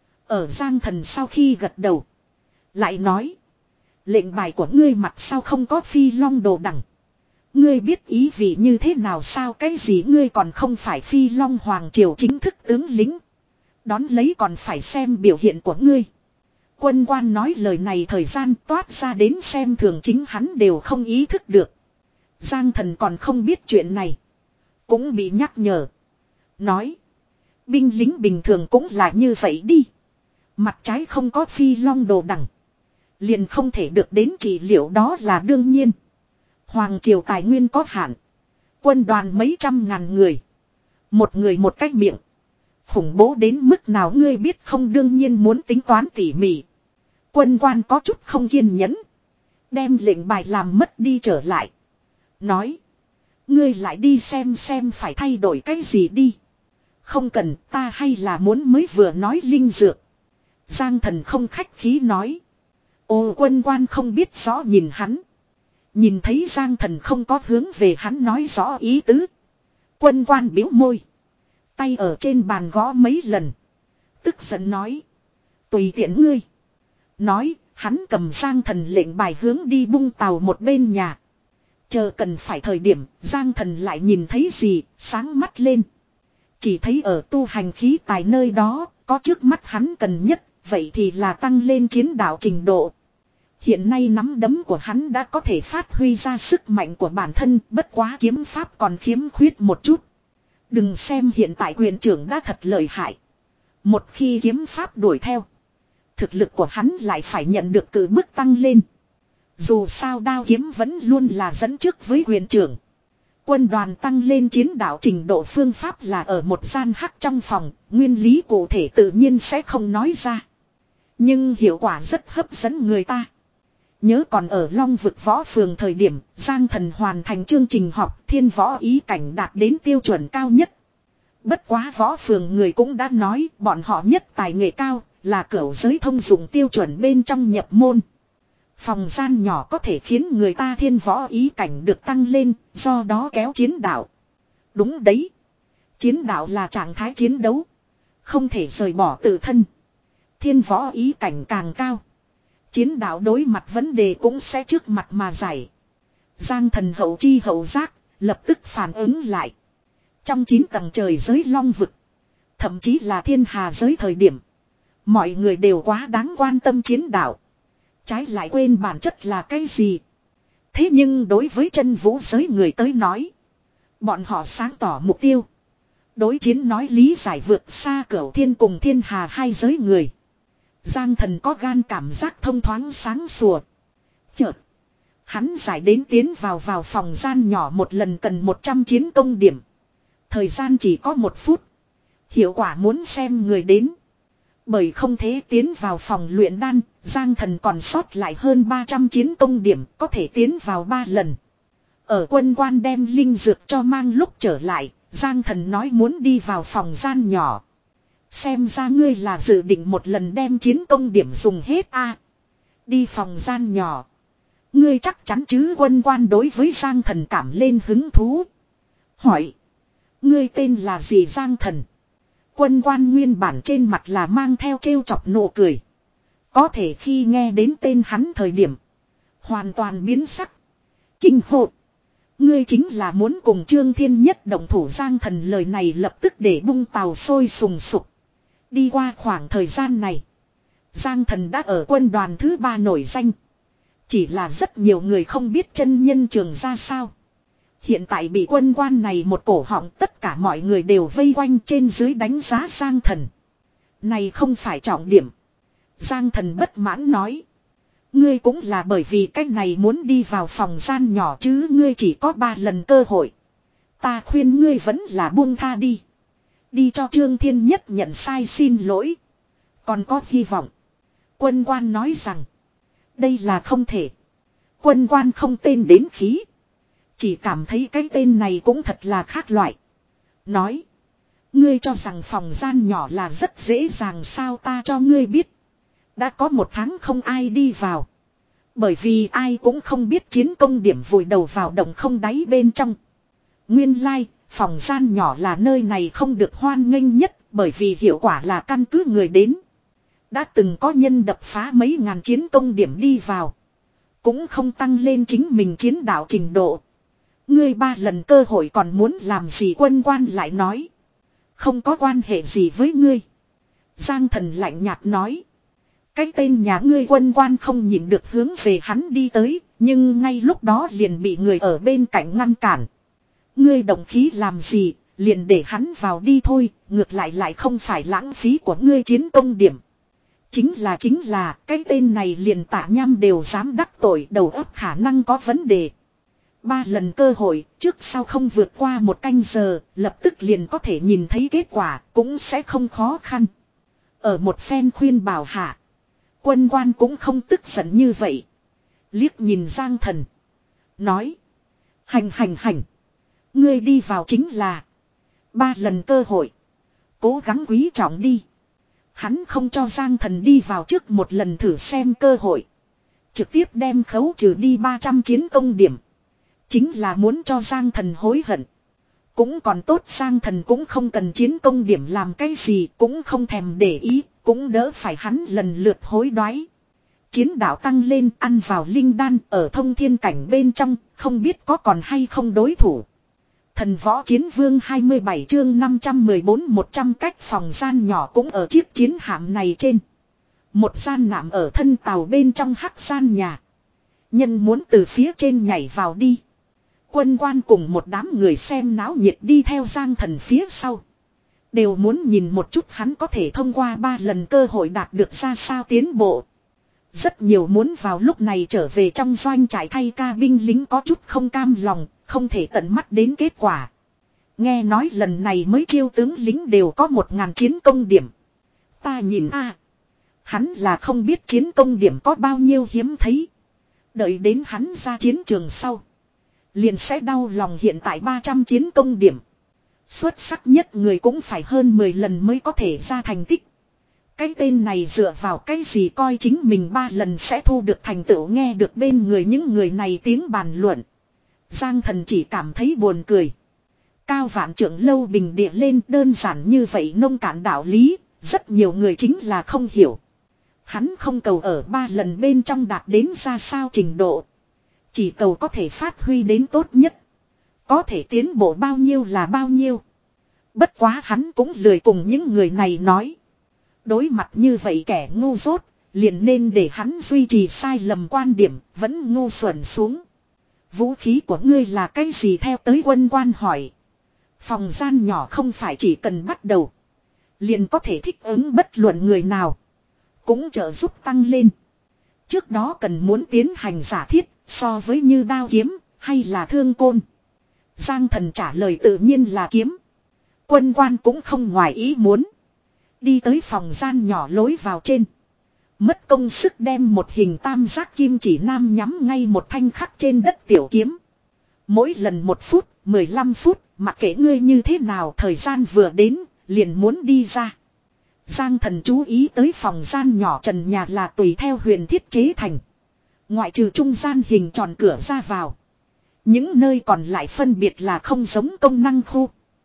Ở Giang Thần sau khi gật đầu, lại nói, lệnh bài của ngươi mặt sau không có phi long đồ đẳng. Ngươi biết ý vị như thế nào sao? Cái gì? Ngươi còn không phải phi long hoàng triều chính thức tướng lính. Đón lấy còn phải xem biểu hiện của ngươi. Quân quan nói lời này thời gian toát ra đến xem thường chính hắn đều không ý thức được. Giang Thần còn không biết chuyện này, cũng bị nhắc nhở. Nói. Binh lính bình thường cũng là như vậy đi. Mặt trái không có phi long đồ đằng. Liền không thể được đến trị liệu đó là đương nhiên. Hoàng triều tài nguyên có hạn. Quân đoàn mấy trăm ngàn người. Một người một cách miệng. Khủng bố đến mức nào ngươi biết không, đương nhiên muốn tính toán tỉ mỉ. Quân quan có chút không kiên nhẫn. Đem lệnh bài làm mất đi trở lại. Nói. Ngươi lại đi xem xem phải thay đổi cái gì đi. Không cần, ta hay là muốn mới vừa nói linh dược. Giang Thần không khách khí nói. Ô quân quan không biết rõ nhìn hắn. Nhìn thấy Giang Thần không có hướng về hắn nói rõ ý tứ. Quân quan biểu môi. Tay ở trên bàn gõ mấy lần. Tức giận nói. Tùy tiện ngươi. Nói, hắn cầm Giang Thần lệnh bài hướng đi bung tàu một bên nhà. Chờ cần phải thời điểm, Giang Thần lại nhìn thấy gì, sáng mắt lên. Chỉ thấy ở tu hành khí tài nơi đó, có trước mắt hắn cần nhất, vậy thì là tăng lên chiến đạo trình độ. Hiện nay nắm đấm của hắn đã có thể phát huy ra sức mạnh của bản thân, bất quá kiếm pháp còn khiếm khuyết một chút. Đừng xem hiện tại quyền trưởng đã thật lợi hại. Một khi kiếm pháp đuổi theo, thực lực của hắn lại phải nhận được cự bước tăng lên. Dù sao đao kiếm vẫn luôn là dẫn trước với quyền trưởng. Quân đoàn tăng lên chiến đạo trình độ phương pháp là ở một gian hắc trong phòng, nguyên lý cụ thể tự nhiên sẽ không nói ra. Nhưng hiệu quả rất hấp dẫn người ta. Nhớ còn ở Long Vực Võ Phường thời điểm, Giang Thần hoàn thành chương trình học thiên võ ý cảnh đạt đến tiêu chuẩn cao nhất. Bất quá Võ Phường người cũng đã nói bọn họ nhất tài nghệ cao, là cửu giới thông dụng tiêu chuẩn bên trong nhập môn. Phòng gian nhỏ có thể khiến người ta thiên võ ý cảnh được tăng lên, do đó kéo chiến đạo. Đúng đấy. Chiến đạo là trạng thái chiến đấu. Không thể rời bỏ tự thân. Thiên võ ý cảnh càng cao. Chiến đạo đối mặt vấn đề cũng sẽ trước mặt mà giải. Giang Thần hậu chi hậu giác, lập tức phản ứng lại. Trong chín tầng trời giới long vực. Thậm chí là thiên hà giới thời điểm. Mọi người đều quá đáng quan tâm chiến đạo. Trái lại quên bản chất là cái gì. Thế nhưng đối với chân vũ giới người tới nói. Bọn họ sáng tỏ mục tiêu. Đối chiến nói lý giải vượt xa cửu thiên cùng thiên hà hai giới người. Giang Thần có gan cảm giác thông thoáng sáng sủa. Chợt. Hắn giải đến tiến vào vào phòng gian nhỏ một lần cần một trăm chiến công điểm. Thời gian chỉ có một phút. Hiệu quả muốn xem người đến. Bởi không thế tiến vào phòng luyện đan, Giang Thần còn sót lại hơn ba trăm chiến công điểm, có thể tiến vào ba lần. Ở quân quan đem linh dược cho mang lúc trở lại, Giang Thần nói muốn đi vào phòng gian nhỏ. Xem ra ngươi là dự định một lần đem chiến công điểm dùng hết a. Đi phòng gian nhỏ. Ngươi chắc chắn chứ, quân quan đối với Giang Thần cảm lên hứng thú. Hỏi. Ngươi tên là gì Giang Thần? Quân quan nguyên bản trên mặt là mang theo trêu chọc nụ cười. Có thể khi nghe đến tên hắn thời điểm. Hoàn toàn biến sắc. Kinh hồn. Ngươi chính là muốn cùng Trương Thiên Nhất động thủ. Giang Thần lời này lập tức để bung tàu sôi sùng sục. Đi qua khoảng thời gian này. Giang Thần đã ở quân đoàn thứ ba nổi danh. Chỉ là rất nhiều người không biết chân nhân trường ra sao. Hiện tại bị quân quan này một cổ họng, tất cả mọi người đều vây quanh trên dưới đánh giá Giang Thần. Này không phải trọng điểm. Giang Thần bất mãn nói. Ngươi cũng là bởi vì cách này muốn đi vào phòng gian nhỏ chứ, ngươi chỉ có ba lần cơ hội. Ta khuyên ngươi vẫn là buông tha đi. Đi cho Trương Thiên Nhất nhận sai xin lỗi. Còn có hy vọng. Quân quan nói rằng. Đây là không thể. Quân quan không tên đến khí. Chỉ cảm thấy cái tên này cũng thật là khác loại. Nói. Ngươi cho rằng phòng gian nhỏ là rất dễ dàng sao, ta cho ngươi biết. Đã có một tháng không ai đi vào. Bởi vì ai cũng không biết chiến công điểm vùi đầu vào động không đáy bên trong. Nguyên lai, like, phòng gian nhỏ là nơi này không được hoan nghênh nhất, bởi vì hiệu quả là căn cứ người đến. Đã từng có nhân đập phá mấy ngàn chiến công điểm đi vào. Cũng không tăng lên chính mình chiến đạo trình độ. Ngươi ba lần cơ hội còn muốn làm gì, quân quan lại nói. Không có quan hệ gì với ngươi. Giang Thần lạnh nhạt nói. Cái tên nhà ngươi, quân quan không nhìn được hướng về hắn đi tới. Nhưng ngay lúc đó liền bị người ở bên cạnh ngăn cản. Ngươi động khí làm gì, liền để hắn vào đi thôi, ngược lại lại không phải lãng phí của ngươi chiến công điểm. Chính là chính là, cái tên này liền Tạ Nham đều dám đắc tội, đầu óc khả năng có vấn đề. Ba lần cơ hội, trước sau không vượt qua một canh giờ, lập tức liền có thể nhìn thấy kết quả, cũng sẽ không khó khăn. Ở một phen khuyên bảo hạ, Quân Quan cũng không tức giận như vậy. Liếc nhìn Giang Thần, nói: Hành hành hành, ngươi đi vào chính là ba lần cơ hội, cố gắng quý trọng đi. Hắn không cho Giang Thần đi vào trước một lần thử xem cơ hội, trực tiếp đem khấu trừ đi ba trăm chiến công điểm. Chính là muốn cho Giang Thần hối hận. Cũng còn tốt, Giang Thần cũng không cần chiến công điểm làm cái gì, cũng không thèm để ý, cũng đỡ phải hắn lần lượt hối đoái. Chiến đạo tăng lên, ăn vào linh đan, ở thông thiên cảnh bên trong, không biết có còn hay không đối thủ. Thần võ chiến vương hai mươi bảy chương năm trăm mười bốn một trăm cách phòng gian nhỏ cũng ở chiếc chiến hạm này trên. Một gian nạm ở thân tàu bên trong hắc gian nhà. Nhân muốn từ phía trên nhảy vào đi. Quân Quan cùng một đám người xem náo nhiệt đi theo Giang Thần phía sau. Đều muốn nhìn một chút hắn có thể thông qua ba lần cơ hội đạt được ra sao tiến bộ. Rất nhiều muốn vào lúc này trở về trong doanh trại thay ca binh lính có chút không cam lòng, không thể tận mắt đến kết quả. Nghe nói lần này mới chiêu tướng lính đều có một ngàn chiến công điểm. Ta nhìn a, hắn là không biết chiến công điểm có bao nhiêu hiếm thấy. Đợi đến hắn ra chiến trường sau, liền sẽ đau lòng hiện tại ba trăm chiến công điểm. Xuất sắc nhất người cũng phải hơn mười lần mới có thể ra thành tích. Cái tên này dựa vào cái gì coi chính mình ba lần sẽ thu được thành tựu. Nghe được bên người những người này tiếng bàn luận, Giang Thần chỉ cảm thấy buồn cười. Cao vạn trưởng lâu bình địa lên, đơn giản như vậy nông cạn đạo lý, rất nhiều người chính là không hiểu. Hắn không cầu ở ba lần bên trong đạt đến ra sao trình độ, chỉ cầu có thể phát huy đến tốt nhất. Có thể tiến bộ bao nhiêu là bao nhiêu. Bất quá hắn cũng lười cùng những người này nói. Đối mặt như vậy kẻ ngu dốt, liền nên để hắn duy trì sai lầm quan điểm, vẫn ngu xuẩn xuống. Vũ khí của ngươi là cái gì? Theo tới Quân Quan hỏi. Phòng gian nhỏ không phải chỉ cần bắt đầu liền có thể thích ứng bất luận người nào, cũng trợ giúp tăng lên. Trước đó cần muốn tiến hành giả thiết, so với như đao kiếm hay là thương côn. Giang Thần trả lời tự nhiên là kiếm. Quân Quan cũng không ngoài ý muốn. Đi tới phòng gian nhỏ lối vào trên. Mất công sức đem một hình tam giác kim chỉ nam nhắm ngay một thanh khắc trên đất tiểu kiếm. Mỗi lần một phút, mười lăm phút, mặc kệ ngươi như thế nào, thời gian vừa đến, liền muốn đi ra. Giang Thần chú ý tới phòng gian nhỏ trần nhà là tùy theo huyền thiết chế thành. Ngoại trừ trung gian hình tròn cửa ra vào, những nơi còn lại phân biệt là không giống công năng khu.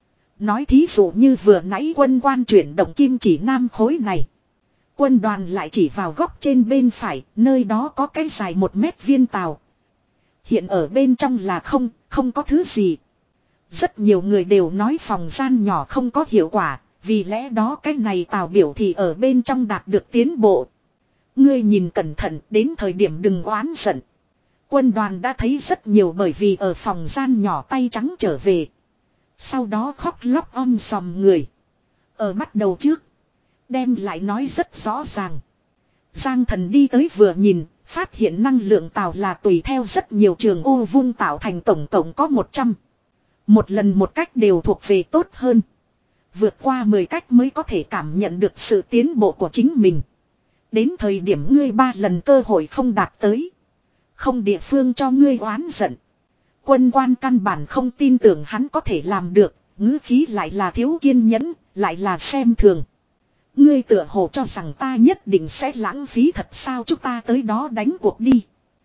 Nói thí dụ như vừa nãy Quân Quan chuyển động kim chỉ nam khối này. Quân đoàn lại chỉ vào góc trên bên phải, nơi đó có cái dài một mét viên tàu. Hiện ở bên trong là không, không có thứ gì. Rất nhiều người đều nói phòng gian nhỏ không có hiệu quả, vì lẽ đó cái này tàu biểu thì ở bên trong đạt được tiến bộ. Ngươi nhìn cẩn thận, đến thời điểm đừng oán giận. Quân đoàn đã thấy rất nhiều bởi vì ở phòng gian nhỏ tay trắng trở về. Sau đó khóc lóc om sòm người. Ở bắt đầu trước, đem lại nói rất rõ ràng. Giang Thần đi tới vừa nhìn, phát hiện năng lượng tàu là tùy theo rất nhiều trường ô vuông tạo thành, tổng cộng có một trăm. Một lần một cách đều thuộc về tốt hơn. Vượt qua mười cách mới có thể cảm nhận được sự tiến bộ của chính mình. Đến thời điểm ngươi ba lần cơ hội không đạt tới, không địa phương cho ngươi oán giận. Quân Quan căn bản không tin tưởng hắn có thể làm được, ngữ khí lại là thiếu kiên nhẫn, lại là xem thường. Ngươi tựa hồ cho rằng ta nhất định sẽ lãng phí thật sao? Chúng ta tới đó đánh cuộc đi.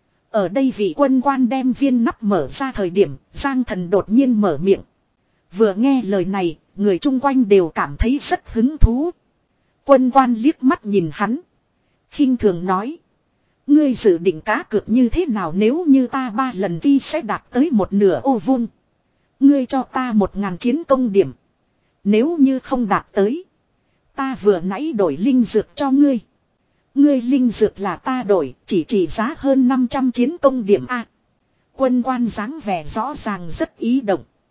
Ở đây vị Quân Quan đem viên nắp mở ra thời điểm, Giang Thần đột nhiên mở miệng. Vừa nghe lời này, người chung quanh đều cảm thấy rất hứng thú. Quân Quan liếc mắt nhìn hắn, khinh thường nói. Ngươi dự định cá cược như thế nào? Nếu như ta ba lần kia sẽ đạt tới một nửa ô vuông, ngươi cho ta một ngàn chiến công điểm. Nếu như không đạt tới, ta vừa nãy đổi linh dược cho ngươi. Ngươi linh dược là ta đổi, chỉ trị giá hơn năm trăm chiến công điểm a. Quân Quan dáng vẻ rõ ràng rất ý động.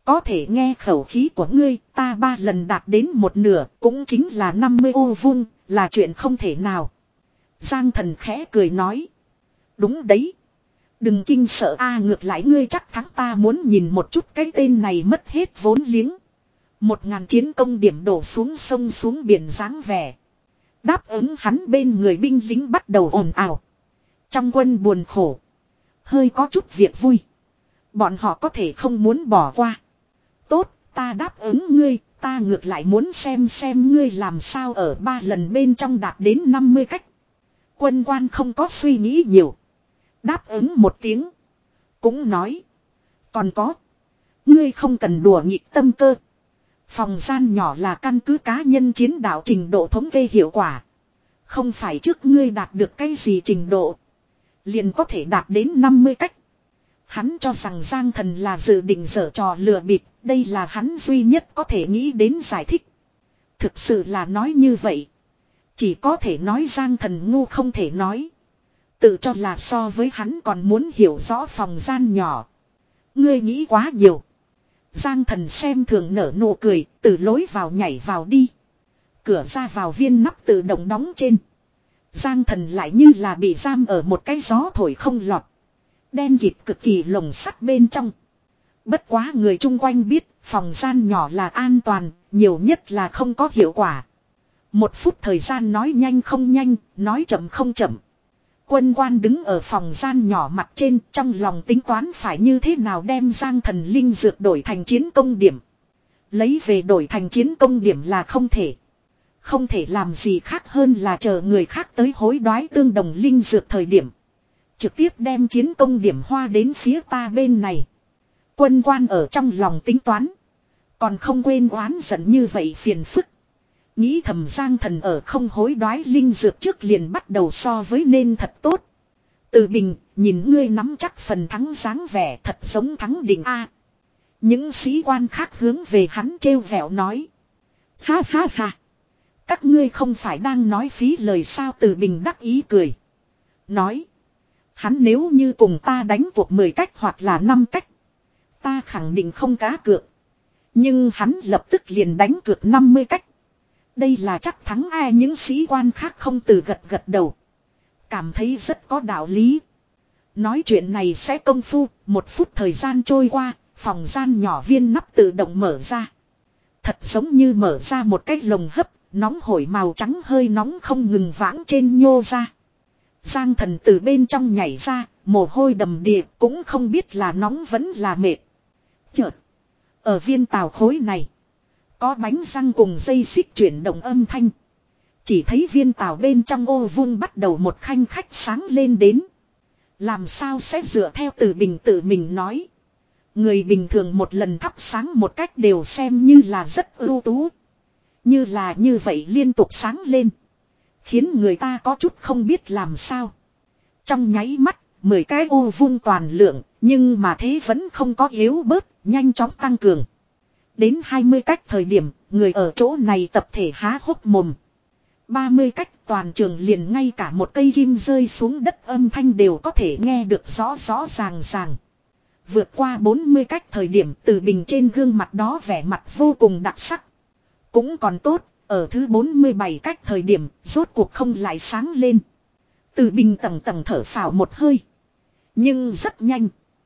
Có thể nghe khẩu khí của ngươi, ta ba lần đạt đến một nửa, cũng chính là năm mươi ô vuông, là chuyện không thể nào. Giang Thần khẽ cười nói. Đúng đấy. Đừng kinh sợ a, ngược lại ngươi chắc thắng, ta muốn nhìn một chút cái tên này mất hết vốn liếng. Một ngàn chiến công điểm đổ xuống sông xuống biển dáng vẻ. Đáp ứng hắn bên người binh lính bắt đầu ồn ào. Trong quân buồn khổ. Hơi có chút việc vui. Bọn họ có thể không muốn bỏ qua. Tốt, ta đáp ứng ngươi, ta ngược lại muốn xem xem ngươi làm sao ở ba lần bên trong đạt đến năm mươi cách. Quân quan không có suy nghĩ nhiều. Đáp ứng một tiếng. Cũng nói. Còn có. Ngươi không cần đùa nghịch tâm cơ. Phòng gian nhỏ là căn cứ cá nhân chiến đạo trình độ thống kê hiệu quả. Không phải trước ngươi đạt được cái gì trình độ. Liền có thể đạt đến năm mươi cách. Hắn cho rằng Giang Thần là dự định giở trò lừa bịp. Đây là hắn duy nhất có thể nghĩ đến giải thích. Thực sự là nói như vậy. Chỉ có thể nói Giang Thần ngu không thể nói. Tự cho là so với hắn còn muốn hiểu rõ phòng gian nhỏ. Ngươi nghĩ quá nhiều. Giang Thần xem thường nở nụ cười, từ lối vào nhảy vào đi. Cửa ra vào viên nắp tự động đóng trên. Giang Thần lại như là bị giam ở một cái gió thổi không lọt. Đen kịt cực kỳ lồng sắt bên trong. Bất quá người chung quanh biết phòng gian nhỏ là an toàn, nhiều nhất là không có hiệu quả. Một phút thời gian nói nhanh không nhanh, nói chậm không chậm. Quân quan đứng ở phòng gian nhỏ mặt trên, trong lòng tính toán phải như thế nào đem Giang Thần linh dược đổi thành chiến công điểm. Lấy về đổi thành chiến công điểm là không thể. Không thể làm gì khác hơn là chờ người khác tới hối đoái tương đồng linh dược thời điểm. Trực tiếp đem chiến công điểm hoa đến phía ta bên này. Quân quan ở trong lòng tính toán. Còn không quên oán giận như vậy phiền phức. Nghĩ thầm Giang Thần ở không hối đoái linh dược trước liền bắt đầu so với nên thật tốt. Từ Bình, nhìn ngươi nắm chắc phần thắng dáng vẻ thật giống thắng đỉnh A. Những sĩ quan khác hướng về hắn trêu vẹo nói. Ha ha ha. Các ngươi không phải đang nói phí lời sao? Từ Bình đắc ý cười. Nói. Hắn nếu như cùng ta đánh cuộc mười cách hoặc là năm cách. Ta khẳng định không cá cược. Nhưng hắn lập tức liền đánh cược năm mươi cách. Đây là chắc thắng ai, những sĩ quan khác không từ gật gật đầu. Cảm thấy rất có đạo lý. Nói chuyện này sẽ công phu, một phút thời gian trôi qua, phòng gian nhỏ viên nắp tự động mở ra. Thật giống như mở ra một cái lồng hấp, nóng hổi màu trắng hơi nóng không ngừng vãng trên nhô ra. Giang Thần từ bên trong nhảy ra, mồ hôi đầm đìa, cũng không biết là nóng vẫn là mệt. Chợt, ở viên tàu khối này, có bánh răng cùng dây xích chuyển động âm thanh. Chỉ thấy viên tàu bên trong ô vuông bắt đầu một khanh khách sáng lên đến. Làm sao sẽ dựa theo Từ Bình tự mình nói. Người bình thường một lần thắp sáng một cách đều xem như là rất ưu tú. Như là như vậy liên tục sáng lên. Khiến người ta có chút không biết làm sao. Trong nháy mắt, mười cái ô vuông toàn lượng, nhưng mà thế vẫn không có yếu bớt, nhanh chóng tăng cường. Đến hai mươi cách thời điểm, người ở chỗ này tập thể há hốc mồm. ba mươi cách toàn trường liền ngay cả một cây kim rơi xuống đất âm thanh đều có thể nghe được rõ rõ ràng ràng. Vượt qua bốn mươi cách thời điểm, Từ Bình trên gương mặt đó vẻ mặt vô cùng đặc sắc. Cũng còn tốt, ở thứ bốn mươi bảy cách thời điểm, rốt cuộc không lại sáng lên. Từ Bình tầng tầng thở phào một hơi. Nhưng rất nhanh.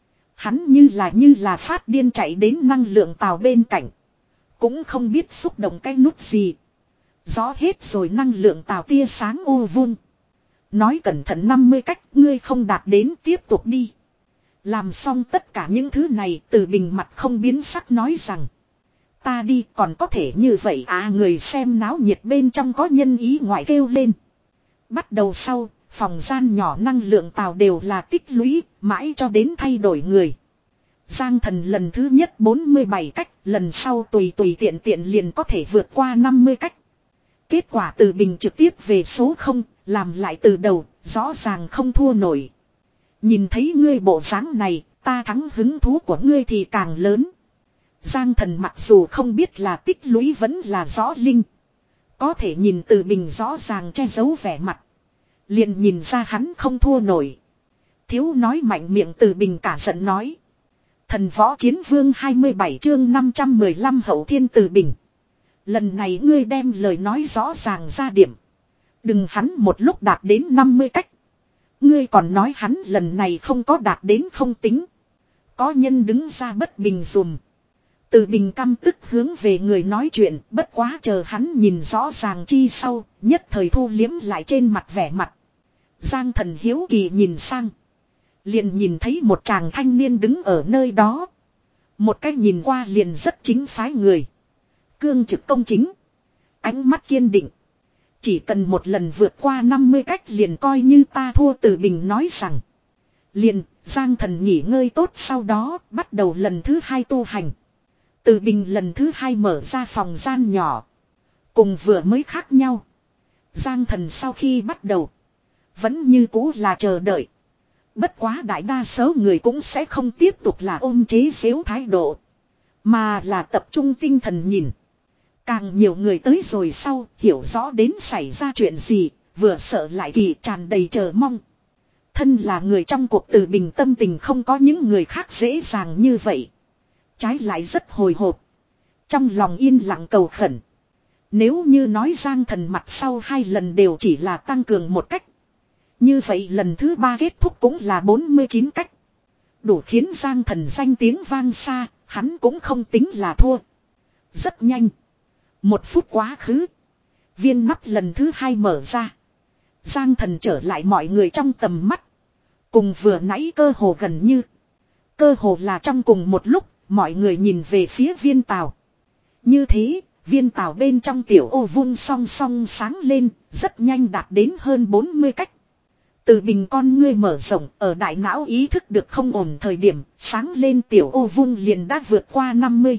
Hắn như là như là phát điên chạy đến năng lượng tàu bên cạnh. Cũng không biết xúc động cái nút gì. Gió hết rồi năng lượng tàu tia sáng ô vuông. Nói cẩn thận năm mươi cách ngươi không đạt đến tiếp tục đi. Làm xong tất cả những thứ này, Từ Bình mặt không biến sắc nói rằng. Ta đi còn có thể như vậy à, người xem náo nhiệt bên trong có nhân ý ngoại kêu lên. Bắt đầu sau, phòng gian nhỏ năng lượng tàu đều là tích lũy, mãi cho đến thay đổi người. Giang Thần lần thứ nhất bốn mươi bảy cách, lần sau tùy tùy tiện tiện liền có thể vượt qua năm mươi cách. Kết quả Từ Bình trực tiếp về số không, làm lại từ đầu, rõ ràng không thua nổi. Nhìn thấy ngươi bộ dáng này, ta thắng hứng thú của ngươi thì càng lớn. Giang Thần mặc dù không biết là tích lũy vẫn là rõ linh. Có thể nhìn Từ Bình rõ ràng che giấu vẻ mặt. Liền nhìn ra hắn không thua nổi. Thiếu nói mạnh miệng Từ Bình cả giận nói. Thần võ chiến vương hai mươi bảy chương năm trăm mười lăm hậu thiên từ bình. Lần này ngươi đem lời nói rõ ràng ra điểm. Đừng hắn một lúc đạt đến năm mươi cách. Ngươi còn nói hắn lần này không có đạt đến không tính. Có nhân đứng ra bất bình dùm. Từ bình căm tức hướng về người nói chuyện, bất quá chờ hắn nhìn rõ ràng chi sau, nhất thời thu liếm lại trên mặt vẻ mặt. Giang Thần hiếu kỳ nhìn sang. Liền nhìn thấy một chàng thanh niên đứng ở nơi đó. Một cách nhìn qua liền rất chính phái người. Cương trực công chính. Ánh mắt kiên định. Chỉ cần một lần vượt qua năm mươi cách liền coi như ta thua. Từ bình nói rằng. Liền, Giang Thần nghỉ ngơi tốt sau đó bắt đầu lần thứ hai tu hành. Từ bình lần thứ hai mở ra phòng gian nhỏ. Cùng vừa mới khác nhau. Giang Thần sau khi bắt đầu. Vẫn như cũ là chờ đợi. Bất quá đại đa số người cũng sẽ không tiếp tục là ôm chế xếu thái độ. Mà là tập trung tinh thần nhìn. Càng nhiều người tới rồi sau hiểu rõ đến xảy ra chuyện gì. Vừa sợ lại kỳ tràn đầy chờ mong. Thân là người trong cuộc Từ bình tâm tình không có những người khác dễ dàng như vậy. Trái lại rất hồi hộp. Trong lòng yên lặng cầu khẩn. Nếu như nói Giang Thần mặt sau hai lần đều chỉ là tăng cường một cách. Như vậy lần thứ ba kết thúc cũng là bốn mươi chín cách. Đủ khiến Giang Thần danh tiếng vang xa, hắn cũng không tính là thua. Rất nhanh. Một phút quá khứ. Viên nắp lần thứ hai mở ra. Giang Thần trở lại mọi người trong tầm mắt. Cùng vừa nãy cơ hồ gần như. Cơ hồ là trong cùng một lúc, mọi người nhìn về phía viên tàu. Như thế, viên tàu bên trong tiểu ô vuông song song sáng lên, rất nhanh đạt đến hơn bốn mươi cách. Từ bình con ngươi mở rộng, ở đại não ý thức được không ổn thời điểm, sáng lên tiểu ô vuông liền đã vượt qua năm mươi.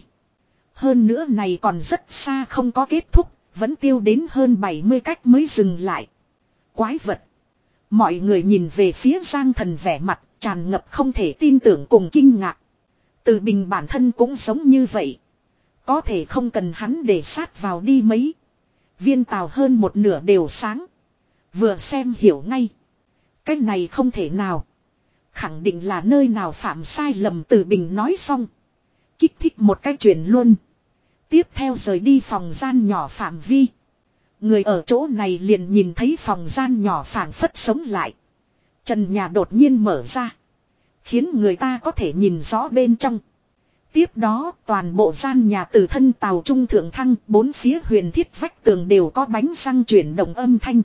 Hơn nữa này còn rất xa không có kết thúc, vẫn tiêu đến hơn bảy mươi cách mới dừng lại. Quái vật. Mọi người nhìn về phía Giang Thần vẻ mặt, tràn ngập không thể tin tưởng cùng kinh ngạc. Từ bình bản thân cũng giống như vậy. Có thể không cần hắn để sát vào đi mấy. Viên tàu hơn một nửa đều sáng. Vừa xem hiểu ngay. Cái này không thể nào. Khẳng định là nơi nào phạm sai lầm. Từ bình nói xong. Kích thích một cái chuyển luôn. Tiếp theo rời đi phòng gian nhỏ phạm vi. Người ở chỗ này liền nhìn thấy phòng gian nhỏ phảng phất sống lại. Trần nhà đột nhiên mở ra. Khiến người ta có thể nhìn rõ bên trong. Tiếp đó toàn bộ gian nhà từ thân tàu trung thượng thăng. Bốn phía huyền thiết vách tường đều có bánh răng chuyển động âm thanh.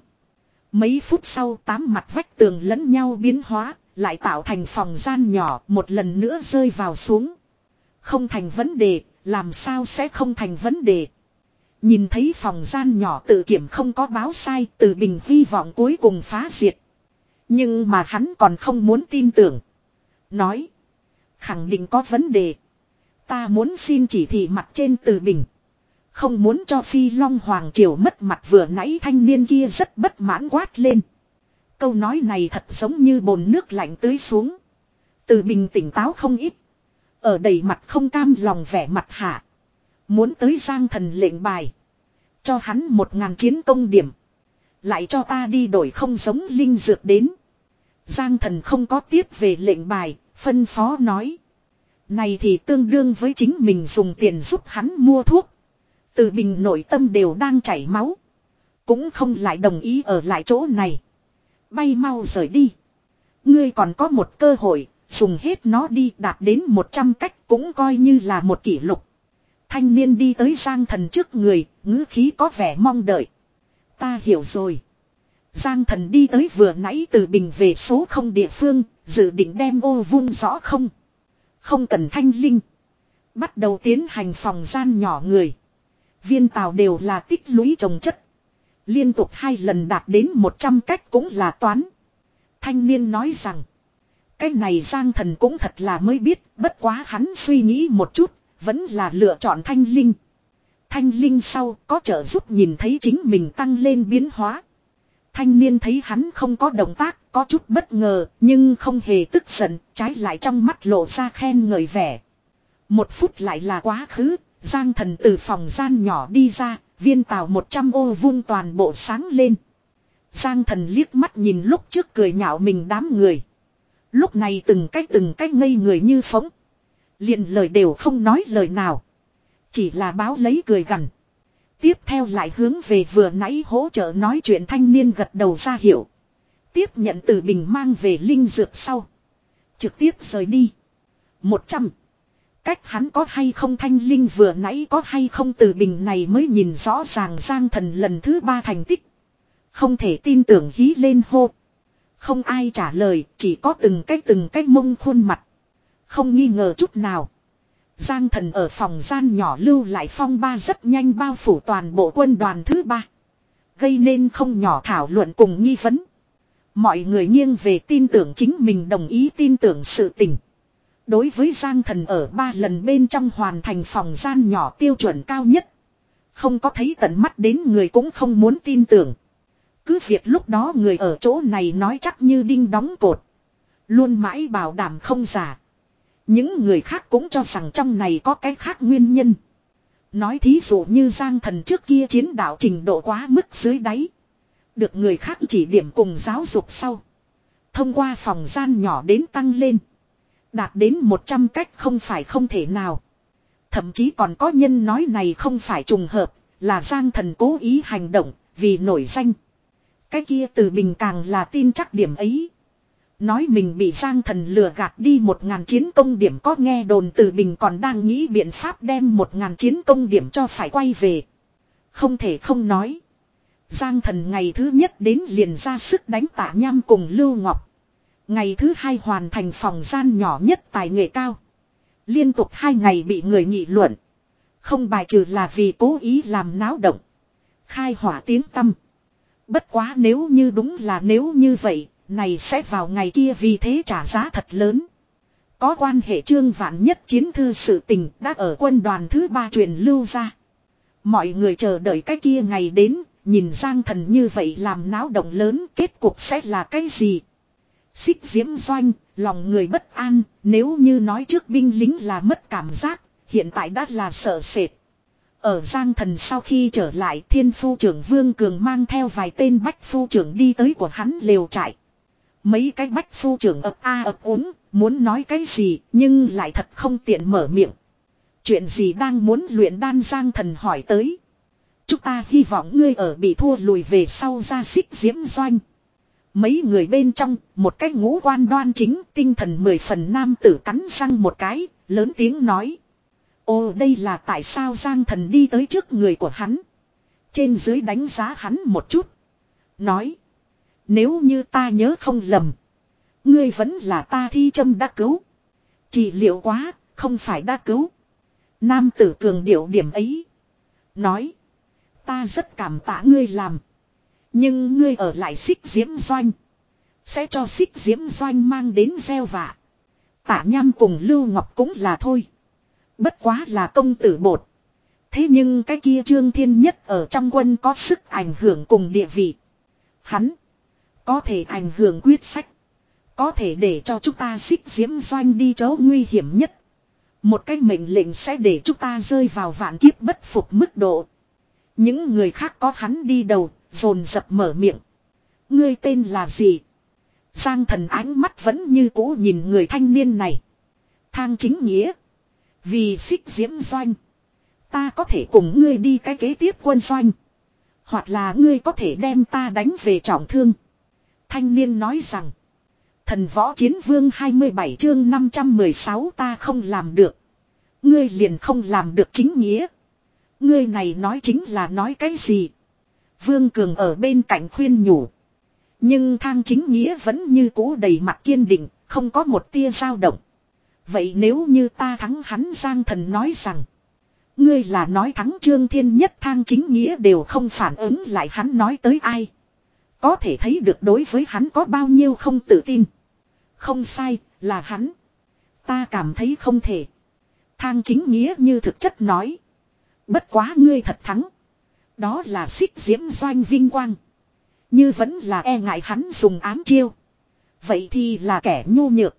Mấy phút sau tám mặt vách tường lẫn nhau biến hóa. Lại tạo thành phòng gian nhỏ một lần nữa rơi vào xuống. Không thành vấn đề. Làm sao sẽ không thành vấn đề. Nhìn thấy phòng gian nhỏ tự kiểm không có báo sai. Từ bình hy vọng cuối cùng phá diệt. Nhưng mà hắn còn không muốn tin tưởng. Nói. Khẳng định có vấn đề. Ta muốn xin chỉ thị mặt trên Từ bình. Không muốn cho Phi Long Hoàng Triều mất mặt. Vừa nãy thanh niên kia rất bất mãn quát lên. Câu nói này thật giống như bồn nước lạnh tưới xuống. Từ bình tỉnh táo không ít. Ở đầy mặt không cam lòng vẻ mặt hạ. Muốn tới Giang Thần lệnh bài. Cho hắn một ngàn chiến công điểm. Lại cho ta đi đổi không giống linh dược đến. Giang Thần không có tiếp về lệnh bài. Phân phó nói. Này thì tương đương với chính mình dùng tiền giúp hắn mua thuốc. Từ bình nội tâm đều đang chảy máu. Cũng không lại đồng ý ở lại chỗ này. Bay mau rời đi. Ngươi còn có một cơ hội. Dùng hết nó đi đạt đến một trăm cách cũng coi như là một kỷ lục. Thanh niên đi tới Giang Thần trước người, ngữ khí có vẻ mong đợi. Ta hiểu rồi. Giang Thần đi tới vừa nãy Từ bình về số không địa phương, dự định đem ô vuông rõ không. Không cần thanh linh. Bắt đầu tiến hành phòng gian nhỏ người. Viên tàu đều là tích lũy trồng chất. Liên tục hai lần đạt đến một trăm cách cũng là toán. Thanh niên nói rằng. Cái này Giang Thần cũng thật là mới biết, bất quá hắn suy nghĩ một chút, vẫn là lựa chọn thanh linh. Thanh linh sau có trợ giúp nhìn thấy chính mình tăng lên biến hóa. Thanh niên thấy hắn không có động tác, có chút bất ngờ, nhưng không hề tức giận, trái lại trong mắt lộ ra khen ngợi vẻ. Một phút lại là quá khứ, Giang Thần từ phòng gian nhỏ đi ra, viên tàu một trăm ô vuông toàn bộ sáng lên. Giang Thần liếc mắt nhìn lúc trước cười nhạo mình đám người. Lúc này từng cách từng cách ngây người như phóng. Liền lời đều không nói lời nào. Chỉ là báo lấy cười gằn. Tiếp theo lại hướng về vừa nãy hỗ trợ nói chuyện thanh niên gật đầu ra hiệu. Tiếp nhận từ bình mang về linh dược sau. Trực tiếp rời đi. Một trăm. Cách hắn có hay không thanh linh vừa nãy có hay không từ bình này mới nhìn rõ ràng Giang Thần lần thứ ba thành tích. Không thể tin tưởng hí lên hô. Không ai trả lời, chỉ có từng cái từng cái mông khuôn mặt. Không nghi ngờ chút nào. Giang Thần ở phòng gian nhỏ lưu lại phong ba rất nhanh bao phủ toàn bộ quân đoàn thứ ba. Gây nên không nhỏ thảo luận cùng nghi vấn. Mọi người nghiêng về tin tưởng chính mình đồng ý tin tưởng sự tình. Đối với Giang Thần ở ba lần bên trong hoàn thành phòng gian nhỏ tiêu chuẩn cao nhất. Không có thấy tận mắt đến người cũng không muốn tin tưởng. Cứ việc lúc đó người ở chỗ này nói chắc như đinh đóng cột. Luôn mãi bảo đảm không giả. Những người khác cũng cho rằng trong này có cái khác nguyên nhân. Nói thí dụ như Giang Thần trước kia chiến đạo trình độ quá mức dưới đáy. Được người khác chỉ điểm cùng giáo dục sau. Thông qua phòng gian nhỏ đến tăng lên. Đạt đến một trăm cách không phải không thể nào. Thậm chí còn có nhân nói này không phải trùng hợp, là Giang Thần cố ý hành động, vì nổi danh. Cái kia từ bình càng là tin chắc điểm ấy. Nói mình bị Giang Thần lừa gạt đi một ngàn chiến công điểm có nghe đồn từ bình còn đang nghĩ biện pháp đem một ngàn chiến công điểm cho phải quay về. Không thể không nói. Giang Thần ngày thứ nhất đến liền ra sức đánh Tạ Nham cùng Lưu Ngọc. Ngày thứ hai hoàn thành phòng gian nhỏ nhất tài nghệ cao. Liên tục hai ngày bị người nghị luận. Không bài trừ là vì cố ý làm náo động. Khai hỏa tiếng tăm. Bất quá nếu như đúng là nếu như vậy, này sẽ vào ngày kia vì thế trả giá thật lớn. Có quan hệ Trương Vạn Nhất chiến thư sự tình đã ở quân đoàn thứ ba truyền lưu ra. Mọi người chờ đợi cái kia ngày đến, nhìn Giang Thần như vậy làm náo động lớn kết cục sẽ là cái gì? Xích diễm doanh, lòng người bất an, nếu như nói trước binh lính là mất cảm giác, hiện tại đã là sợ sệt. Ở Giang Thần sau khi trở lại thiên phu trưởng Vương Cường mang theo vài tên bách phu trưởng đi tới của hắn lều trại. Mấy cái bách phu trưởng ập a ập úng, muốn nói cái gì nhưng lại thật không tiện mở miệng. Chuyện gì đang muốn luyện đan Giang Thần hỏi tới. Chúng ta hy vọng ngươi ở bị thua lùi về sau ra xích diễm doanh. Mấy người bên trong, một cái ngũ quan đoan chính, tinh thần mười phần nam tử cắn răng một cái, lớn tiếng nói. Ồ đây là tại sao Giang Thần đi tới trước người của hắn. Trên dưới đánh giá hắn một chút. Nói. Nếu như ta nhớ không lầm. Ngươi vẫn là ta thi châm đã cứu. Trị liệu quá, không phải đã cứu. Nam tử cường điệu điểm ấy. Nói. Ta rất cảm tạ ngươi làm. Nhưng ngươi ở lại xích diễm doanh. Sẽ cho xích diễm doanh mang đến gieo vạ. Tạ Nham cùng Lưu Ngọc cũng là thôi. Bất quá là công tử bột. Thế nhưng cái kia Trương Thiên Nhất ở trong quân có sức ảnh hưởng cùng địa vị. Hắn. Có thể ảnh hưởng quyết sách. Có thể để cho chúng ta xích diễm doanh đi chỗ nguy hiểm nhất. Một cái mệnh lệnh sẽ để chúng ta rơi vào vạn kiếp bất phục mức độ. Những người khác có hắn đi đầu, dồn dập mở miệng. Ngươi tên là gì? Giang Thần ánh mắt vẫn như cũ nhìn người thanh niên này. Thang Chính Nghĩa. Vì xích diễm doanh. Ta có thể cùng ngươi đi cái kế tiếp quân doanh. Hoặc là ngươi có thể đem ta đánh về trọng thương. Thanh niên nói rằng. Thần võ chiến vương hai mươi bảy chương năm trăm mười sáu ta không làm được. Ngươi liền không làm được Chính Nghĩa. Ngươi này nói chính là nói cái gì? Vương Cường ở bên cạnh khuyên nhủ. Nhưng Thang Chính Nghĩa vẫn như cũ đầy mặt kiên định, không có một tia dao động. Vậy nếu như ta thắng hắn Giang Thần nói rằng. Ngươi là nói thắng Trương Thiên Nhất Thang Chính Nghĩa đều không phản ứng lại hắn nói tới ai. Có thể thấy được đối với hắn có bao nhiêu không tự tin. Không sai, là hắn. Ta cảm thấy không thể. Thang Chính Nghĩa như thực chất nói. Bất quá ngươi thật thắng. Đó là xích diễm doanh vinh quang. Như vẫn là e ngại hắn dùng ám chiêu. Vậy thì là kẻ nhu nhược.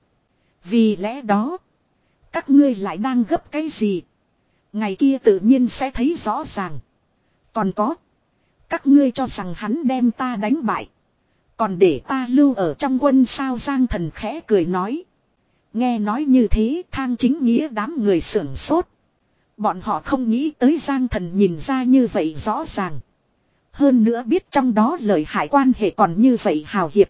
Vì lẽ đó. Các ngươi lại đang gấp cái gì? Ngày kia tự nhiên sẽ thấy rõ ràng. Còn có. Các ngươi cho rằng hắn đem ta đánh bại. Còn để ta lưu ở trong quân sao Giang Thần khẽ cười nói. Nghe nói như thế Thang Chính Nghĩa đám người sưởng sốt. Bọn họ không nghĩ tới Giang Thần nhìn ra như vậy rõ ràng. Hơn nữa biết trong đó lợi hại quan hệ còn như vậy hào hiệp.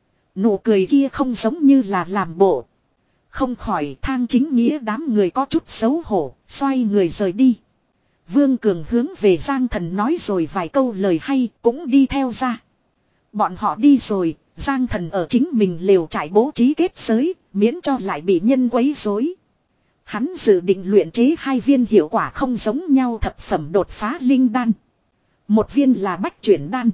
Nụ cười kia không giống như là làm bộ. Không khỏi Thang Chính Nghĩa đám người có chút xấu hổ, xoay người rời đi. Vương Cường hướng về Giang Thần nói rồi vài câu lời hay cũng đi theo ra. Bọn họ đi rồi, Giang Thần ở chính mình lều trại bố trí kết giới, miễn cho lại bị nhân quấy rối. Hắn dự định luyện chế hai viên hiệu quả không giống nhau thập phẩm đột phá linh đan. Một viên là bách chuyển đan,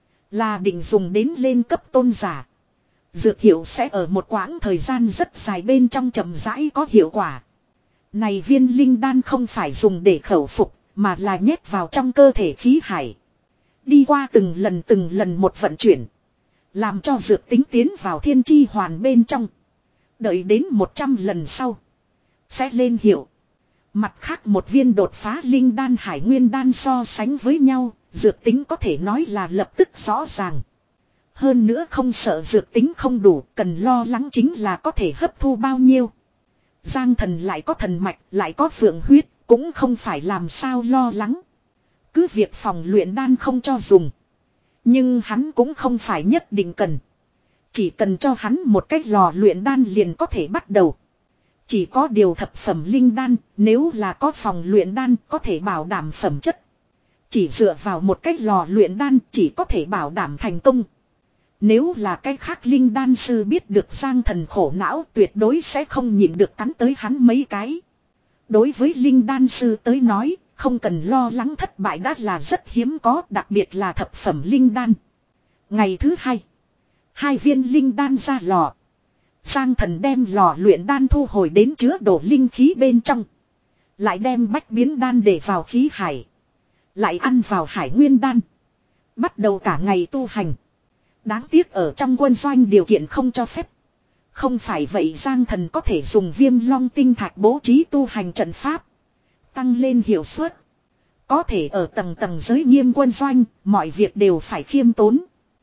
là định dùng đến lên cấp tôn giả. Dược hiệu sẽ ở một quãng thời gian rất dài bên trong chậm rãi có hiệu quả. Này viên linh đan không phải dùng để khẩu phục, mà là nhét vào trong cơ thể khí hải. Đi qua từng lần từng lần một vận chuyển, làm cho dược tính tiến vào thiên chi hoàn bên trong. Đợi đến một trăm lần sau, sẽ lên hiệu. Mặt khác một viên đột phá linh đan hải nguyên đan so sánh với nhau, dược tính có thể nói là lập tức rõ ràng. Hơn nữa không sợ dược tính không đủ, cần lo lắng chính là có thể hấp thu bao nhiêu. Giang Thần lại có thần mạch, lại có phượng huyết, cũng không phải làm sao lo lắng. Cứ việc phòng luyện đan không cho dùng. Nhưng hắn cũng không phải nhất định cần. Chỉ cần cho hắn một cái lò luyện đan liền có thể bắt đầu. Chỉ có điều thập phẩm linh đan, nếu là có phòng luyện đan có thể bảo đảm phẩm chất. Chỉ dựa vào một cái lò luyện đan chỉ có thể bảo đảm thành công. Nếu là cái khác linh đan sư biết được Giang Thần khổ não tuyệt đối sẽ không nhịn được cắn tới hắn mấy cái. Đối với linh đan sư tới nói, không cần lo lắng thất bại đã là rất hiếm có, đặc biệt là thập phẩm linh đan. Ngày thứ hai, hai viên linh đan ra lò. Giang Thần đem lò luyện đan thu hồi đến chứa đổ linh khí bên trong. Lại đem bách biến đan để vào khí hải. Lại ăn vào hải nguyên đan. Bắt đầu cả ngày tu hành. Đáng tiếc ở trong quân doanh điều kiện không cho phép. Không phải vậy Giang Thần có thể dùng viêm long tinh thạch bố trí tu hành trận pháp. Tăng lên hiệu suất. Có thể ở tầng tầng giới nghiêm quân doanh, mọi việc đều phải khiêm tốn.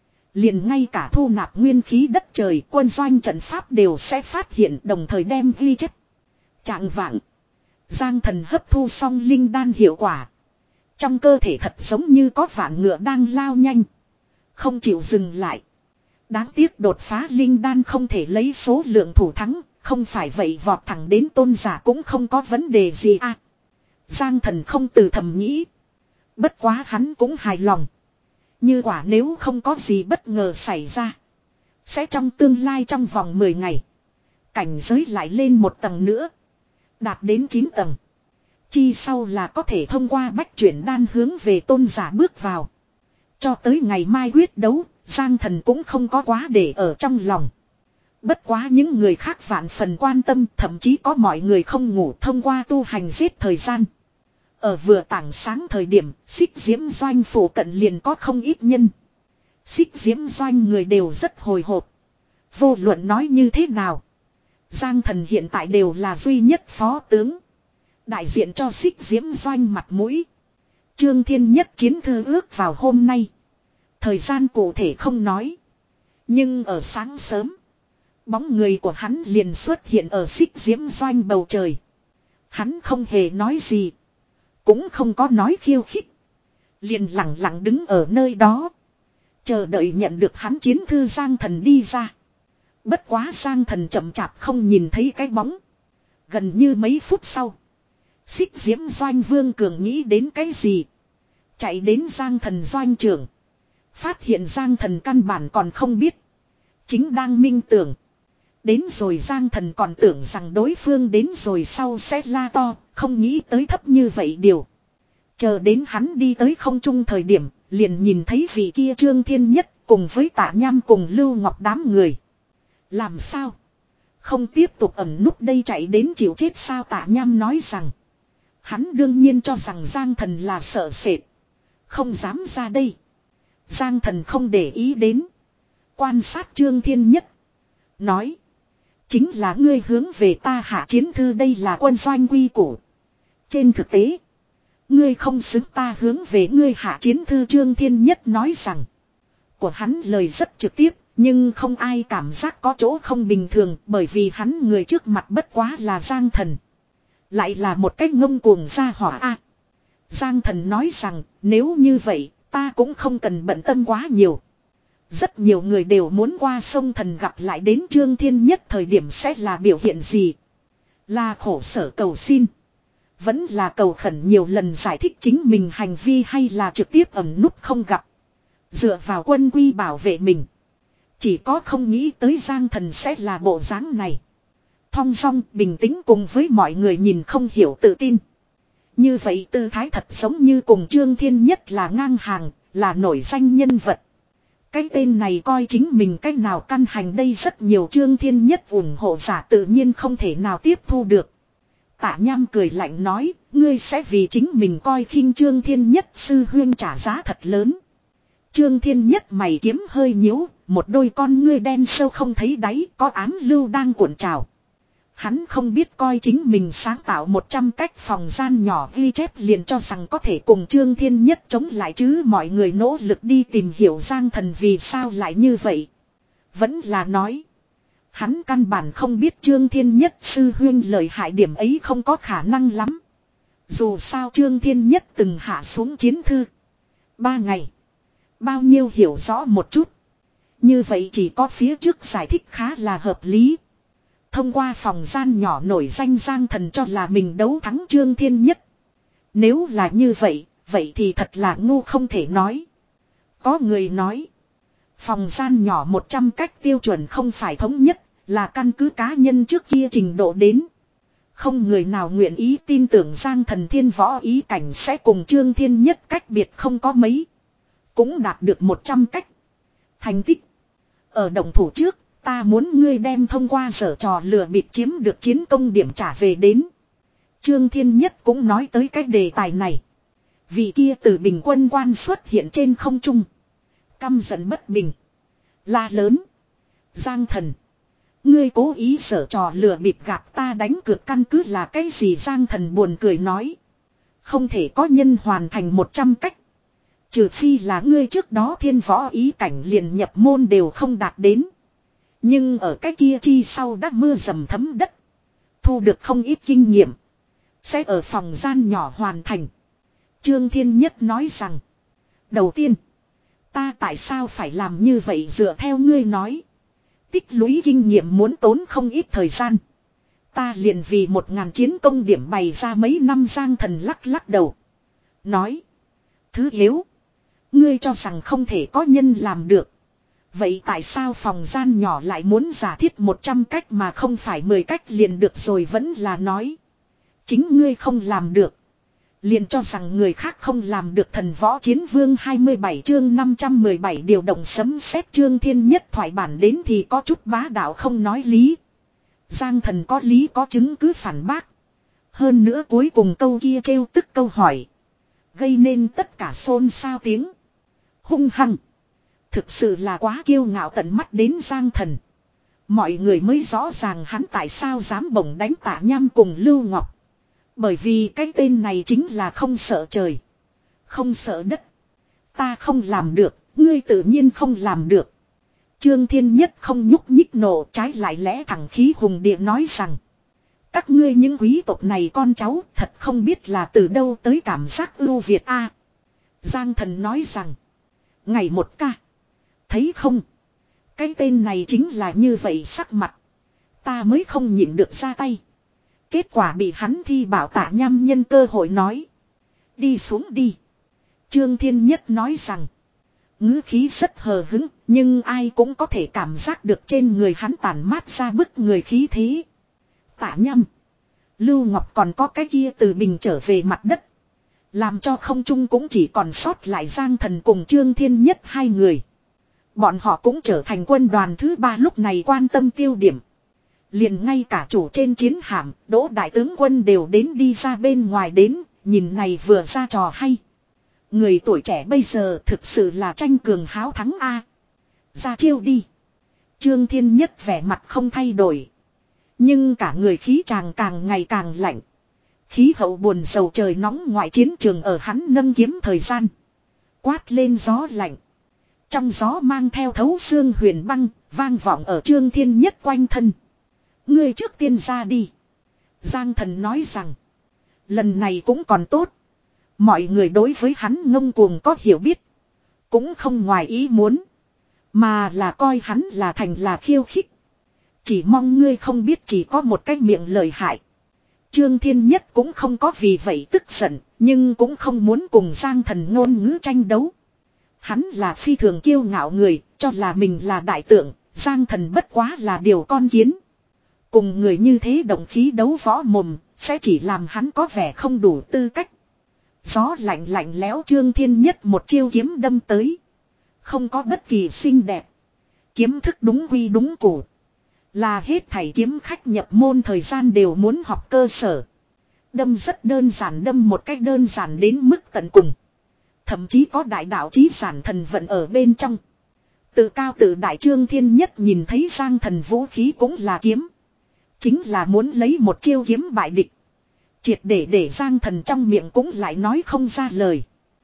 Liền ngay cả thu nạp nguyên khí đất trời quân doanh trận pháp đều sẽ phát hiện đồng thời đem ghi chép. Trạng vạng. Giang Thần hấp thu xong linh đan hiệu quả. Trong cơ thể thật giống như có vạn ngựa đang lao nhanh. Không chịu dừng lại. Đáng tiếc đột phá linh đan không thể lấy số lượng thủ thắng. Không phải vậy vọt thẳng đến tôn giả cũng không có vấn đề gì à. Giang Thần không từ thầm nghĩ. Bất quá hắn cũng hài lòng. Như quả nếu không có gì bất ngờ xảy ra. Sẽ trong tương lai trong vòng mười ngày. Cảnh giới lại lên một tầng nữa. Đạt đến chín tầng. Chi sau là có thể thông qua bách chuyển đan hướng về tôn giả bước vào. Cho tới ngày mai quyết đấu, Giang Thần cũng không có quá để ở trong lòng. Bất quá những người khác vạn phần quan tâm, thậm chí có mọi người không ngủ thông qua tu hành giết thời gian. Ở vừa tảng sáng thời điểm, xích diễm doanh phủ cận liền có không ít nhân. Xích diễm doanh người đều rất hồi hộp. Vô luận nói như thế nào. Giang Thần hiện tại đều là duy nhất phó tướng. Đại diện cho xích diễm doanh mặt mũi. Trương Thiên Nhất chiến thư ước vào hôm nay. Thời gian cụ thể không nói. Nhưng ở sáng sớm. Bóng người của hắn liền xuất hiện ở xích diễm doanh bầu trời. Hắn không hề nói gì. Cũng không có nói khiêu khích. Liền lặng lặng đứng ở nơi đó. Chờ đợi nhận được hắn chiến thư Giang Thần đi ra. Bất quá Giang Thần chậm chạp không nhìn thấy cái bóng. Gần như mấy phút sau. Xích diễm doanh Vương Cường nghĩ đến cái gì. Chạy đến Giang Thần doanh trưởng. Phát hiện Giang Thần căn bản còn không biết. Chính đang minh tưởng. Đến rồi Giang Thần còn tưởng rằng đối phương đến rồi sau sẽ la to. Không nghĩ tới thấp như vậy điều. Chờ đến hắn đi tới không trung thời điểm. Liền nhìn thấy vị kia Trương Thiên Nhất cùng với Tạ Nham cùng Lưu Ngọc đám người. Làm sao? Không tiếp tục ẩn núp đây chạy đến chịu chết sao? Tạ Nham nói rằng. Hắn đương nhiên cho rằng Giang Thần là sợ sệt. Không dám ra đây. Giang Thần không để ý đến. Quan sát Trương Thiên Nhất. Nói. Chính là ngươi hướng về ta hạ chiến thư, đây là quân doanh quy củ. Trên thực tế. Ngươi không xứng ta hướng về ngươi hạ chiến thư. Trương Thiên Nhất nói rằng. Của hắn lời rất trực tiếp. Nhưng không ai cảm giác có chỗ không bình thường bởi vì hắn người trước mặt bất quá là Giang Thần. Lại là một cách ngông cuồng gia hỏa a. Giang Thần nói rằng nếu như vậy ta cũng không cần bận tâm quá nhiều. Rất nhiều người đều muốn qua sông Thần gặp lại đến Trương Thiên Nhất thời điểm sẽ là biểu hiện gì. Là khổ sở cầu xin. Vẫn là cầu khẩn nhiều lần giải thích chính mình hành vi hay là trực tiếp ẩn núp không gặp. Dựa vào quân quy bảo vệ mình. Chỉ có không nghĩ tới Giang Thần sẽ là bộ dáng này. Thong dong bình tĩnh cùng với mọi người nhìn không hiểu tự tin. Như vậy tư thái thật giống như cùng Trương Thiên Nhất là ngang hàng, là nổi danh nhân vật. Cái tên này coi chính mình cách nào căn hành đây rất nhiều Trương Thiên Nhất ủng hộ giả tự nhiên không thể nào tiếp thu được. Tạ Nham cười lạnh nói, ngươi sẽ vì chính mình coi khinh Trương Thiên Nhất sư huyên trả giá thật lớn. Trương Thiên Nhất mày kiếm hơi nhíu, một đôi con ngươi đen sâu không thấy đáy, có ám lưu đang cuộn trào. Hắn không biết coi chính mình sáng tạo một trăm cách phòng gian nhỏ ghi chép liền cho rằng có thể cùng Trương Thiên Nhất chống lại chứ mọi người nỗ lực đi tìm hiểu Giang Thần vì sao lại như vậy. Vẫn là nói. Hắn căn bản không biết Trương Thiên Nhất sư huyên lợi hại điểm ấy không có khả năng lắm. Dù sao Trương Thiên Nhất từng hạ xuống chiến thư. Ba ngày. Bao nhiêu hiểu rõ một chút. Như vậy chỉ có phía trước giải thích khá là hợp lý. Thông qua phòng gian nhỏ nổi danh Giang Thần cho là mình đấu thắng Trương Thiên Nhất. Nếu là như vậy, vậy thì thật là ngu không thể nói. Có người nói. Phòng gian nhỏ một trăm cách tiêu chuẩn không phải thống nhất, là căn cứ cá nhân trước kia trình độ đến. Không người nào nguyện ý tin tưởng Giang Thần thiên võ ý cảnh sẽ cùng Trương Thiên Nhất cách biệt không có mấy. Cũng đạt được một trăm cách. Thành tích. Ở động thủ trước, ta muốn ngươi đem thông qua giở trò lừa bịp chiếm được chiến công điểm trả về đến. Trương Thiên Nhất cũng nói tới cái đề tài này. Vị kia từ bình quân quan xuất hiện trên không trung. Căm giận bất bình. La lớn. Giang Thần. Ngươi cố ý giở trò lừa bịp gạt ta đánh cược căn cứ là cái gì Giang Thần buồn cười nói. Không thể có nhân hoàn thành một trăm cách. Trừ phi là ngươi trước đó thiên võ ý cảnh liền nhập môn đều không đạt đến. Nhưng ở cái kia chi sau đã mưa dầm thấm đất. Thu được không ít kinh nghiệm. Sẽ ở phòng gian nhỏ hoàn thành. Trương Thiên Nhất nói rằng. Đầu tiên. Ta tại sao phải làm như vậy dựa theo ngươi nói. Tích lũy kinh nghiệm muốn tốn không ít thời gian. Ta liền vì một ngàn chiến công điểm bày ra mấy năm Giang Thần lắc lắc đầu. Nói. Thứ yếu. Ngươi cho rằng không thể có nhân làm được. Vậy tại sao phòng gian nhỏ lại muốn giả thiết một trăm cách mà không phải mười cách liền được rồi vẫn là nói. Chính ngươi không làm được. Liền cho rằng người khác không làm được thần võ chiến vương hai mươi bảy chương năm trăm mười bảy điều động sấm sét Trương Thiên Nhất thoại bản đến thì có chút bá đạo không nói lý. Giang Thần có lý có chứng cứ phản bác. Hơn nữa cuối cùng câu kia trêu tức câu hỏi. Gây nên tất cả xôn xao tiếng. Hung hăng. Thực sự là quá kiêu ngạo tận mắt đến Giang Thần. Mọi người mới rõ ràng hắn tại sao dám bổng đánh Tạ Nham cùng Lưu Ngọc. Bởi vì cái tên này chính là không sợ trời. Không sợ đất. Ta không làm được, ngươi tự nhiên không làm được. Trương Thiên Nhất không nhúc nhích nổ trái lại lẽ thẳng khí hùng địa nói rằng. Các ngươi những quý tộc này con cháu thật không biết là từ đâu tới cảm giác ưu việt a. Giang Thần nói rằng. Ngày một ca. Thấy không? Cái tên này chính là như vậy sắc mặt. Ta mới không nhịn được ra tay. Kết quả bị hắn thi bảo Tạ Nham nhân cơ hội nói. Đi xuống đi. Trương Thiên Nhất nói rằng. Ngữ khí rất hờ hứng. Nhưng ai cũng có thể cảm giác được trên người hắn tản mát ra bức người khí thế. Tạ Nham. Lưu Ngọc còn có cái kia từ bình trở về mặt đất. Làm cho không trung cũng chỉ còn sót lại Giang Thần cùng Trương Thiên Nhất hai người. Bọn họ cũng trở thành quân đoàn thứ ba lúc này quan tâm tiêu điểm. Liền ngay cả chủ trên chiến hạm, Đỗ đại tướng quân đều đến đi ra bên ngoài đến, nhìn này vừa ra trò hay. Người tuổi trẻ bây giờ thực sự là tranh cường háo thắng a. Ra chiêu đi. Trương Thiên Nhất vẻ mặt không thay đổi. Nhưng cả người khí chàng càng ngày càng lạnh. Khí hậu buồn sầu trời nóng ngoại chiến trường ở hắn nâng kiếm thời gian. Quát lên gió lạnh. Trong gió mang theo thấu xương huyền băng, vang vọng ở Trương Thiên Nhất quanh thân. Ngươi trước tiên ra đi. Giang Thần nói rằng. Lần này cũng còn tốt. Mọi người đối với hắn ngông cuồng có hiểu biết. Cũng không ngoài ý muốn. Mà là coi hắn là thành là khiêu khích. Chỉ mong ngươi không biết chỉ có một cái miệng lời hại. Trương Thiên Nhất cũng không có vì vậy tức giận. Nhưng cũng không muốn cùng Giang Thần ngôn ngữ tranh đấu. Hắn là phi thường kiêu ngạo người. Cho là mình là đại tượng. Giang Thần bất quá là điều con kiến. Cùng người như thế động khí đấu võ mồm. Sẽ chỉ làm hắn có vẻ không đủ tư cách. Gió lạnh lạnh lẽo Trương Thiên Nhất một chiêu kiếm đâm tới. Không có bất kỳ xinh đẹp. Kiếm thức đúng quy đúng củ. Là hết thảy kiếm khách nhập môn thời gian đều muốn học cơ sở. Đâm rất đơn giản, đâm một cách đơn giản đến mức tận cùng. Thậm chí có đại đạo chí giản thần vận ở bên trong. Tự cao tự đại Trương Thiên Nhất nhìn thấy Giang Thần vũ khí cũng là kiếm. Chính là muốn lấy một chiêu kiếm bại địch. Triệt để để Giang Thần trong miệng cũng lại nói không ra lời.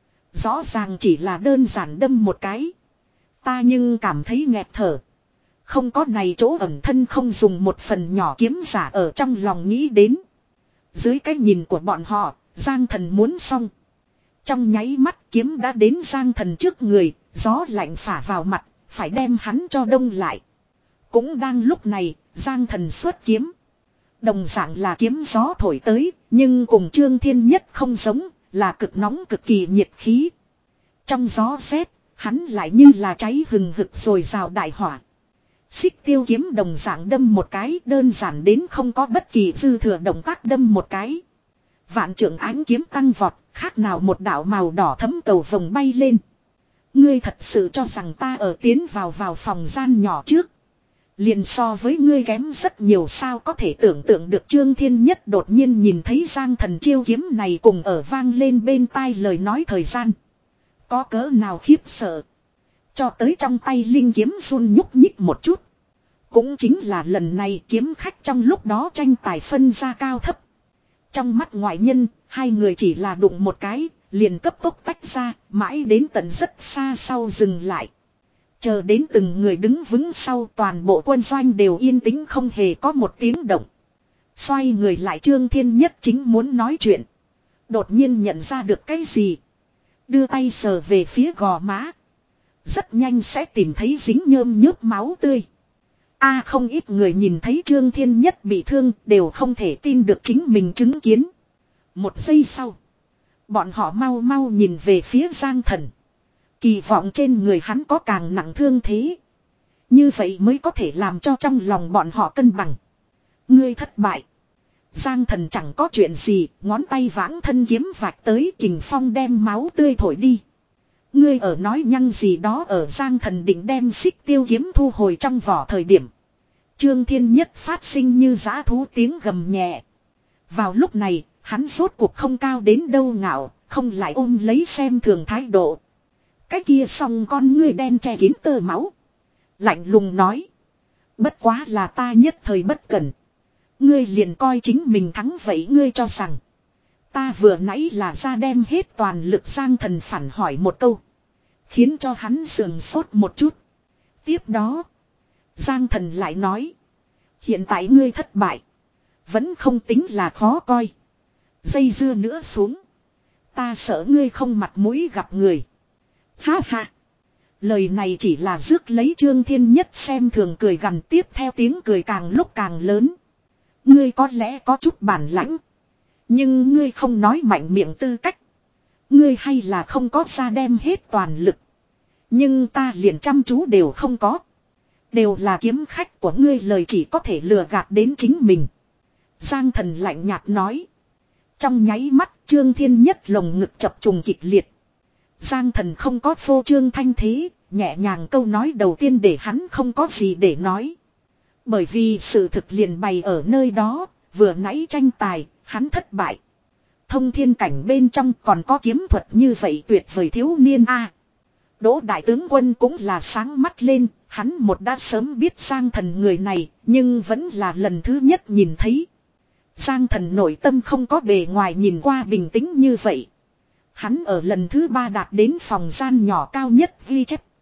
Rõ ràng chỉ là đơn giản đâm một cái. Ta nhưng cảm thấy nghẹt thở. Không có này chỗ ẩn thân không dùng một phần nhỏ kiếm giả ở trong lòng nghĩ đến. Dưới cái nhìn của bọn họ, Giang Thần muốn xong. Trong nháy mắt kiếm đã đến Giang Thần trước người, gió lạnh phả vào mặt, phải đem hắn cho đông lại. Cũng đang lúc này, Giang Thần xuất kiếm. Đồng dạng là kiếm gió thổi tới, nhưng cùng Trương Thiên Nhất không giống, là cực nóng cực kỳ nhiệt khí. Trong gió rét, hắn lại như là cháy hừng hực rồi rào đại hỏa. Xích tiêu kiếm đồng dạng đâm một cái, đơn giản đến không có bất kỳ dư thừa động tác đâm một cái. Vạn trượng ánh kiếm tăng vọt, khác nào một đạo màu đỏ thấm cầu vồng bay lên. Ngươi thật sự cho rằng ta ở tiến vào vào phòng gian nhỏ trước. Liền so với ngươi kém rất nhiều sao có thể tưởng tượng được Trương Thiên Nhất đột nhiên nhìn thấy Giang Thần chiêu kiếm này cùng ở vang lên bên tai lời nói thời gian. Có cỡ nào khiếp sợ. Cho tới trong tay linh kiếm run nhúc nhích một chút. Cũng chính là lần này kiếm khách trong lúc đó tranh tài phân ra cao thấp. Trong mắt ngoại nhân, hai người chỉ là đụng một cái, liền cấp tốc tách ra, mãi đến tận rất xa sau dừng lại. Chờ đến từng người đứng vững sau toàn bộ quân doanh đều yên tĩnh không hề có một tiếng động. Xoay người lại Trương Thiên Nhất chính muốn nói chuyện. Đột nhiên nhận ra được cái gì. Đưa tay sờ về phía gò má. Rất nhanh sẽ tìm thấy dính nhơm nhớp máu tươi. A không ít người nhìn thấy Trương Thiên Nhất bị thương đều không thể tin được chính mình chứng kiến. Một giây sau. Bọn họ mau mau nhìn về phía Giang Thần. Kỳ vọng trên người hắn có càng nặng thương thế. Như vậy mới có thể làm cho trong lòng bọn họ cân bằng. Ngươi thất bại. Giang Thần chẳng có chuyện gì, ngón tay vãng thân kiếm vạch tới kình phong đem máu tươi thổi đi. Ngươi ở nói nhăng gì đó ở Giang Thần định đem xích tiêu kiếm thu hồi trong vỏ thời điểm. Trương Thiên Nhất phát sinh như dã thú tiếng gầm nhẹ. Vào lúc này, hắn rốt cuộc không cao đến đâu ngạo, không lại ôm lấy xem thường thái độ. Cái kia xong con ngươi đen che kín tơ máu. Lạnh lùng nói. Bất quá là ta nhất thời bất cẩn. Ngươi liền coi chính mình thắng vậy ngươi cho rằng. Ta vừa nãy là ra đem hết toàn lực Giang Thần phản hỏi một câu. Khiến cho hắn sườn sốt một chút. Tiếp đó. Giang Thần lại nói. Hiện tại ngươi thất bại. Vẫn không tính là khó coi. Dây dưa nữa xuống. Ta sợ ngươi không mặt mũi gặp người. Ha ha. Lời này chỉ là rước lấy Trương Thiên Nhất xem thường cười gằn tiếp theo tiếng cười càng lúc càng lớn. Ngươi có lẽ có chút bản lãnh. Nhưng ngươi không nói mạnh miệng tư cách. Ngươi hay là không có ra đem hết toàn lực. Nhưng ta liền chăm chú đều không có. Đều là kiếm khách của ngươi lời chỉ có thể lừa gạt đến chính mình. Giang Thần lạnh nhạt nói. Trong nháy mắt Trương Thiên Nhất lồng ngực chập trùng kịch liệt. Giang Thần không có phô trương thanh thế, nhẹ nhàng câu nói đầu tiên để hắn không có gì để nói. Bởi vì sự thực liền bày ở nơi đó, vừa nãy tranh tài, hắn thất bại. Thông thiên cảnh bên trong còn có kiếm thuật như vậy tuyệt vời thiếu niên a. Đỗ đại tướng quân cũng là sáng mắt lên, hắn một đã sớm biết Giang Thần người này, nhưng vẫn là lần thứ nhất nhìn thấy. Giang Thần nội tâm không có bề ngoài nhìn qua bình tĩnh như vậy. Hắn ở lần thứ ba đạt đến phòng gian nhỏ cao nhất ghi chép.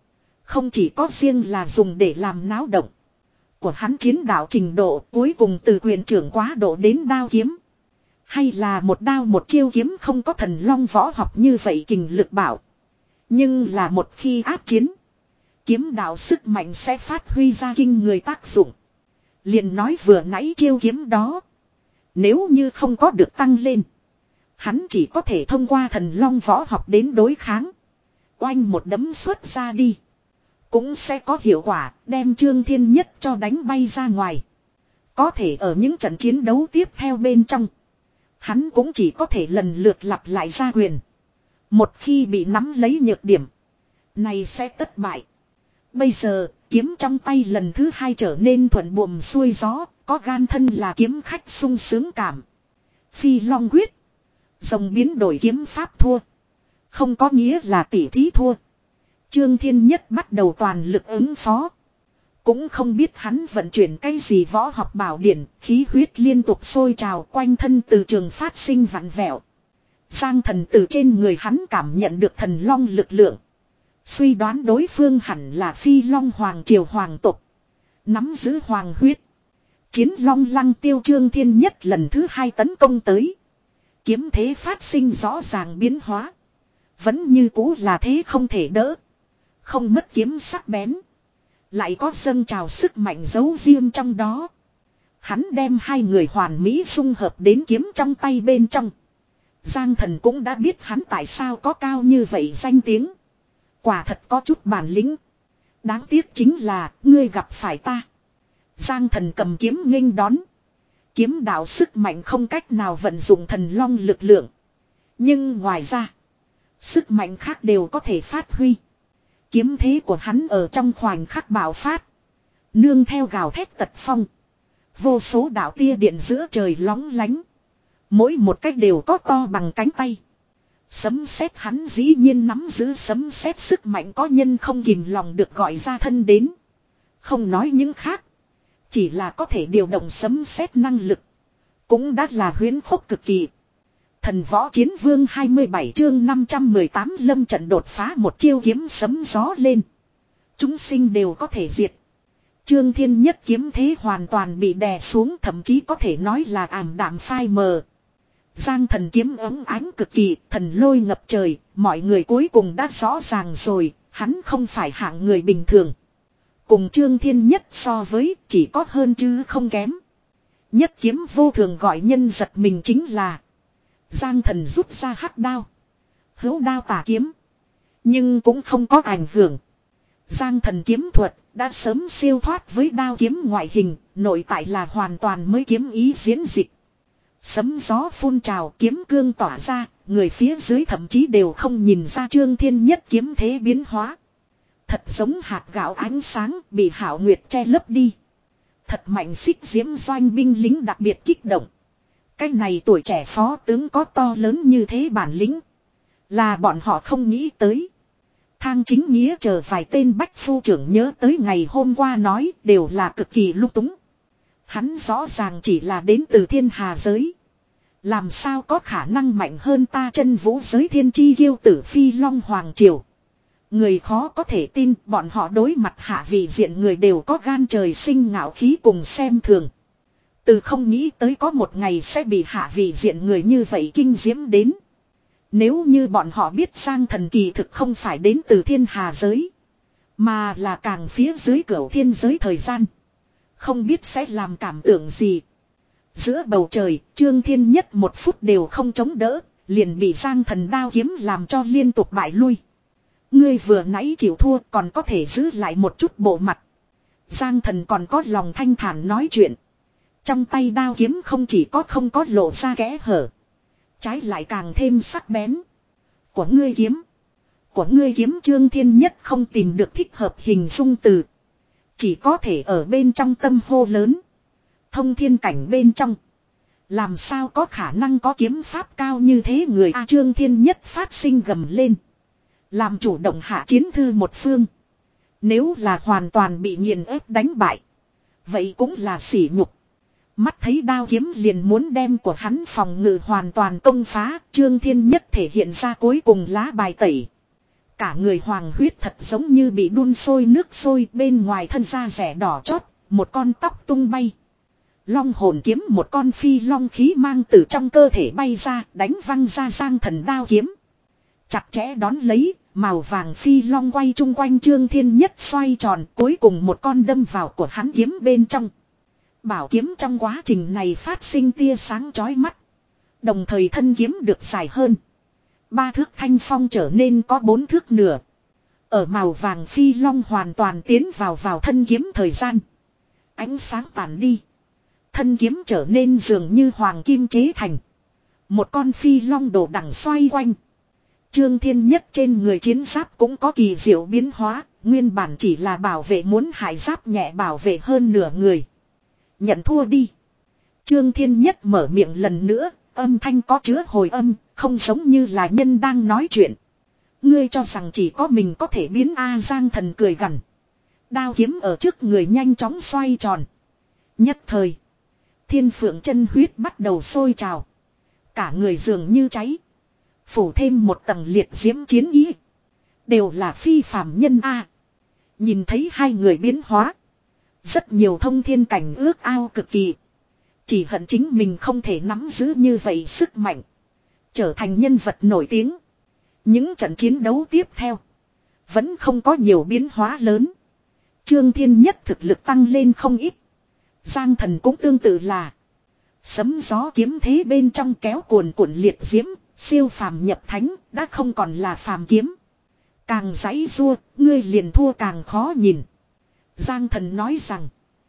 Không chỉ có riêng là dùng để làm náo động. Của hắn chiến đạo trình độ cuối cùng từ quyền trưởng quá độ đến đao kiếm. Hay là một đao một chiêu kiếm không có thần long võ học như vậy kình lực bảo. Nhưng là một khi áp chiến. Kiếm đạo sức mạnh sẽ phát huy ra kinh người tác dụng. Liền nói vừa nãy chiêu kiếm đó. Nếu như không có được tăng lên. Hắn chỉ có thể thông qua thần long võ học đến đối kháng. Oanh một đấm xuất ra đi. Cũng sẽ có hiệu quả đem Trương Thiên Nhất cho đánh bay ra ngoài. Có thể ở những trận chiến đấu tiếp theo bên trong. Hắn cũng chỉ có thể lần lượt lặp lại ra quyền. Một khi bị nắm lấy nhược điểm. Này sẽ tất bại. Bây giờ kiếm trong tay lần thứ hai trở nên thuận buồm xuôi gió. Có gan thân là kiếm khách sung sướng cảm. Phi long quyết. Rồng biến đổi kiếm pháp thua. Không có nghĩa là tỉ thí thua. Trương Thiên Nhất bắt đầu toàn lực ứng phó. Cũng không biết hắn vận chuyển cái gì võ học bảo điển, khí huyết liên tục sôi trào quanh thân từ trường phát sinh vặn vẹo. Giang Thần từ trên người hắn cảm nhận được thần long lực lượng. Suy đoán đối phương hẳn là Phi Long Hoàng Triều Hoàng tộc. Nắm giữ hoàng huyết. Chiến long lăng tiêu Trương Thiên Nhất lần thứ hai tấn công tới. Kiếm thế phát sinh rõ ràng biến hóa. Vẫn như cũ là thế không thể đỡ. Không mất kiếm sắc bén. Lại có dâng trào sức mạnh giấu riêng trong đó. Hắn đem hai người hoàn mỹ xung hợp đến kiếm trong tay bên trong. Giang Thần cũng đã biết hắn tại sao có cao như vậy danh tiếng. Quả thật có chút bản lĩnh. Đáng tiếc chính là ngươi gặp phải ta. Giang Thần cầm kiếm nghênh đón. Kiếm đạo sức mạnh không cách nào vận dụng thần long lực lượng. Nhưng ngoài ra, sức mạnh khác đều có thể phát huy. Kiếm thế của hắn ở trong khoảnh khắc bạo phát. Nương theo gào thét tật phong. Vô số đạo tia điện giữa trời lóng lánh. Mỗi một cách đều có to bằng cánh tay. Sấm sét hắn dĩ nhiên nắm giữ sấm sét sức mạnh có nhân không kìm lòng được gọi ra thân đến. Không nói những khác. Chỉ là có thể điều động sấm sét năng lực. Cũng đã là huyễn khốc cực kỳ. Thần võ chiến vương hai mươi bảy chương năm trăm mười tám lâm trận đột phá một chiêu kiếm sấm gió lên. Chúng sinh đều có thể diệt. Trương Thiên Nhất kiếm thế hoàn toàn bị đè xuống thậm chí có thể nói là ảm đạm phai mờ. Giang Thần kiếm ấm ánh cực kỳ, thần lôi ngập trời, mọi người cuối cùng đã rõ ràng rồi, hắn không phải hạng người bình thường. Cùng Trương Thiên Nhất so với chỉ có hơn chứ không kém. Nhất kiếm vô thường gọi nhân giật mình chính là Giang Thần rút ra hắc đao. Hữu đao tả kiếm. Nhưng cũng không có ảnh hưởng. Giang Thần kiếm thuật đã sớm siêu thoát với đao kiếm ngoại hình, nội tại là hoàn toàn mới kiếm ý diễn dịch. Sấm gió phun trào kiếm cương tỏa ra, người phía dưới thậm chí đều không nhìn ra Trương Thiên Nhất kiếm thế biến hóa. Thật giống hạt gạo ánh sáng bị Hảo Nguyệt che lấp đi. Thật mạnh xích diễm doanh binh lính đặc biệt kích động. Cái này tuổi trẻ phó tướng có to lớn như thế bản lĩnh. Là bọn họ không nghĩ tới. Thang Chính Nghĩa chờ vài tên bách phu trưởng nhớ tới ngày hôm qua nói đều là cực kỳ lung túng. Hắn rõ ràng chỉ là đến từ thiên hà giới. Làm sao có khả năng mạnh hơn ta chân vũ giới thiên chi kiêu tử Phi Long Hoàng Triều. Người khó có thể tin bọn họ đối mặt hạ vị diện người đều có gan trời sinh ngạo khí cùng xem thường. Từ không nghĩ tới có một ngày sẽ bị hạ vị diện người như vậy kinh diễm đến. Nếu như bọn họ biết Giang Thần kỳ thực không phải đến từ thiên hà giới. Mà là càng phía dưới cửu thiên giới thời gian. Không biết sẽ làm cảm tưởng gì. Giữa bầu trời, Trương Thiên Nhất một phút đều không chống đỡ, liền bị Giang Thần đao kiếm làm cho liên tục bại lui. Ngươi vừa nãy chịu thua còn có thể giữ lại một chút bộ mặt. Giang Thần còn có lòng thanh thản nói chuyện. Trong tay đao kiếm không chỉ có không có lộ ra kẽ hở. Trái lại càng thêm sắc bén. Của ngươi kiếm. Của ngươi kiếm Trương Thiên Nhất không tìm được thích hợp hình dung từ. Chỉ có thể ở bên trong tâm hô lớn. Thông thiên cảnh bên trong. Làm sao có khả năng có kiếm pháp cao như thế người A Trương Thiên Nhất phát sinh gầm lên. Làm chủ động hạ chiến thư một phương. Nếu là hoàn toàn bị nghiền ép đánh bại. Vậy cũng là sỉ nhục. Mắt thấy đao kiếm liền muốn đem của hắn phòng ngự hoàn toàn công phá. Trương Thiên Nhất thể hiện ra cuối cùng lá bài tẩy. Cả người hoàng huyết thật giống như bị đun sôi nước sôi, bên ngoài thân da rẻ đỏ chót, một con tóc tung bay. Long hồn kiếm, một con phi long khí mang từ trong cơ thể bay ra, đánh văng ra Giang Thần đao kiếm. Chặt chẽ đón lấy, màu vàng phi long quay chung quanh Trương Thiên Nhất xoay tròn, cuối cùng một con đâm vào của hắn kiếm bên trong. Bảo kiếm trong quá trình này phát sinh tia sáng chói mắt. Đồng thời thân kiếm được dài hơn. Ba thước thanh phong trở nên có bốn thước nửa. Ở màu vàng phi long hoàn toàn tiến vào vào thân kiếm thời gian. Ánh sáng tàn đi. Thân kiếm trở nên dường như hoàng kim chế thành. Một con phi long đồ đằng xoay quanh. Trương Thiên Nhất trên người chiến giáp cũng có kỳ diệu biến hóa. Nguyên bản chỉ là bảo vệ muốn hại giáp nhẹ bảo vệ hơn nửa người. Nhận thua đi. Trương Thiên Nhất mở miệng lần nữa. Âm thanh có chứa hồi âm. Không giống như là nhân đang nói chuyện. Ngươi cho rằng chỉ có mình có thể biến A Giang Thần cười gằn. Đao kiếm ở trước người nhanh chóng xoay tròn. Nhất thời. Thiên phượng chân huyết bắt đầu sôi trào. Cả người dường như cháy. Phủ thêm một tầng liệt diễm chiến ý. Đều là phi phàm nhân A. Nhìn thấy hai người biến hóa. Rất nhiều thông thiên cảnh ước ao cực kỳ. Chỉ hận chính mình không thể nắm giữ như vậy sức mạnh. Trở thành nhân vật nổi tiếng. Những trận chiến đấu tiếp theo. Vẫn không có nhiều biến hóa lớn. Trương Thiên Nhất thực lực tăng lên không ít. Giang Thần cũng tương tự là. Sấm gió kiếm thế bên trong kéo cuồn cuộn liệt diễm. Siêu phàm nhập thánh đã không còn là phàm kiếm. Càng giãy giụa, ngươi liền thua càng khó nhìn. Giang Thần nói rằng.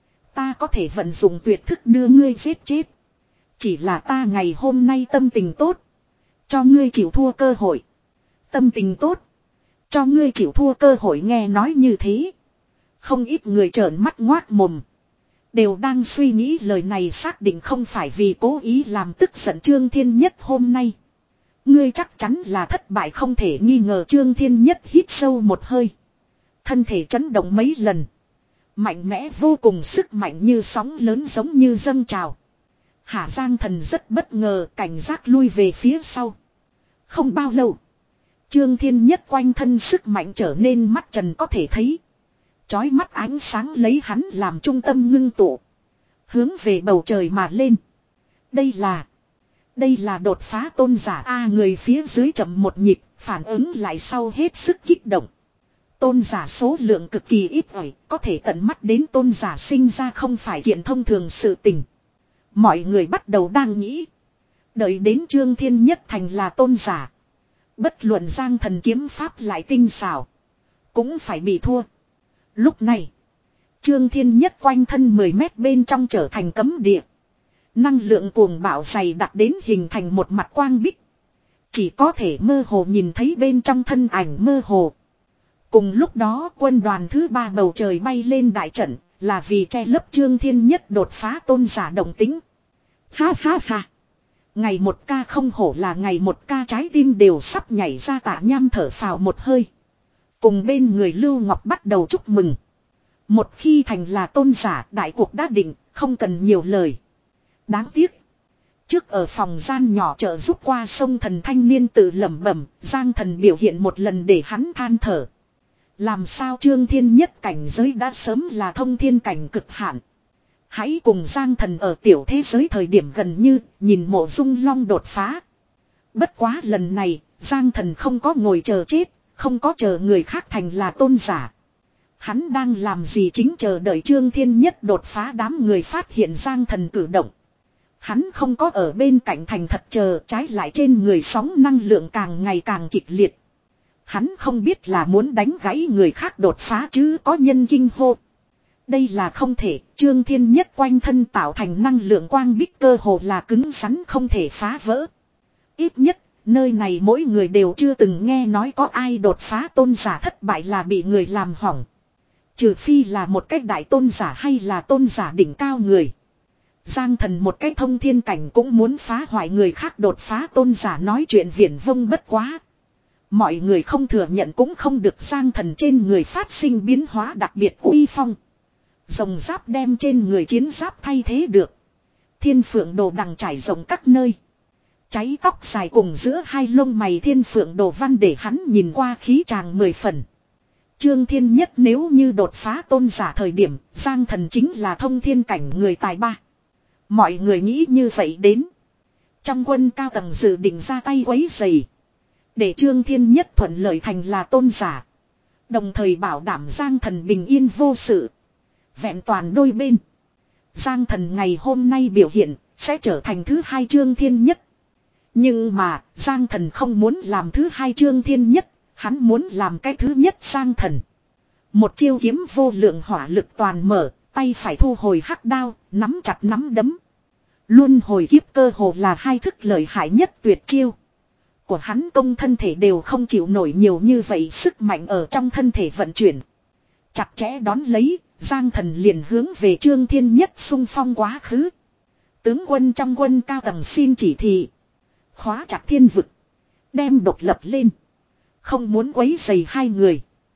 Ta có thể vận dụng tuyệt thức đưa ngươi giết chết. Chỉ là ta ngày hôm nay tâm tình tốt. Cho ngươi chịu thua cơ hội. Tâm tình tốt. Cho ngươi chịu thua cơ hội nghe nói như thế. Không ít người trợn mắt ngoác mồm. Đều đang suy nghĩ lời này xác định không phải vì cố ý làm tức giận Trương Thiên Nhất hôm nay. Ngươi chắc chắn là thất bại không thể nghi ngờ. Trương Thiên Nhất hít sâu một hơi. Thân thể chấn động mấy lần. Mạnh mẽ vô cùng, sức mạnh như sóng lớn giống như dâng trào. Hạ Giang Thần rất bất ngờ, cảnh giác lui về phía sau. Không bao lâu. Trương Thiên Nhất quanh thân sức mạnh trở nên mắt trần có thể thấy. Chói mắt ánh sáng lấy hắn làm trung tâm ngưng tụ. Hướng về bầu trời mà lên. Đây là. Đây là đột phá tôn giả A. Người phía dưới chậm một nhịp, phản ứng lại sau hết sức kích động. Tôn giả số lượng cực kỳ ít ỏi, có thể tận mắt đến tôn giả sinh ra không phải kiện thông thường sự tình. Mọi người bắt đầu đang nghĩ. Đợi đến Trương Thiên Nhất thành là tôn giả. Bất luận Giang Thần kiếm pháp lại tinh xảo. Cũng phải bị thua. Lúc này. Trương Thiên Nhất quanh thân mười mét bên trong trở thành cấm địa. Năng lượng cuồng bạo dày đặc đến hình thành một mặt quang bích. Chỉ có thể mơ hồ nhìn thấy bên trong thân ảnh mơ hồ. Cùng lúc đó quân đoàn thứ ba bầu trời bay lên đại trận. Là vì che lấp Trương Thiên Nhất đột phá tôn giả động tính. Ha ha ha. Ngày một ca không hổ là ngày một ca, trái tim đều sắp nhảy ra. Tạ Nham thở phào một hơi. Cùng bên người Lưu Ngọc bắt đầu chúc mừng. Một khi thành là tôn giả, đại cuộc đã định, không cần nhiều lời. Đáng tiếc. Trước ở phòng gian nhỏ trợ giúp qua sông thần thanh niên tự lẩm bẩm, Giang Thần biểu hiện một lần để hắn than thở. Làm sao Trương Thiên Nhất cảnh giới đã sớm là thông thiên cảnh cực hạn. Hãy cùng Giang Thần ở tiểu thế giới thời điểm gần như nhìn Mộ Dung Long đột phá. Bất quá lần này, Giang Thần không có ngồi chờ chết, không có chờ người khác thành là tôn giả. Hắn đang làm gì chính chờ đợi Trương Thiên Nhất đột phá. Đám người phát hiện Giang Thần cử động. Hắn không có ở bên cạnh thành thật chờ, trái lại trên người sóng năng lượng càng ngày càng kịch liệt. Hắn không biết là muốn đánh gãy người khác đột phá chứ có nhân kinh hô. Đây là không thể, Trương Thiên Nhất quanh thân tạo thành năng lượng quang bích cơ hồ là cứng rắn không thể phá vỡ. Ít nhất, nơi này mỗi người đều chưa từng nghe nói có ai đột phá tôn giả thất bại là bị người làm hỏng. Trừ phi là một cách đại tôn giả hay là tôn giả đỉnh cao người. Giang Thần một cái thông thiên cảnh cũng muốn phá hoại người khác đột phá tôn giả, nói chuyện viển vông bất quá. Mọi người không thừa nhận cũng không được. Giang Thần trên người phát sinh biến hóa đặc biệt uy phong. Rồng giáp đem trên người chiến giáp thay thế được. Thiên phượng đồ đằng trải rộng các nơi. Cháy tóc dài cùng giữa hai lông mày thiên phượng đồ văn để hắn nhìn qua khí tràng mười phần. Trương Thiên Nhất nếu như đột phá tôn giả thời điểm, Giang Thần chính là thông thiên cảnh người tài ba. Mọi người nghĩ như vậy đến. Trong quân cao tầng dự định ra tay quấy rầy, để Trương Thiên Nhất thuận lợi thành là tôn giả. Đồng thời bảo đảm Giang Thần bình yên vô sự. Vẹn toàn đôi bên. Giang Thần ngày hôm nay biểu hiện sẽ trở thành thứ hai Trương Thiên Nhất. Nhưng mà Giang Thần không muốn làm thứ hai Trương Thiên Nhất. Hắn muốn làm cái thứ nhất Giang Thần. Một chiêu kiếm vô lượng hỏa lực toàn mở. Tay phải thu hồi hắc đao. Nắm chặt nắm đấm. Luân hồi kiếp cơ hồ là hai thức lợi hại nhất tuyệt chiêu. Của hắn công thân thể đều không chịu nổi nhiều như vậy, sức mạnh ở trong thân thể vận chuyển. Chặt chẽ đón lấy, Giang Thần liền hướng về Trương Thiên Nhất xung phong quá khứ. Tướng quân trong quân cao tầng xin chỉ thị. Khóa chặt thiên vực. Đem độc lập lên. Không muốn quấy rầy hai người.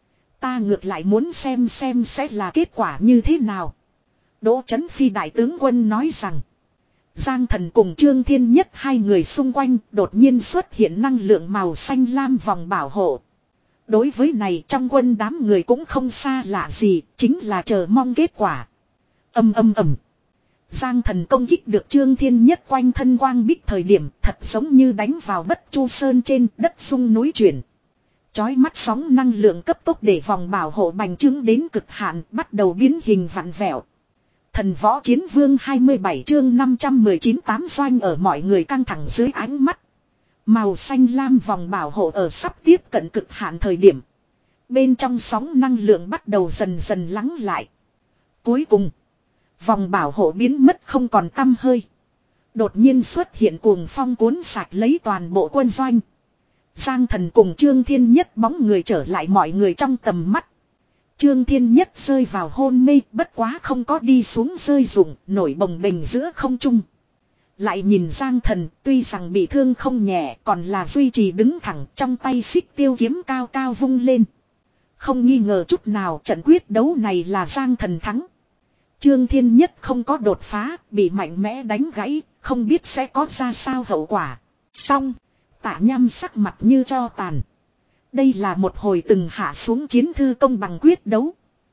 Ta ngược lại muốn xem xem sẽ là kết quả như thế nào. Đỗ Chấn Phi đại tướng quân nói rằng. Giang Thần cùng Trương Thiên Nhất hai người xung quanh đột nhiên xuất hiện năng lượng màu xanh lam vòng bảo hộ. Đối với này trong quân đám người cũng không xa lạ gì, chính là chờ mong kết quả. Âm âm ầm. Giang Thần công kích được Trương Thiên Nhất quanh thân quang bích thời điểm thật giống như đánh vào Bất Chu Sơn trên đất sung núi chuyển. Chói mắt sóng năng lượng cấp tốc để vòng bảo hộ bành trướng đến cực hạn bắt đầu biến hình vặn vẹo. Thần Võ Chiến Vương hai mươi bảy chương năm trăm mười chín tám doanh ở mọi người căng thẳng dưới ánh mắt. Màu xanh lam vòng bảo hộ ở sắp tiếp cận cực hạn thời điểm. Bên trong sóng năng lượng bắt đầu dần dần lắng lại. Cuối cùng, vòng bảo hộ biến mất không còn tăm hơi. Đột nhiên xuất hiện cuồng phong cuốn sạch lấy toàn bộ quân doanh. Giang Thần cùng Trương Thiên Nhất bóng người trở lại mọi người trong tầm mắt. Trương Thiên Nhất rơi vào hôn mê, bất quá không có đi xuống rơi rụng, nổi bồng bềnh giữa không trung. Lại nhìn Giang Thần, tuy rằng bị thương không nhẹ, còn là duy trì đứng thẳng, trong tay xích tiêu kiếm cao cao vung lên. Không nghi ngờ chút nào trận quyết đấu này là Giang Thần thắng. Trương Thiên Nhất không có đột phá, bị mạnh mẽ đánh gãy, không biết sẽ có ra sao hậu quả. Xong, Tạ Nham sắc mặt như tro tàn. Đây là một hồi từng hạ xuống chiến thư công bằng quyết đấu.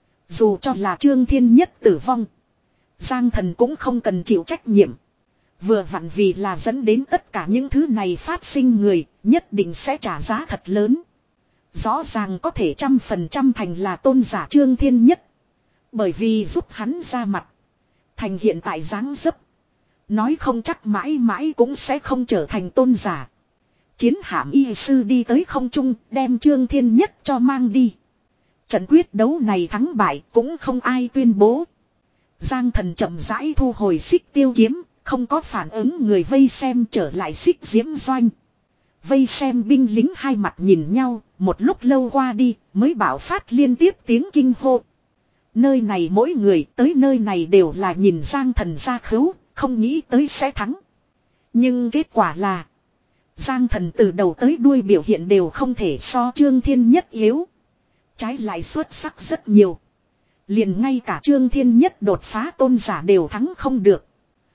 Dù cho là Trương Thiên Nhất tử vong, Giang Thần cũng không cần chịu trách nhiệm. Vừa vặn vì là dẫn đến tất cả những thứ này phát sinh người, nhất định sẽ trả giá thật lớn. Rõ ràng có thể trăm phần trăm thành là tôn giả Trương Thiên Nhất. Bởi vì giúp hắn ra mặt. Thành hiện tại dáng dấp. Nói không chắc mãi mãi cũng sẽ không trở thành tôn giả. Chiến hạm y sư đi tới không trung, đem Trương Thiên Nhất cho mang đi. Trận quyết đấu này thắng bại cũng không ai tuyên bố. Giang Thần chậm rãi thu hồi xích tiêu kiếm, không có phản ứng người vây xem trở lại xích diễm doanh. Vây xem binh lính hai mặt nhìn nhau, một lúc lâu qua đi mới bảo phát liên tiếp tiếng kinh hô. Nơi này mỗi người tới nơi này đều là nhìn Giang Thần ra khứu, không nghĩ tới sẽ thắng. Nhưng kết quả là Giang Thần từ đầu tới đuôi biểu hiện đều không thể so Trương Thiên Nhất yếu. Trái lại xuất sắc rất nhiều. Liền ngay cả Trương Thiên Nhất đột phá tôn giả đều thắng không được.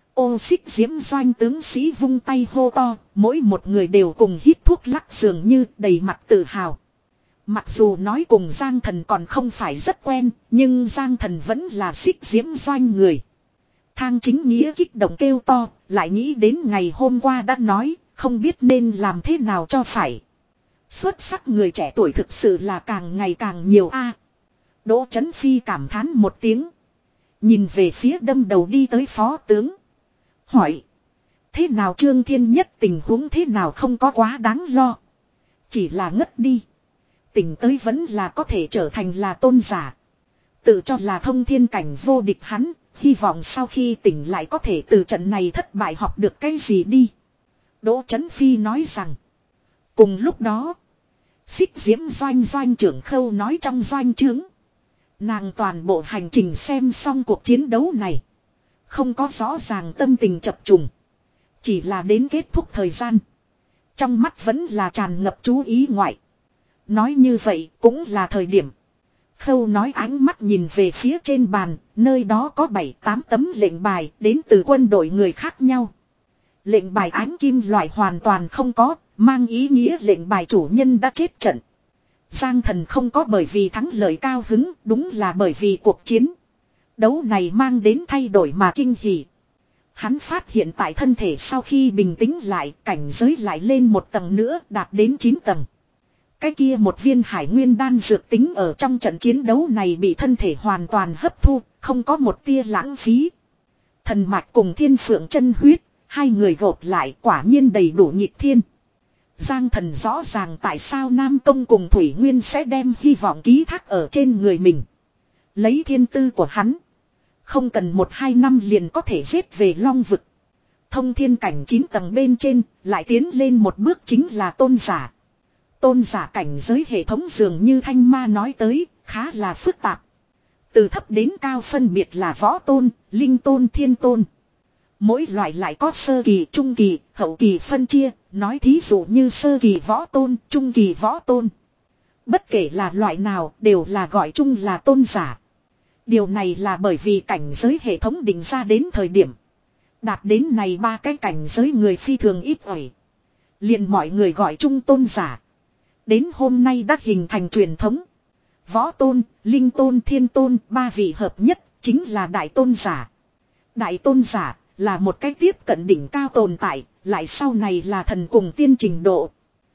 Ô xích diễm doanh tướng sĩ vung tay hô to, mỗi một người đều cùng hít thuốc lắc dường như đầy mặt tự hào. Mặc dù nói cùng Giang Thần còn không phải rất quen, nhưng Giang Thần vẫn là xích diễm doanh người. Thang Chính Nghĩa kích động kêu to, lại nghĩ đến ngày hôm qua đã nói, không biết nên làm thế nào cho phải. Xuất sắc người trẻ tuổi thực sự là càng ngày càng nhiều a. Đỗ Chấn Phi cảm thán một tiếng. Nhìn về phía đâm đầu đi tới phó tướng. Hỏi. Thế nào Trương Thiên Nhất tình huống thế nào không có quá đáng lo. Chỉ là ngất đi. Tỉnh tới vẫn là có thể trở thành là tôn giả. Tự cho là thông thiên cảnh vô địch hắn. Hy vọng sau khi tỉnh lại có thể từ trận này thất bại học được cái gì đi. Đỗ Chấn Phi nói rằng. Cùng lúc đó. Xích diễm doanh doanh trưởng Khâu nói trong doanh trướng. Nàng toàn bộ hành trình xem xong cuộc chiến đấu này. Không có rõ ràng tâm tình chập trùng. Chỉ là đến kết thúc thời gian. Trong mắt vẫn là tràn ngập chú ý ngoại. Nói như vậy cũng là thời điểm. Khâu nói ánh mắt nhìn về phía trên bàn. Nơi đó có bảy tám tấm lệnh bài đến từ quân đội người khác nhau. Lệnh bài ánh kim loại hoàn toàn không có, mang ý nghĩa lệnh bài chủ nhân đã chết trận. Giang Thần không có bởi vì thắng lợi cao hứng, đúng là bởi vì cuộc chiến đấu này mang đến thay đổi mà kinh hỉ. Hắn phát hiện tại thân thể sau khi bình tĩnh lại, cảnh giới lại lên một tầng nữa, đạt đến chín tầng. Cái kia một viên hải nguyên đan dược tính ở trong trận chiến đấu này bị thân thể hoàn toàn hấp thu, không có một tia lãng phí. Thần mạch cùng thiên phượng chân huyết, hai người gộp lại quả nhiên đầy đủ nhịp thiên. Giang Thần rõ ràng tại sao Nam Công cùng Thủy Nguyên sẽ đem hy vọng ký thác ở trên người mình. Lấy thiên tư của hắn, không cần một hai năm liền có thể giết về Long Vực. Thông thiên cảnh chín tầng bên trên, lại tiến lên một bước chính là tôn giả. Tôn giả cảnh giới hệ thống dường như Thanh Ma nói tới, khá là phức tạp. Từ thấp đến cao phân biệt là võ tôn, linh tôn, thiên tôn. Mỗi loại lại có sơ kỳ, trung kỳ, hậu kỳ phân chia, nói thí dụ như sơ kỳ võ tôn, trung kỳ võ tôn. Bất kể là loại nào đều là gọi chung là tôn giả. Điều này là bởi vì cảnh giới hệ thống định ra đến thời điểm. Đạt đến này ba cái cảnh giới người phi thường ít ỏi. Liền mọi người gọi chung tôn giả. Đến hôm nay đã hình thành truyền thống. Võ tôn, linh tôn, thiên tôn, ba vị hợp nhất, chính là đại tôn giả. Đại tôn giả là một cái tiếp cận đỉnh cao tồn tại, lại sau này là thần cùng tiên trình độ.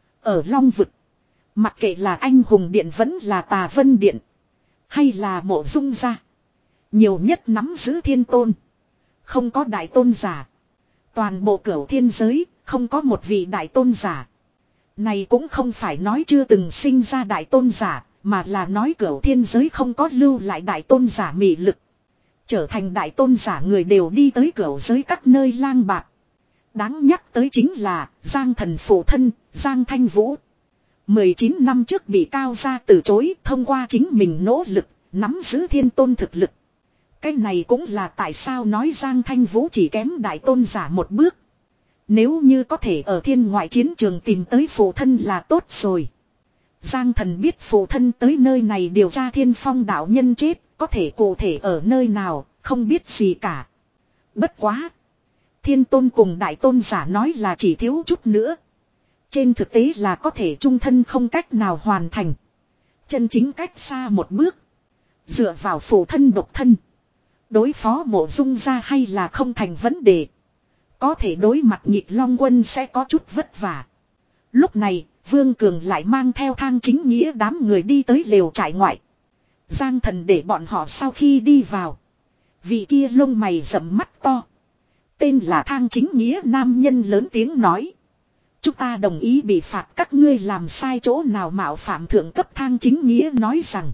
Ở Long Vực, mặc kệ là anh hùng điện vẫn là tà vân điện, hay là mộ dung gia, nhiều nhất nắm giữ thiên tôn, không có đại tôn giả. Toàn bộ cửu thiên giới, không có một vị đại tôn giả. Này cũng không phải nói chưa từng sinh ra đại tôn giả, mà là nói cửu thiên giới không có lưu lại đại tôn giả mị lực. Trở thành đại tôn giả người đều đi tới cửu giới các nơi lang bạc. Đáng nhắc tới chính là Giang Thần phụ thân, Giang Thanh Vũ. mười chín năm trước bị Cao gia từ chối, thông qua chính mình nỗ lực, nắm giữ thiên tôn thực lực. Cái này cũng là tại sao nói Giang Thanh Vũ chỉ kém đại tôn giả một bước. Nếu như có thể ở thiên ngoại chiến trường tìm tới phụ thân là tốt rồi. Giang Thần biết phụ thân tới nơi này điều tra Thiên Phong đạo nhân chết, có thể cụ thể ở nơi nào, không biết gì cả. Bất quá. Thiên tôn cùng đại tôn giả nói là chỉ thiếu chút nữa. Trên thực tế là có thể chung thân không cách nào hoàn thành. Chân chính cách xa một bước. Dựa vào phụ thân độc thân. Đối phó mộ dung ra hay là không thành vấn đề. Có thể đối mặt nhịp Long Quân sẽ có chút vất vả. Lúc này, Vương Cường lại mang theo Thang Chính Nghĩa đám người đi tới lều trại ngoại. Giang Thần để bọn họ sau khi đi vào. Vị kia lông mày rậm mắt to. Tên là Thang Chính Nghĩa nam nhân lớn tiếng nói. Chúng ta đồng ý bị phạt các ngươi làm sai chỗ nào mạo phạm thượng cấp. Thang Chính Nghĩa nói rằng.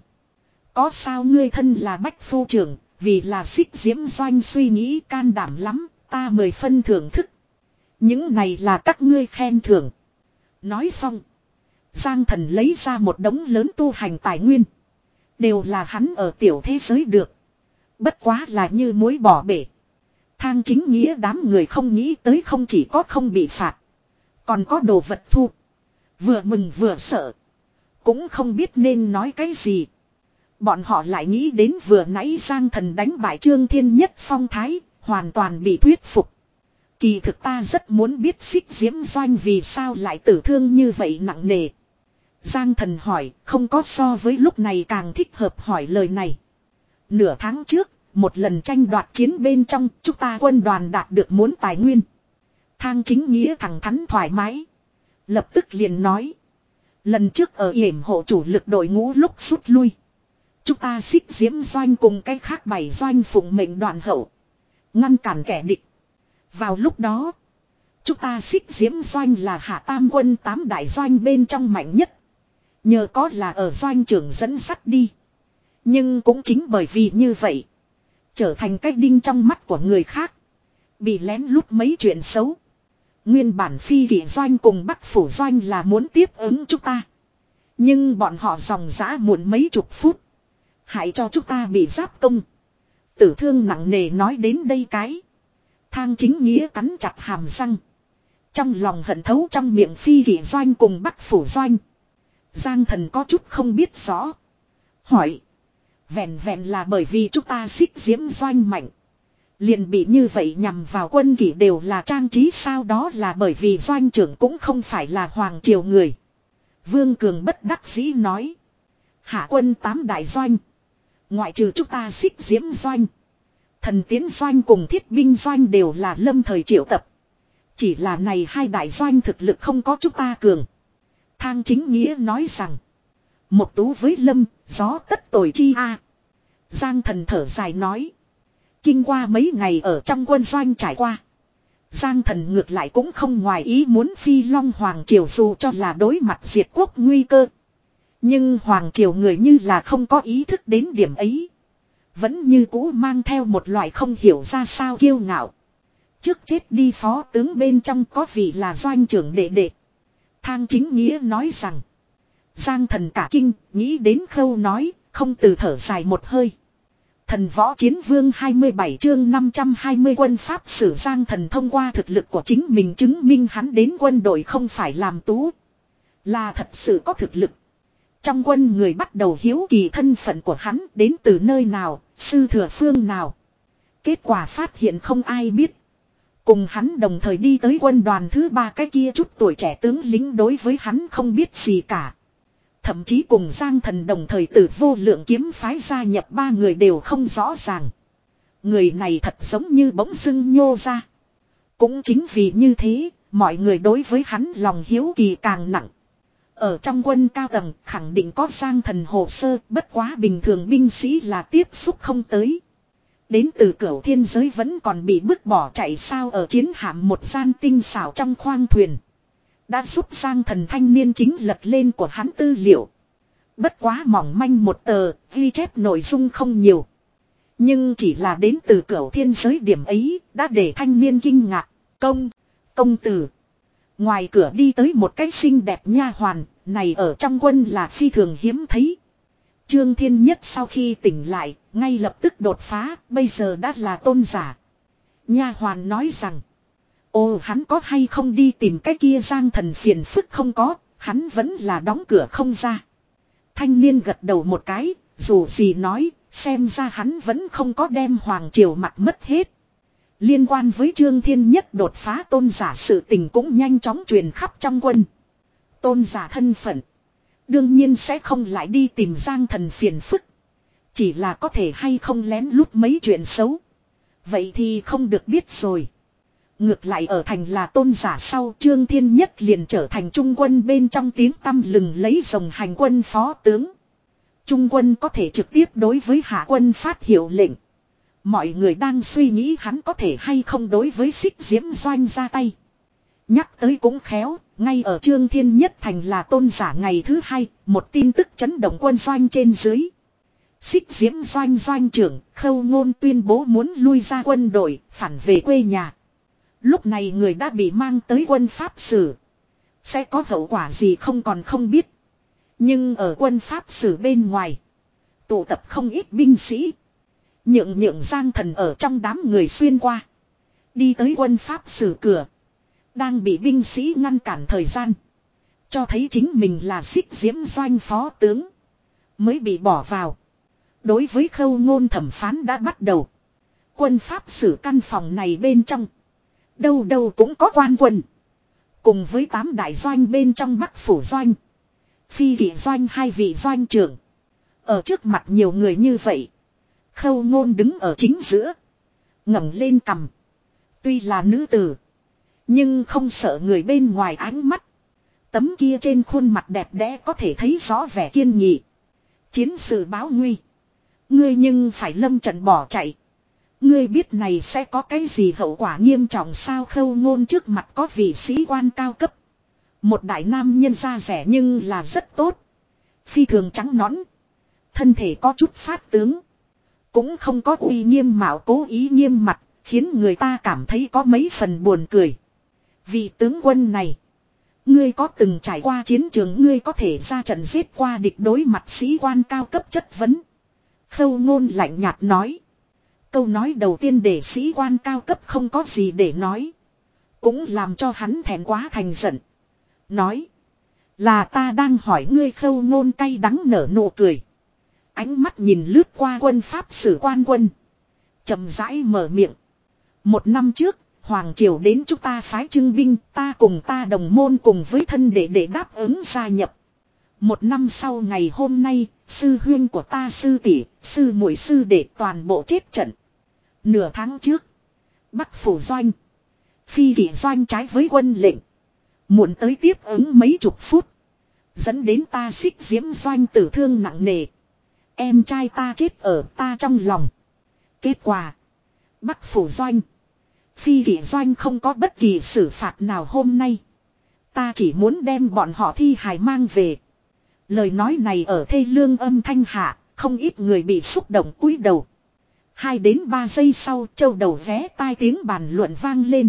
Có sao ngươi thân là bách phu trưởng, vì là xích diễm doanh suy nghĩ can đảm lắm, ta mười phân thưởng thức. Những này là các ngươi khen thưởng. Nói xong. Giang Thần lấy ra một đống lớn tu hành tài nguyên. Đều là hắn ở tiểu thế giới được. Bất quá là như muối bỏ bể. Thang Chính Nghĩa đám người không nghĩ tới không chỉ có không bị phạt. Còn có đồ vật thu. Vừa mừng vừa sợ. Cũng không biết nên nói cái gì. Bọn họ lại nghĩ đến vừa nãy Giang Thần đánh bại Trương Thiên Nhất phong thái. Hoàn toàn bị thuyết phục. Kỳ thực ta rất muốn biết xích diễm doanh vì sao lại tử thương như vậy nặng nề. Giang Thần hỏi, không có so với lúc này càng thích hợp hỏi lời này. Nửa tháng trước, một lần tranh đoạt chiến bên trong, chúng ta quân đoàn đạt được muốn tài nguyên. Thang Chính Nghĩa thẳng thắn thoải mái. Lập tức liền nói. Lần trước ở yểm hộ chủ lực đội ngũ lúc rút lui. Chúng ta xích diễm doanh cùng cái khác bảy doanh phụng mệnh đoàn hậu. Ngăn cản kẻ địch. Vào lúc đó, chúng ta xích diễm doanh là hạ tam quân tám đại doanh bên trong mạnh nhất. Nhờ có là ở doanh trưởng dẫn sắt đi. Nhưng cũng chính bởi vì như vậy. Trở thành cái đinh trong mắt của người khác. Bị lén lút mấy chuyện xấu. Nguyên bản phi kỷ doanh cùng Bắc Phủ doanh là muốn tiếp ứng chúng ta. Nhưng bọn họ dòng dã muộn mấy chục phút. Hại cho chúng ta bị giáp công. Tử thương nặng nề nói đến đây cái. Thang Chính Nghĩa cắn chặt hàm răng. Trong lòng hận thấu trong miệng phi kỷ doanh cùng Bắc Phủ doanh. Giang Thần có chút không biết rõ. Hỏi. Vẹn vẹn là bởi vì chúng ta xích diễm doanh mạnh. Liền bị như vậy nhằm vào quân kỷ đều là trang trí sao, đó là bởi vì doanh trưởng cũng không phải là hoàng triều người. Vương Cường bất đắc dĩ nói. Hạ quân tám đại doanh. Ngoại trừ chúng ta xích diễm doanh. Thần tiến doanh cùng thiết binh doanh đều là lâm thời triệu tập. Chỉ là này hai đại doanh thực lực không có chúng ta cường. Thang Chính Nghĩa nói rằng. Một tú với lâm, gió tất tội chi a. Giang Thần thở dài nói. Kinh qua mấy ngày ở trong quân doanh trải qua. Giang Thần ngược lại cũng không ngoài ý muốn phi long hoàng triều dù cho là đối mặt diệt quốc nguy cơ. Nhưng hoàng triều người như là không có ý thức đến điểm ấy. Vẫn như cũ mang theo một loại không hiểu ra sao kiêu ngạo. Trước chết đi phó tướng bên trong có vị là doanh trưởng đệ đệ. Thang Chính Nghĩa nói rằng. Giang Thần cả kinh, nghĩ đến khâu nói, không từ thở dài một hơi. Thần võ chiến vương hai mươi bảy chương năm trăm hai mươi quân pháp sử Giang Thần thông qua thực lực của chính mình chứng minh hắn đến quân đội không phải làm tú. Là thật sự có thực lực. Trong quân người bắt đầu hiếu kỳ thân phận của hắn đến từ nơi nào, sư thừa phương nào. Kết quả phát hiện không ai biết. Cùng hắn đồng thời đi tới quân đoàn thứ ba cái kia chút tuổi trẻ tướng lính đối với hắn không biết gì cả. Thậm chí cùng Giang Thần đồng thời từ vô lượng kiếm phái gia nhập ba người đều không rõ ràng. Người này thật giống như bỗng dưng nhô ra. Cũng chính vì như thế, mọi người đối với hắn lòng hiếu kỳ càng nặng. Ở trong quân cao tầng khẳng định có Giang Thần hồ sơ, bất quá bình thường binh sĩ là tiếp xúc không tới. Đến từ Cửu Thiên giới vẫn còn bị bức bỏ chạy sao, ở chiến hạm một gian tinh xảo trong khoang thuyền. Đã giúp Giang Thần thanh niên chính lật lên của hắn tư liệu. Bất quá mỏng manh một tờ, ghi chép nội dung không nhiều. Nhưng chỉ là đến từ Cửu Thiên giới điểm ấy, đã để thanh niên kinh ngạc. Công, công tử. Ngoài cửa đi tới một cái xinh đẹp nha hoàn, này ở trong quân là phi thường hiếm thấy. Trương Thiên Nhất sau khi tỉnh lại, ngay lập tức đột phá, bây giờ đã là tôn giả. Nha hoàn nói rằng. Ồ, hắn có hay không đi tìm cái kia Giang Thần phiền phức không có, hắn vẫn là đóng cửa không ra. Thanh niên gật đầu một cái, dù gì nói, xem ra hắn vẫn không có đem hoàng triều mặt mất hết. Liên quan với Trương Thiên Nhất đột phá tôn giả sự tình cũng nhanh chóng truyền khắp trong quân. Tôn giả thân phận, đương nhiên sẽ không lại đi tìm Giang Thần phiền phức. Chỉ là có thể hay không lén lút mấy chuyện xấu. Vậy thì không được biết rồi. Ngược lại ở thành là tôn giả sau, Trương Thiên Nhất liền trở thành trung quân bên trong tiếng tăm lừng lấy rồng hành quân phó tướng. Trung quân có thể trực tiếp đối với hạ quân phát hiệu lệnh. Mọi người đang suy nghĩ hắn có thể hay không đối với xích diễm doanh ra tay. Nhắc tới cũng khéo, ngay ở Trương Thiên Nhất thành là tôn giả ngày thứ hai, một tin tức chấn động quân doanh trên dưới. Xích diễm doanh doanh trưởng Khâu Ngôn tuyên bố muốn lui ra quân đội, phản về quê nhà. Lúc này người đã bị mang tới quân pháp sử. Sẽ có hậu quả gì không còn không biết. Nhưng ở quân pháp sử bên ngoài, tụ tập không ít binh sĩ. Nhượng nhượng Giang Thần ở trong đám người xuyên qua. Đi tới quân pháp sử cửa. Đang bị binh sĩ ngăn cản thời gian. Cho thấy chính mình là xích diễm doanh phó tướng. Mới bị bỏ vào. Đối với Khâu Ngôn thẩm phán đã bắt đầu. Quân pháp sử căn phòng này bên trong. Đâu đâu cũng có quan quân. Cùng với tám đại doanh bên trong Bắc Phủ doanh. Phi kỵ doanh hai vị doanh trưởng. Ở trước mặt nhiều người như vậy. Khâu Ngôn đứng ở chính giữa. Ngẩng lên cằm. Tuy là nữ tử. Nhưng không sợ người bên ngoài ánh mắt. Tấm kia trên khuôn mặt đẹp đẽ có thể thấy rõ vẻ kiên nghị. Chiến sự báo nguy. Ngươi nhưng phải lâm trận bỏ chạy. Ngươi biết này sẽ có cái gì hậu quả nghiêm trọng sao? Khâu Ngôn trước mặt có vị sĩ quan cao cấp. Một đại nam nhân da rẻ nhưng là rất tốt. Phi thường trắng nõn. Thân thể có chút phát tướng. Cũng không có uy nghiêm mạo cố ý nghiêm mặt. Khiến người ta cảm thấy có mấy phần buồn cười. Vị tướng quân này. Ngươi có từng trải qua chiến trường, ngươi có thể ra trận giết qua địch đối mặt sĩ quan cao cấp chất vấn. Khâu Ngôn lạnh nhạt nói. Câu nói đầu tiên để sĩ quan cao cấp không có gì để nói. Cũng làm cho hắn thẹn quá thành giận. Nói. Là ta đang hỏi ngươi. Khâu Ngôn cay đắng nở nụ cười. Ánh mắt nhìn lướt qua quân pháp sử quan quân. Chậm rãi mở miệng. Một năm trước, Hoàng Triều đến chúng ta phái trưng binh, ta cùng ta đồng môn cùng với thân đệ để đáp ứng gia nhập. Một năm sau ngày hôm nay, sư huyên của ta sư tỷ, sư muội sư đệ toàn bộ chết trận. Nửa tháng trước, Bắc Phủ Doanh, Phi Kỷ Doanh trái với quân lệnh. Muộn tới tiếp ứng mấy chục phút. Dẫn đến ta Xích Diễm Doanh tử thương nặng nề. Em trai ta chết ở ta trong lòng. Kết quả, Bắc Phủ Doanh, Phi Kỷ Doanh không có bất kỳ xử phạt nào hôm nay. Ta chỉ muốn đem bọn họ thi hài mang về. Lời nói này ở thê lương âm thanh hạ, không ít người bị xúc động cúi đầu. Hai đến ba giây sau, châu đầu vé tai tiếng bàn luận vang lên.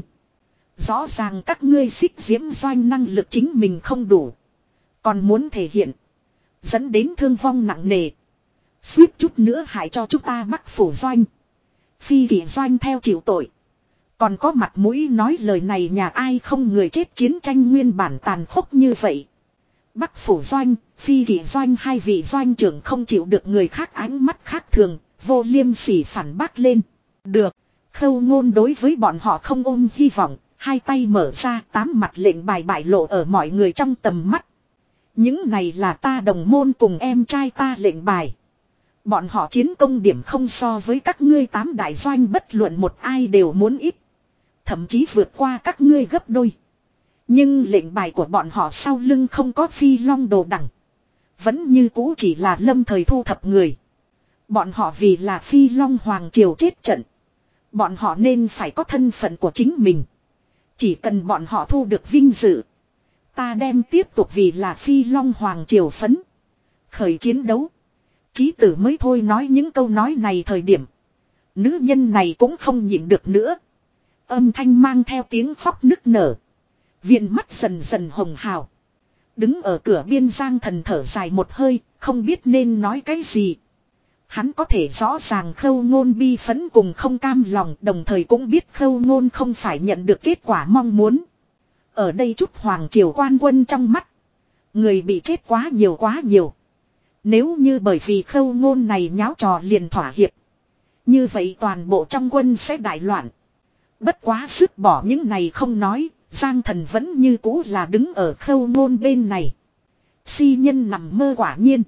Rõ ràng các ngươi Xích Diễm Doanh năng lực chính mình không đủ. Còn muốn thể hiện. Dẫn đến thương vong nặng nề. Suýt chút nữa hại cho chúng ta Bắc Phủ Doanh, Phi Kỷ Doanh theo chịu tội. Còn có mặt mũi nói lời này, nhà ai không người chết chiến tranh nguyên bản tàn khốc như vậy. Bắc Phủ Doanh, Phi Kỷ Doanh hai vị doanh trưởng không chịu được người khác ánh mắt khác thường, vô liêm sỉ phản bác lên. Được, Khâu Ngôn đối với bọn họ không ôm hy vọng, hai tay mở ra, tám mặt lệnh bài bại lộ ở mọi người trong tầm mắt. Những này là ta đồng môn cùng em trai ta lệnh bài. Bọn họ chiến công điểm không so với các ngươi tám đại doanh bất luận một ai đều muốn ít. Thậm chí vượt qua các ngươi gấp đôi. Nhưng lệnh bài của bọn họ sau lưng không có phi long đồ đẳng. Vẫn như cũ chỉ là lâm thời thu thập người. Bọn họ vì là phi long hoàng triều chết trận. Bọn họ nên phải có thân phận của chính mình. Chỉ cần bọn họ thu được vinh dự, ta đem tiếp tục vì là phi long hoàng triều phấn khởi chiến đấu. Chí tử mới thôi nói những câu nói này thời điểm, nữ nhân này cũng không nhịn được nữa. Âm thanh mang theo tiếng khóc nức nở. Viện mắt dần dần hồng hào. Đứng ở cửa biên Giang Thần thở dài một hơi, không biết nên nói cái gì. Hắn có thể rõ ràng Khâu Ngôn bi phẫn cùng không cam lòng, đồng thời cũng biết Khâu Ngôn không phải nhận được kết quả mong muốn. Ở đây chút hoàng triều quan quân trong mắt, người bị chết quá nhiều quá nhiều. Nếu như bởi vì Khâu Ngôn này nháo trò liền thỏa hiệp, như vậy toàn bộ trong quân sẽ đại loạn. Bất quá dứt bỏ những này không nói, Giang Thần vẫn như cũ là đứng ở Khâu Ngôn bên này. Si nhân nằm mơ quả nhiên.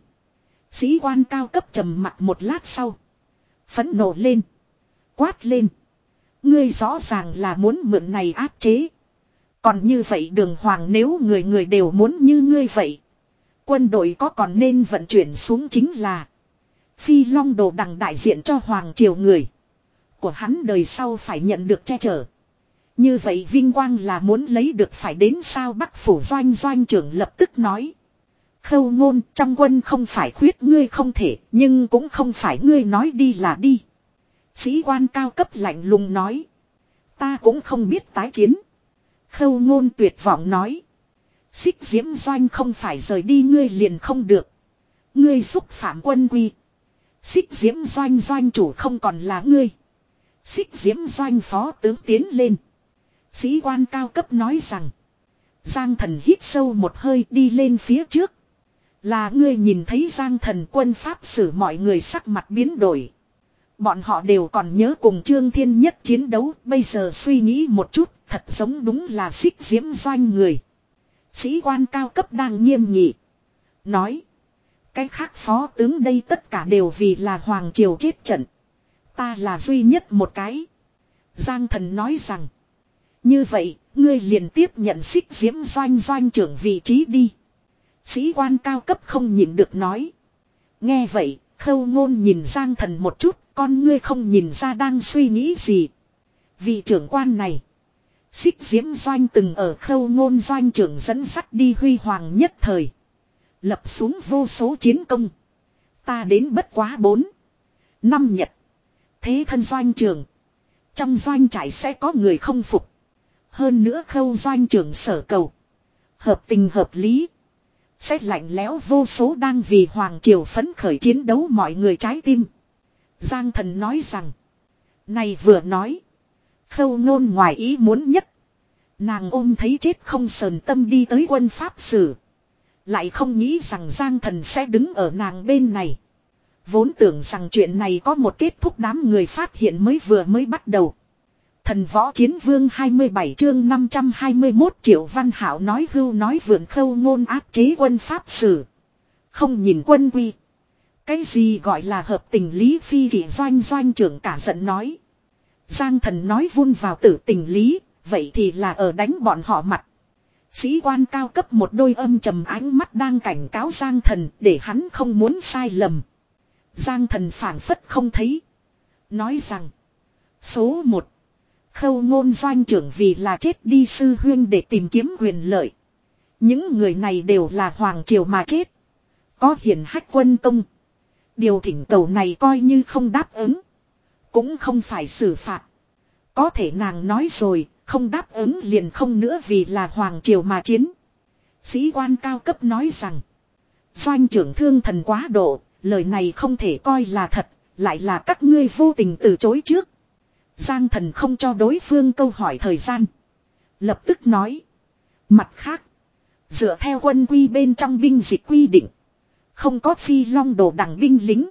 Sĩ quan cao cấp trầm mặt một lát sau, phẫn nộ lên, quát lên. Ngươi rõ ràng là muốn mượn này áp chế. Còn như vậy đường hoàng, nếu người người đều muốn như ngươi vậy, quân đội có còn nên vận chuyển xuống chính là Phi Long đồ đằng đại diện cho hoàng triều người của hắn đời sau phải nhận được che chở. Như vậy vinh quang là muốn lấy được phải đến sao? Bắc Phủ Doanh doanh trưởng lập tức nói. Khâu Ngôn, trong quân không phải khuyết ngươi không thể, nhưng cũng không phải ngươi nói đi là đi. Sĩ quan cao cấp lạnh lùng nói. Ta cũng không biết tái chiến. Khâu Ngôn tuyệt vọng nói. Xích Diễm Doanh không phải rời đi ngươi liền không được. Ngươi xúc phạm quân quy. Xích Diễm Doanh doanh chủ không còn là ngươi. Xích Diễm Doanh phó tướng tiến lên. Sĩ quan cao cấp nói rằng. Giang Thần hít sâu một hơi đi lên phía trước. Là ngươi nhìn thấy Giang Thần quân pháp xử mọi người sắc mặt biến đổi. Bọn họ đều còn nhớ cùng Trương Thiên Nhất chiến đấu. Bây giờ suy nghĩ một chút, thật giống đúng là Xích Diễm Doanh người. Sĩ quan cao cấp đang nghiêm nghị. Nói. Cái khác phó tướng đây tất cả đều vì là hoàng triều chết trận. Ta là duy nhất một cái. Giang Thần nói rằng. Như vậy, ngươi liền tiếp nhận Xích Diễm Doanh doanh trưởng vị trí đi. Sĩ quan cao cấp không nhịn được nói. Nghe vậy, Khâu Ngôn nhìn Giang Thần một chút, con ngươi không nhìn ra đang suy nghĩ gì. Vị trưởng quan này, Xích Diễm Doanh từng ở Khâu Ngôn doanh trưởng dẫn dắt đi huy hoàng nhất thời, lập xuống vô số chiến công. Ta đến bất quá bốn năm nhật, thế thân doanh trưởng, trong doanh trại sẽ có người không phục. Hơn nữa Khâu doanh trưởng sở cầu, hợp tình hợp lý, sẽ lạnh lẽo vô số đang vì hoàng triều phấn khởi chiến đấu mọi người trái tim. Giang Thần nói rằng. Này vừa nói. Khâu Ngôn ngoài ý muốn nhất. Nàng ôm thấy chết không sờn tâm đi tới quân pháp sử. Lại không nghĩ rằng Giang Thần sẽ đứng ở nàng bên này. Vốn tưởng rằng chuyện này có một kết thúc, đám người phát hiện mới vừa mới bắt đầu. Thần võ chiến vương hai mươi bảy chương năm trăm hai mươi mốt Triệu Văn Hảo nói hưu nói vượn khâu ngôn áp chế quân pháp sử. Không nhìn quân quy. Cái gì gọi là hợp tình lý phi kỷ doanh doanh trưởng cả giận nói. Giang Thần nói vun vào tử tình lý, vậy thì là ở đánh bọn họ mặt. Sĩ quan cao cấp một đôi âm trầm ánh mắt đang cảnh cáo Giang Thần để hắn không muốn sai lầm. Giang Thần phảng phất không thấy. Nói rằng. Số một. Khâu ngôn doanh trưởng vì là chết đi sư huyên để tìm kiếm quyền lợi. Những người này đều là hoàng triều mà chết. Có hiển hách quân công. Điều thỉnh cầu này coi như không đáp ứng. Cũng không phải xử phạt. Có thể nàng nói rồi, không đáp ứng liền không nữa vì là hoàng triều mà chiến. Sĩ quan cao cấp nói rằng. Doanh trưởng thương thần quá độ, lời này không thể coi là thật, lại là các ngươi vô tình từ chối trước. Giang Thần không cho đối phương câu hỏi thời gian. Lập tức nói. Mặt khác. Dựa theo quân quy bên trong binh dịch quy định. Không có phi long đồ đẳng binh lính.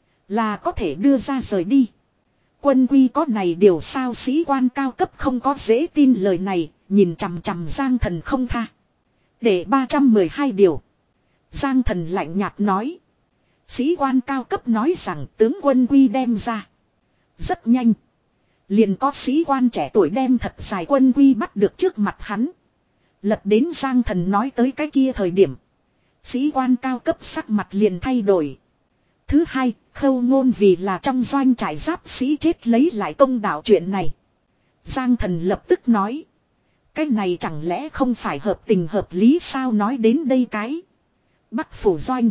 Là có thể đưa ra rời đi. Quân quy có này điều sao sĩ quan cao cấp không có dễ tin lời này. Nhìn chằm chằm Giang Thần không tha. Để ba trăm mười hai điều. Giang Thần lạnh nhạt nói. Sĩ quan cao cấp nói rằng tướng quân quy đem ra. Rất nhanh. Liền có sĩ quan trẻ tuổi đem thật dài quân quy bắt được trước mặt hắn. Lật đến Giang Thần nói tới cái kia thời điểm. Sĩ quan cao cấp sắc mặt liền thay đổi. Thứ hai, khâu ngôn vì là trong doanh trại giáp sĩ chết lấy lại công đạo chuyện này. Giang Thần lập tức nói. Cái này chẳng lẽ không phải hợp tình hợp lý sao nói đến đây cái. Bắc phủ doanh.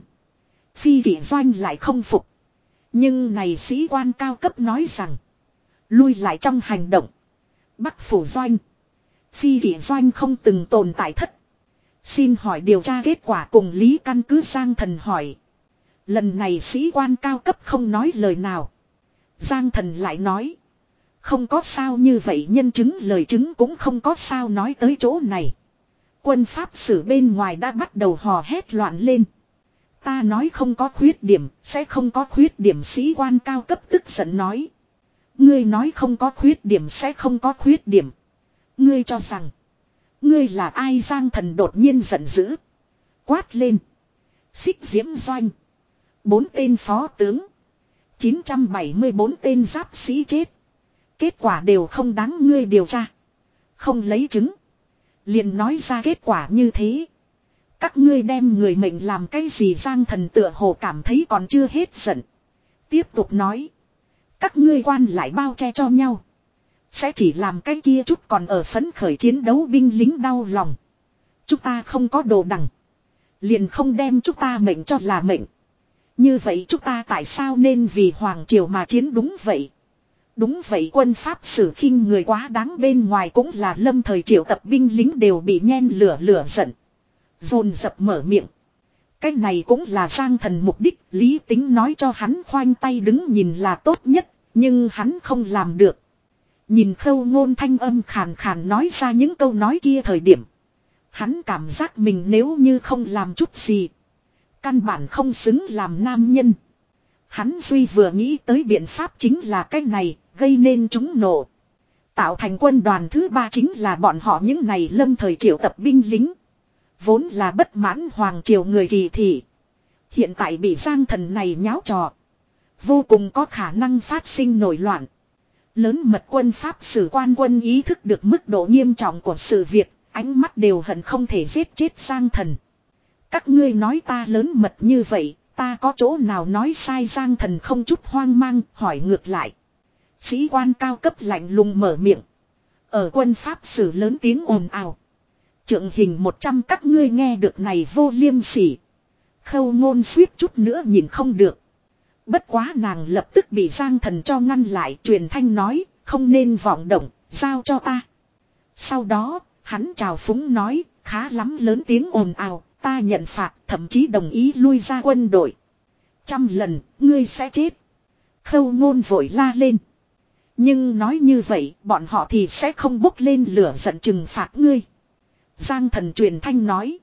Phi kỷ doanh lại không phục. Nhưng này sĩ quan cao cấp nói rằng. Lui lại trong hành động. Bắc phủ doanh. Phi kỷ doanh không từng tồn tại thất. Xin hỏi điều tra kết quả cùng lý căn cứ Giang Thần hỏi. Lần này sĩ quan cao cấp không nói lời nào. Giang Thần lại nói. Không có sao như vậy nhân chứng lời chứng cũng không có sao nói tới chỗ này. Quân pháp sử bên ngoài đã bắt đầu hò hét loạn lên. Ta nói không có khuyết điểm, sẽ không có khuyết điểm sĩ quan cao cấp tức giận nói. Ngươi nói không có khuyết điểm sẽ không có khuyết điểm. Ngươi cho rằng. Ngươi là ai Giang Thần đột nhiên giận dữ. Quát lên. Xích diễm doanh. Bốn tên phó tướng. chín trăm bảy mươi bốn tên giáp sĩ chết. Kết quả đều không đáng ngươi điều tra. Không lấy chứng. Liền nói ra kết quả như thế. Các ngươi đem người mệnh làm cái gì Giang Thần tựa hồ cảm thấy còn chưa hết giận. Tiếp tục nói. Các ngươi quan lại bao che cho nhau. Sẽ chỉ làm cái kia chút còn ở phấn khởi chiến đấu binh lính đau lòng. Chúng ta không có đồ đằng. Liền không đem chúng ta mệnh cho là mệnh. Như vậy chúng ta tại sao nên vì hoàng triều mà chiến đúng vậy. Đúng vậy quân pháp sử khinh người quá đáng bên ngoài cũng là lâm thời triệu tập binh lính đều bị nhen lửa lửa giận. Dồn dập mở miệng. Cái này cũng là Giang Thần mục đích lý tính nói cho hắn khoanh tay đứng nhìn là tốt nhất. Nhưng hắn không làm được. Nhìn khâu ngôn thanh âm khàn khàn nói ra những câu nói kia thời điểm. Hắn cảm giác mình nếu như không làm chút gì. Căn bản không xứng làm nam nhân. Hắn duy vừa nghĩ tới biện pháp chính là cái này, gây nên chúng nộ. Tạo thành quân đoàn thứ ba chính là bọn họ những này lâm thời triệu tập binh lính. Vốn là bất mãn hoàng triều người kỳ thị. Hiện tại bị Giang Thần này nháo trò. Vô cùng có khả năng phát sinh nổi loạn. Lớn mật quân pháp sử quan quân ý thức được mức độ nghiêm trọng của sự việc, ánh mắt đều hận không thể giết chết Giang Thần. Các ngươi nói ta lớn mật như vậy, ta có chỗ nào nói sai Giang Thần không chút hoang mang, hỏi ngược lại. Sĩ quan cao cấp lạnh lùng mở miệng. Ở quân pháp sử lớn tiếng ồn ào. Trượng hình một trăm các ngươi nghe được này vô liêm sỉ. Khâu ngôn suýt chút nữa nhìn không được. Bất quá nàng lập tức bị Giang Thần cho ngăn lại truyền thanh nói, không nên vọng động, giao cho ta. Sau đó, hắn chào phúng nói, khá lắm lớn tiếng ồn ào, ta nhận phạt, thậm chí đồng ý lui ra quân đội. Trăm lần, ngươi sẽ chết. Khâu ngôn vội la lên. Nhưng nói như vậy, bọn họ thì sẽ không bốc lên lửa giận trừng phạt ngươi. Giang Thần truyền thanh nói.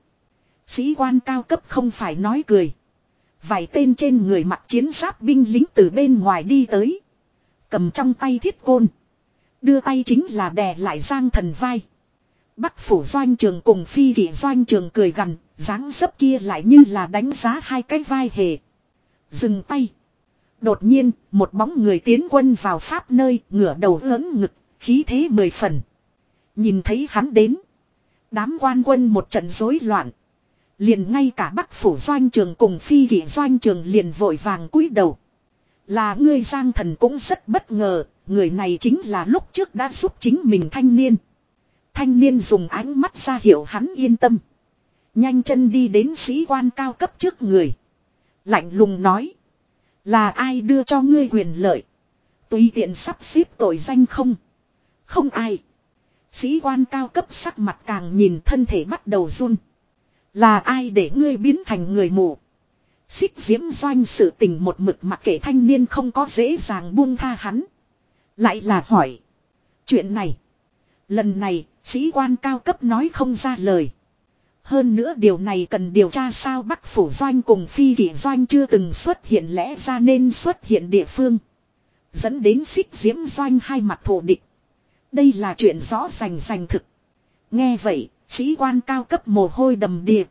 Sĩ quan cao cấp không phải nói cười. Vài tên trên người mặc chiến giáp binh lính từ bên ngoài đi tới. Cầm trong tay thiết côn. Đưa tay chính là đè lại Giang Thần vai. Bắc phủ doanh trường cùng phi kỷ doanh trường cười gằn, dáng dấp kia lại như là đánh giá hai cái vai hề. Dừng tay. Đột nhiên, một bóng người tiến quân vào pháp nơi, ngửa đầu ớn ngực, khí thế mười phần. Nhìn thấy hắn đến. Đám quan quân một trận rối loạn. Liền ngay cả Bắc phủ doanh trường cùng phi kỷ doanh trường liền vội vàng cúi đầu. Là ngươi Giang Thần cũng rất bất ngờ, người này chính là lúc trước đã giúp chính mình thanh niên. Thanh niên dùng ánh mắt ra hiệu hắn yên tâm. Nhanh chân đi đến sĩ quan cao cấp trước người. Lạnh lùng nói. Là ai đưa cho ngươi quyền lợi? Tùy tiện sắp xếp tội danh không? Không ai. Sĩ quan cao cấp sắc mặt càng nhìn thân thể bắt đầu run. Là ai để ngươi biến thành người mù? Xích diễm doanh sự tình một mực mặc kệ thanh niên không có dễ dàng buông tha hắn. Lại là hỏi. Chuyện này. Lần này, sĩ quan cao cấp nói không ra lời. Hơn nữa điều này cần điều tra sao Bắc phủ doanh cùng phi kỷ doanh chưa từng xuất hiện lẽ ra nên xuất hiện địa phương. Dẫn đến xích diễm doanh hai mặt thù địch. Đây là chuyện rõ rành rành thực. Nghe vậy, sĩ quan cao cấp mồ hôi đầm đìa.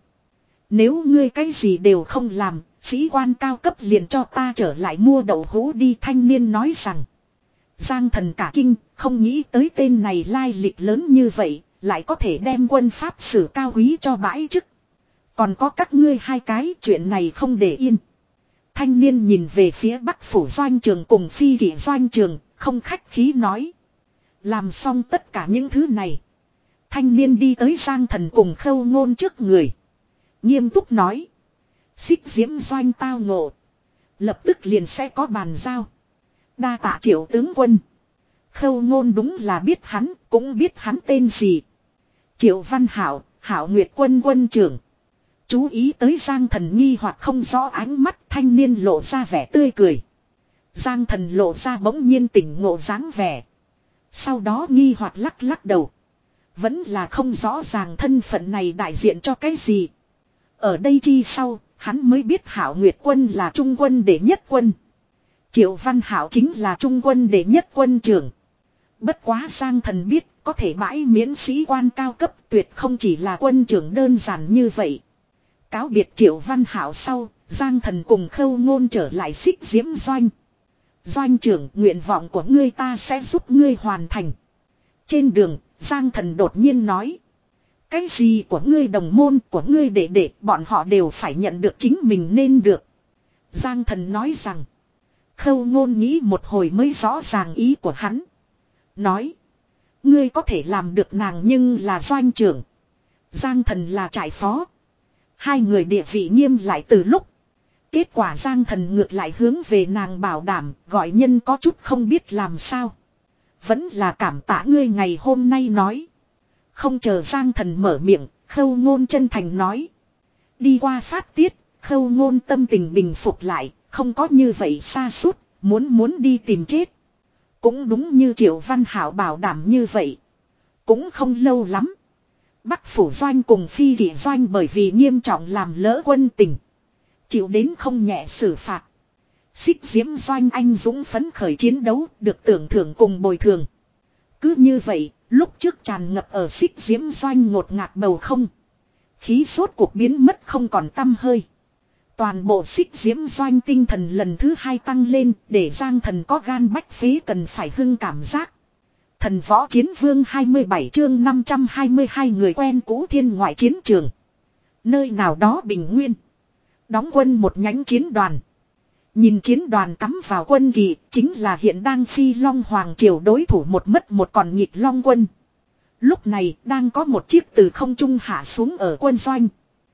Nếu ngươi cái gì đều không làm, sĩ quan cao cấp liền cho ta trở lại mua đậu hũ đi, thanh niên nói rằng. Giang Thần cả kinh, không nghĩ tới tên này lai lịch lớn như vậy, lại có thể đem quân pháp sử cao quý cho bãi chức. Còn có các ngươi hai cái, chuyện này không để yên. Thanh niên nhìn về phía Bắc phủ doanh trường cùng phi kỷ doanh trường, không khách khí nói. Làm xong tất cả những thứ này. Thanh niên đi tới Giang Thần cùng Khâu Ngôn trước người. Nghiêm túc nói. Xích diễm doanh tao ngộ. Lập tức liền sẽ có bàn giao. Đa tạ Triệu tướng quân. Khâu Ngôn đúng là biết hắn, cũng biết hắn tên gì. Triệu Văn Hảo, Hảo Nguyệt quân quân trưởng. Chú ý tới Giang Thần nghi hoặc không rõ ánh mắt, thanh niên lộ ra vẻ tươi cười. Giang Thần lộ ra bỗng nhiên tỉnh ngộ dáng vẻ. Sau đó nghi hoặc lắc lắc đầu. Vẫn là không rõ ràng thân phận này đại diện cho cái gì. Ở đây chi sau, hắn mới biết Hảo Nguyệt quân là trung quân đệ nhất quân. Triệu Văn Hảo chính là trung quân đệ nhất quân trưởng. Bất quá Giang Thần biết có thể bãi miễn sĩ quan cao cấp tuyệt không chỉ là quân trưởng đơn giản như vậy. Cáo biệt Triệu Văn Hảo sau, Giang Thần cùng Khâu Ngôn trở lại xích diễm doanh. Doanh trưởng, nguyện vọng của ngươi ta sẽ giúp ngươi hoàn thành. Trên đường, Giang Thần đột nhiên nói. Cái gì của ngươi đồng môn của ngươi đệ đệ bọn họ đều phải nhận được chính mình nên được. Giang Thần nói rằng. Khâu Ngôn nghĩ một hồi mới rõ ràng ý của hắn. Nói. Ngươi có thể làm được nàng nhưng là doanh trưởng. Giang Thần là trại phó. Hai người địa vị nghiêm lại từ lúc. Kết quả Giang Thần ngược lại hướng về nàng bảo đảm, gọi nhân có chút không biết làm sao. Vẫn là cảm tạ ngươi ngày hôm nay nói. Không chờ Giang Thần mở miệng, Khâu Ngôn chân thành nói. Đi qua phát tiết, Khâu Ngôn tâm tình bình phục lại, không có như vậy xa suốt, muốn muốn đi tìm chết. Cũng đúng như Triệu Văn Hảo bảo đảm như vậy. Cũng không lâu lắm. Bắc phủ doanh cùng phi kỷ doanh bởi vì nghiêm trọng làm lỡ quân tình. Chịu đến không nhẹ xử phạt. Xích diễm doanh anh dũng phấn khởi chiến đấu được tưởng thưởng cùng bồi thường. Cứ như vậy, lúc trước tràn ngập ở xích diễm doanh ngột ngạt bầu không. Khí sốt cuộc biến mất không còn tăm hơi. Toàn bộ xích diễm doanh tinh thần lần thứ hai tăng lên để Giang Thần có gan bách phế cần phải hưng cảm giác. Thần võ chiến vương hai mươi bảy chương năm trăm hai mươi hai người quen cũ thiên ngoại chiến trường. Nơi nào đó bình nguyên. Đóng quân một nhánh chiến đoàn. Nhìn chiến đoàn cắm vào quân kỳ chính là hiện đang phi long hoàng triều đối thủ một mất một còn nhịp long quân. Lúc này đang có một chiếc từ không trung hạ xuống ở quân doanh.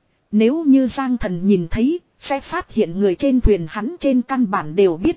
Nếu như Giang Thần nhìn thấy sẽ phát hiện người trên thuyền hắn trên căn bản đều biết.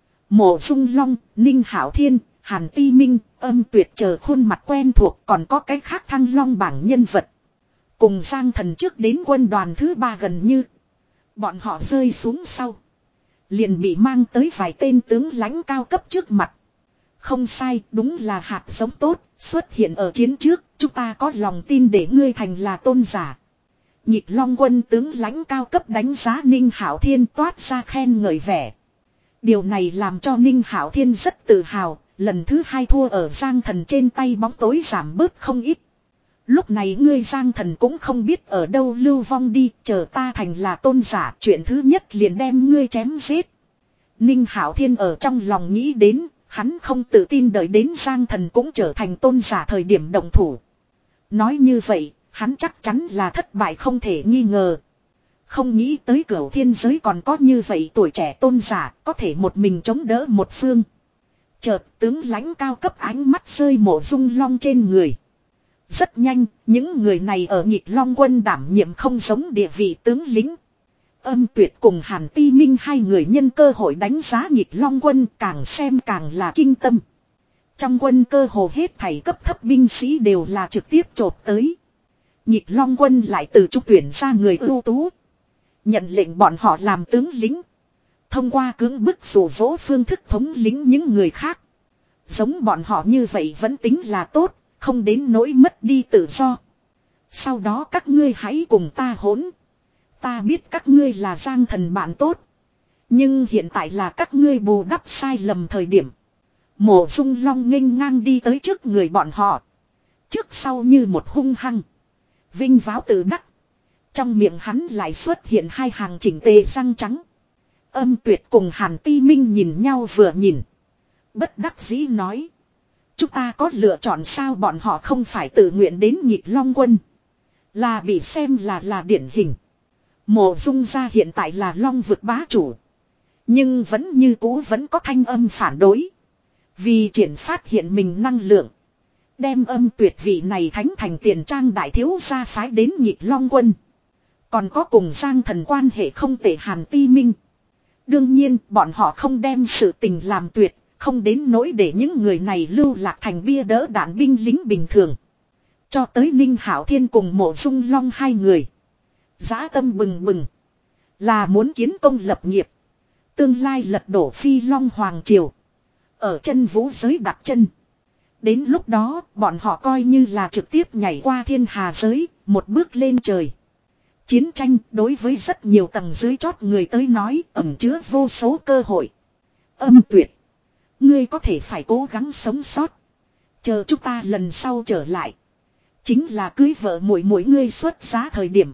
Mộ Dung Long, Ninh Hảo Thiên, Hàn Ti Minh, Âm Tuyệt chờ khuôn mặt quen thuộc còn có cái khác thăng long bảng nhân vật. Cùng Giang Thần trước đến quân đoàn thứ ba gần như. Bọn họ rơi xuống sau. Liền bị mang tới vài tên tướng lãnh cao cấp trước mặt. Không sai, đúng là hạt giống tốt, xuất hiện ở chiến trước, chúng ta có lòng tin để ngươi thành là tôn giả. Nhịp Long quân tướng lãnh cao cấp đánh giá Ninh Hảo Thiên toát ra khen ngợi vẻ. Điều này làm cho Ninh Hảo Thiên rất tự hào, Lần thứ hai thua ở Giang Thần trên tay bóng tối giảm bớt không ít. Lúc này ngươi Giang Thần cũng không biết ở đâu lưu vong đi, chờ ta thành là tôn giả, chuyện thứ nhất liền đem ngươi chém giết. Ninh Hạo Thiên ở trong lòng nghĩ đến, hắn không tự tin đợi đến Giang Thần cũng trở thành tôn giả thời điểm động thủ. Nói như vậy, hắn chắc chắn là thất bại không thể nghi ngờ. Không nghĩ tới cửu thiên giới còn có như vậy tuổi trẻ tôn giả, có thể một mình chống đỡ một phương. Chợt tướng lãnh cao cấp ánh mắt rơi Mộ Dung Long trên người. Rất nhanh, những người này ở Nhịp Long quân đảm nhiệm không giống địa vị tướng lĩnh. Âm Tuyệt cùng Hàn Ti Minh hai người nhân cơ hội đánh giá Nhịp Long quân, càng xem càng là kinh tâm. Trong quân cơ hồ hết thảy cấp thấp binh sĩ đều là trực tiếp chộp tới. Nhịp Long quân lại từ trung tuyển ra người ưu tú. Nhận lệnh bọn họ làm tướng lĩnh. Thông qua cưỡng bức dụ dỗ phương thức thống lĩnh những người khác. Giống bọn họ như vậy vẫn tính là tốt, không đến nỗi mất đi tự do. Sau đó các ngươi hãy cùng ta hỗn. Ta biết các ngươi là Giang Thần bạn tốt. Nhưng hiện tại là các ngươi bù đắp sai lầm thời điểm. Mộ Dung Long nghênh ngang đi tới trước người bọn họ. Trước sau như một hung hăng. Vinh váo tự đắc. Trong miệng hắn lại xuất hiện hai hàng chỉnh tề răng trắng. Âm Tuyệt cùng Hàn Ti Minh nhìn nhau vừa nhìn. Bất đắc dĩ nói. Chúng ta có lựa chọn sao, bọn họ không phải tự nguyện đến Nhịp Long quân. Là bị xem là là điển hình. Mộ Dung gia hiện tại là Long vực bá chủ. Nhưng vẫn như cũ vẫn có thanh âm phản đối. Vì triển phát hiện mình năng lượng. Đem Âm Tuyệt vị này thánh thành tiền trang đại thiếu gia phái đến Nhịp Long quân. Còn có cùng Giang Thần quan hệ không tệ Hàn Ti Minh. Đương nhiên bọn họ không đem sự tình làm tuyệt. Không đến nỗi để những người này lưu lạc thành bia đỡ đạn binh lính bình thường. Cho tới Ninh Hạo Thiên cùng Mộ Dung Long hai người. Dã tâm bừng bừng. Là muốn kiến công lập nghiệp. Tương lai lật đổ Phi Long Hoàng Triều. Ở chân vũ giới đặt chân. Đến lúc đó bọn họ coi như là trực tiếp nhảy qua thiên hà giới. Một bước lên trời. Chiến tranh đối với rất nhiều tầng dưới chót người tới nói ẩn chứa vô số cơ hội. Âm Tuyệt. Ngươi có thể phải cố gắng sống sót. Chờ chúng ta lần sau trở lại. Chính là cưới vợ muội muội ngươi xuất giá thời điểm.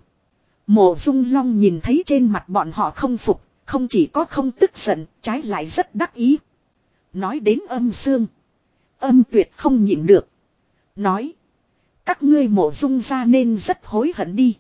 Mộ Dung Long nhìn thấy trên mặt bọn họ không phục. Không chỉ có không tức giận, trái lại rất đắc ý. Nói đến Âm Dương. Âm Tuyệt không nhịn được. Nói. Các ngươi Mộ Dung ra nên rất hối hận đi.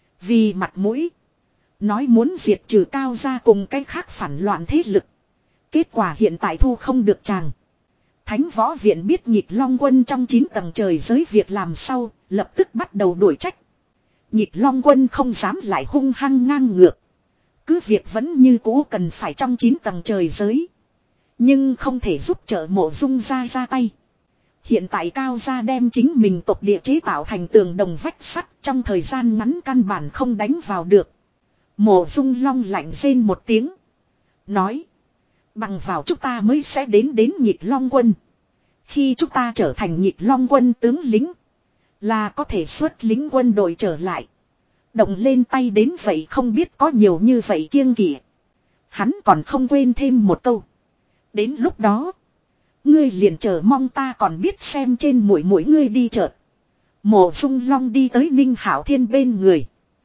Vì mặt mũi. Nói muốn diệt trừ Cao gia cùng cái khác phản loạn thế lực. Kết quả hiện tại thu không được chàng. Thánh võ viện biết Nhịp Long quân trong chín tầng trời giới việc làm sau, lập tức bắt đầu đuổi trách. Nhịp Long quân không dám lại hung hăng ngang ngược. Cứ việc vẫn như cũ cần phải trong chín tầng trời giới. Nhưng không thể giúp trợ Mộ Dung gia ra tay. Hiện tại Cao gia đem chính mình tộc địa chế tạo thành tường đồng vách sắt, trong thời gian ngắn căn bản không đánh vào được. Mộ Dung Long lạnh rên một tiếng. Nói. Bằng vào chúng ta mới sẽ đến đến Nhịp Long quân. Khi chúng ta trở thành Nhịp Long quân tướng lính. Là có thể xuất lính quân đội trở lại. Động lên tay đến vậy không biết có nhiều như vậy kiêng kỵ. Hắn còn không quên thêm một câu. Đến lúc đó. Ngươi liền chờ mong ta còn biết xem trên mũi mũi ngươi đi chợt. Mộ Dung Long đi tới Ninh Hạo Thiên bên người.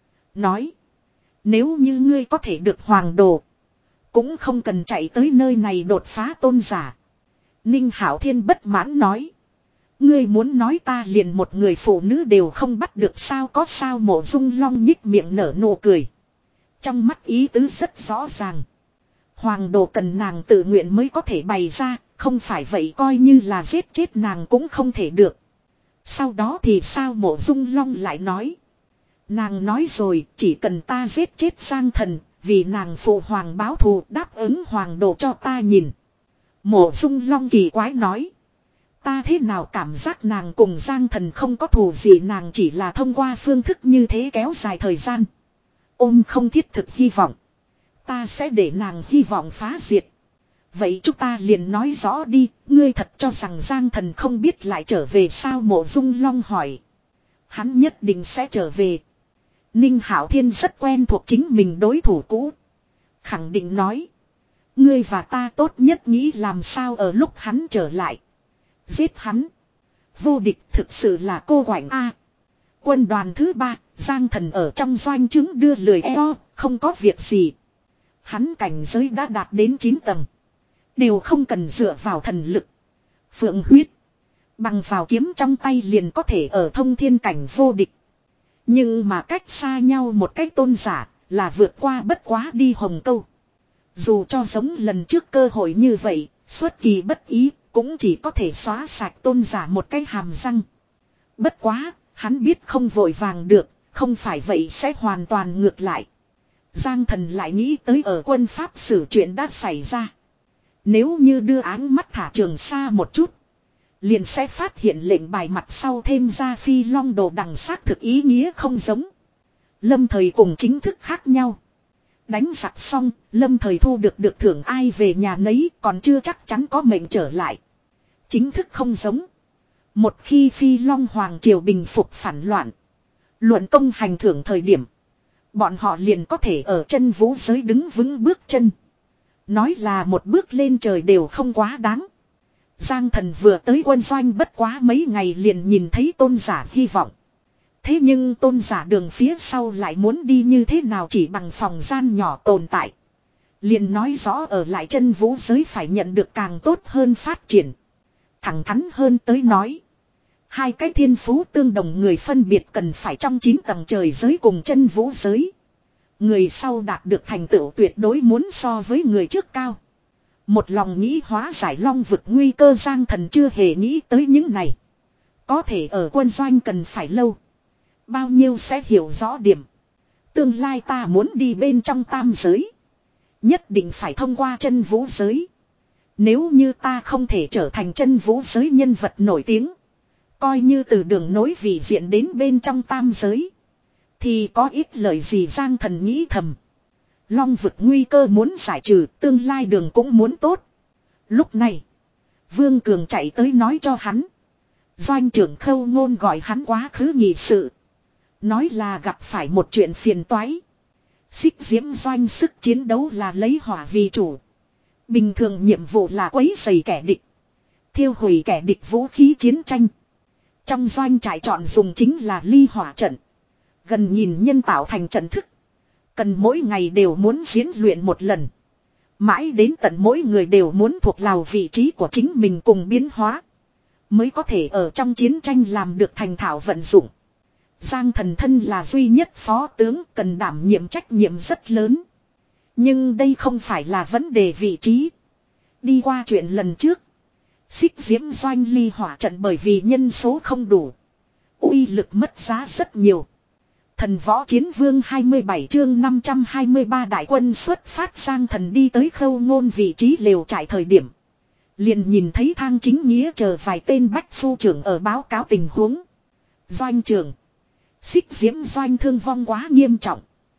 Nói. Nếu như ngươi có thể được hoàng đồ. Cũng không cần chạy tới nơi này đột phá tôn giả. Ninh Hạo Thiên bất mãn nói. Ngươi muốn nói ta liền một người phụ nữ đều không bắt được sao, có sao? Mộ Dung Long nhích miệng nở nụ cười. Trong mắt ý tứ rất rõ ràng. Hoàng đồ cần nàng tự nguyện mới có thể bày ra. Không phải vậy coi như là giết chết nàng cũng không thể được. Sau đó thì sao? Mộ Dung Long lại nói. Nàng nói rồi, chỉ cần ta giết chết Giang Thần. Vì nàng phụ hoàng báo thù, đáp ứng hoàng đồ cho ta nhìn. Mộ Dung Long kỳ quái nói. Ta thế nào cảm giác nàng cùng Giang Thần không có thù gì, nàng chỉ là thông qua phương thức như thế kéo dài thời gian. Ôm không thiết thực hy vọng. Ta sẽ để nàng hy vọng phá diệt. Vậy chúng ta liền nói rõ đi, ngươi thật cho rằng Giang Thần không biết lại trở về sao? Mộ Dung Long hỏi. Hắn nhất định sẽ trở về. Ninh Hạo Thiên rất quen thuộc chính mình đối thủ cũ. Khẳng định nói. Ngươi và ta tốt nhất nghĩ làm sao ở lúc hắn trở lại. Giết hắn. Vô địch thực sự là cô quạnh A. Quân đoàn thứ ba, Giang Thần ở trong doanh trướng đưa lười eo, không có việc gì. Hắn cảnh giới đã đạt đến chín tầng. Đều không cần dựa vào thần lực. Phượng huyết. Bằng vào kiếm trong tay liền có thể ở thông thiên cảnh vô địch. Nhưng mà cách xa nhau một cách tôn giả là vượt qua bất quá đi hồng câu. Dù cho giống lần trước cơ hội như vậy, xuất kỳ bất ý, cũng chỉ có thể xóa sạch tôn giả một cái hàm răng. Bất quá, hắn biết không vội vàng được, không phải vậy sẽ hoàn toàn ngược lại. Giang Thần lại nghĩ tới ở quân Pháp xử chuyện đã xảy ra. Nếu như đưa áng mắt thả Trường Sa một chút, liền sẽ phát hiện lệnh bài mặt sau thêm ra phi long đồ đằng xác thực ý nghĩa không giống. Lâm Thời cùng chính thức khác nhau. Đánh giặc xong, Lâm Thời thu được được thưởng ai về nhà nấy còn chưa chắc chắn có mệnh trở lại. Chính thức không giống. Một khi phi long hoàng triều bình phục phản loạn, luận công hành thưởng thời điểm, bọn họ liền có thể ở chân vũ giới đứng vững bước chân. Nói là một bước lên trời đều không quá đáng. Giang Thần vừa tới quân doanh bất quá mấy ngày liền nhìn thấy tôn giả hy vọng. Thế nhưng tôn giả đường phía sau lại muốn đi như thế nào chỉ bằng phòng gian nhỏ tồn tại. Liền nói rõ ở lại chân vũ giới phải nhận được càng tốt hơn phát triển. Thẳng thắn hơn tới nói. Hai cái thiên phú tương đồng người phân biệt cần phải trong chín tầng trời giới cùng chân vũ giới. Người sau đạt được thành tựu tuyệt đối muốn so với người trước cao. Một lòng nghĩ hóa giải long vực nguy cơ Giang Thần chưa hề nghĩ tới những này. Có thể ở quân doanh cần phải lâu. Bao nhiêu sẽ hiểu rõ điểm. Tương lai ta muốn đi bên trong tam giới. Nhất định phải thông qua chân vũ giới. Nếu như ta không thể trở thành chân vũ giới nhân vật nổi tiếng. Coi như từ đường nối vị diện đến bên trong tam giới. Thì có ít lời gì Giang Thần nghĩ thầm. Long vực nguy cơ muốn giải trừ, tương lai đường cũng muốn tốt. Lúc này, Vương Cường chạy tới nói cho hắn. Doanh trưởng Khâu Ngôn gọi hắn quá khứ nghị sự. Nói là gặp phải một chuyện phiền toái. Xích diễm doanh sức chiến đấu là lấy hỏa vì chủ. Bình thường nhiệm vụ là quấy rầy kẻ địch. Thiêu hủy kẻ địch vũ khí chiến tranh. Trong doanh trại chọn dùng chính là ly hỏa trận. Gần nhìn nhân tạo thành trận thức. Cần mỗi ngày đều muốn diễn luyện một lần. Mãi đến tận mỗi người đều muốn thuộc lào vị trí của chính mình cùng biến hóa. Mới có thể ở trong chiến tranh làm được thành thạo vận dụng. Giang Thần thân là duy nhất phó tướng cần đảm nhiệm trách nhiệm rất lớn. Nhưng đây không phải là vấn đề vị trí. Đi qua chuyện lần trước. Xích diễm doanh ly hỏa trận bởi vì nhân số không đủ. Uy lực mất giá rất nhiều. Thần võ chiến vương hai mươi bảy chương năm trăm hai mươi ba đại quân xuất phát Giang Thần đi tới Khâu Ngôn vị trí lều trại thời điểm. Liền nhìn thấy Thang Chính Nghĩa chờ vài tên bách phu trưởng ở báo cáo tình huống. Doanh trưởng. Xích diễm doanh thương vong quá nghiêm trọng.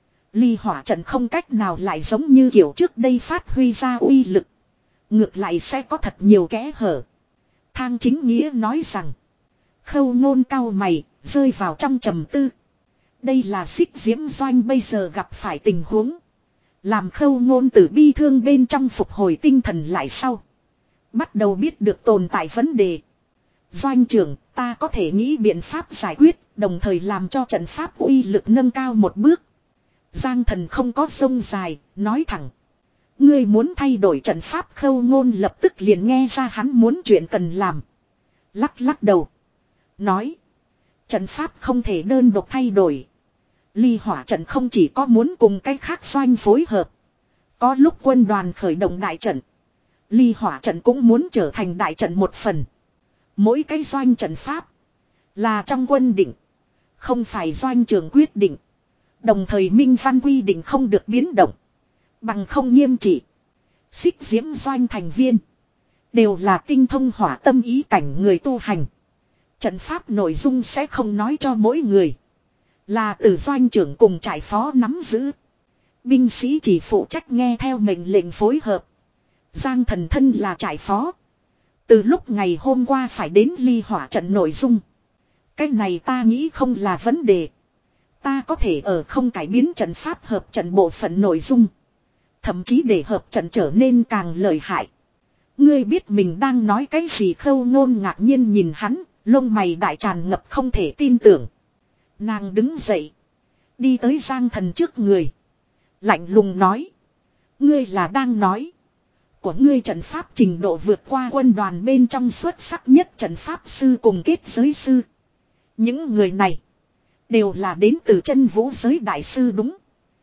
Ly hỏa trận không cách nào lại giống như kiểu trước đây phát huy ra uy lực. Ngược lại sẽ có thật nhiều kẽ hở. Thang Chính Nghĩa nói rằng. Khâu Ngôn cau mày, rơi vào trong trầm tư. Đây là xích diễm doanh bây giờ gặp phải tình huống. Làm Khâu Ngôn từ bi thương bên trong phục hồi tinh thần lại sau. Bắt đầu biết được tồn tại vấn đề. Doanh trưởng, ta có thể nghĩ biện pháp giải quyết, đồng thời làm cho trận pháp uy lực nâng cao một bước. Giang Thần không có sông dài, nói thẳng. Ngươi muốn thay đổi trận pháp Khâu Ngôn lập tức liền nghe ra hắn muốn chuyện cần làm. Lắc lắc đầu. Nói. Trận pháp không thể đơn độc thay đổi. Ly hỏa trận không chỉ có muốn cùng cách khác doanh phối hợp. Có lúc quân đoàn khởi động đại trận. Ly hỏa trận cũng muốn trở thành đại trận một phần. Mỗi cái doanh trận pháp. Là trong quân định. Không phải doanh trưởng quyết định. Đồng thời minh văn quy định không được biến động. Bằng không nghiêm trị. Xích diễm doanh thành viên. Đều là tinh thông hỏa tâm ý cảnh người tu hành. Trận pháp nội dung sẽ không nói cho mỗi người. Là từ doanh trưởng cùng trại phó nắm giữ. Binh sĩ chỉ phụ trách nghe theo mệnh lệnh phối hợp. Giang Thần thân là trại phó. Từ lúc ngày hôm qua phải đến ly hỏa trận nội dung. Cái này ta nghĩ không là vấn đề. Ta có thể ở không cải biến trận pháp hợp trận bộ phận nội dung. Thậm chí để hợp trận trở nên càng lợi hại. Ngươi biết mình đang nói cái gì? Khâu Ngôn ngạc nhiên nhìn hắn, lông mày đại tràn ngập không thể tin tưởng. Nàng đứng dậy, đi tới Giang Thần trước người, lạnh lùng nói. Ngươi là đang nói của ngươi trận pháp trình độ vượt qua quân đoàn bên trong xuất sắc nhất trận pháp sư cùng kết giới sư. Những người này đều là đến từ chân vũ giới đại sư đúng.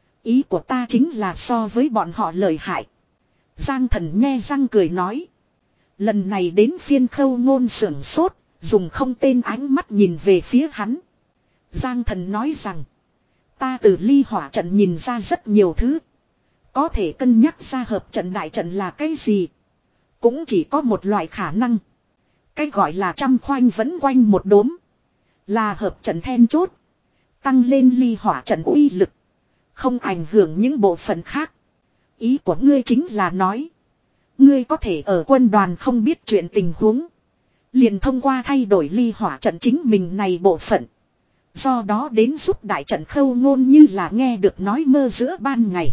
Ý của ta chính là so với bọn họ lợi hại. Giang Thần nhe răng cười nói. Lần này đến phiên Khâu Ngôn sưởng sốt, dùng không tên ánh mắt nhìn về phía hắn. Giang Thần nói rằng, ta từ ly hỏa trận nhìn ra rất nhiều thứ. Có thể cân nhắc ra hợp trận đại trận là cái gì. Cũng chỉ có một loại khả năng. Cái gọi là trăm khoanh vẫn quanh một đốm. Là hợp trận then chốt. Tăng lên ly hỏa trận uy lực. Không ảnh hưởng những bộ phận khác. Ý của ngươi chính là nói. Ngươi có thể ở quân đoàn không biết chuyện tình huống. Liền thông qua thay đổi ly hỏa trận chính mình này bộ phận. Do đó đến giúp đại trận. Khâu Ngôn như là nghe được nói mơ giữa ban ngày.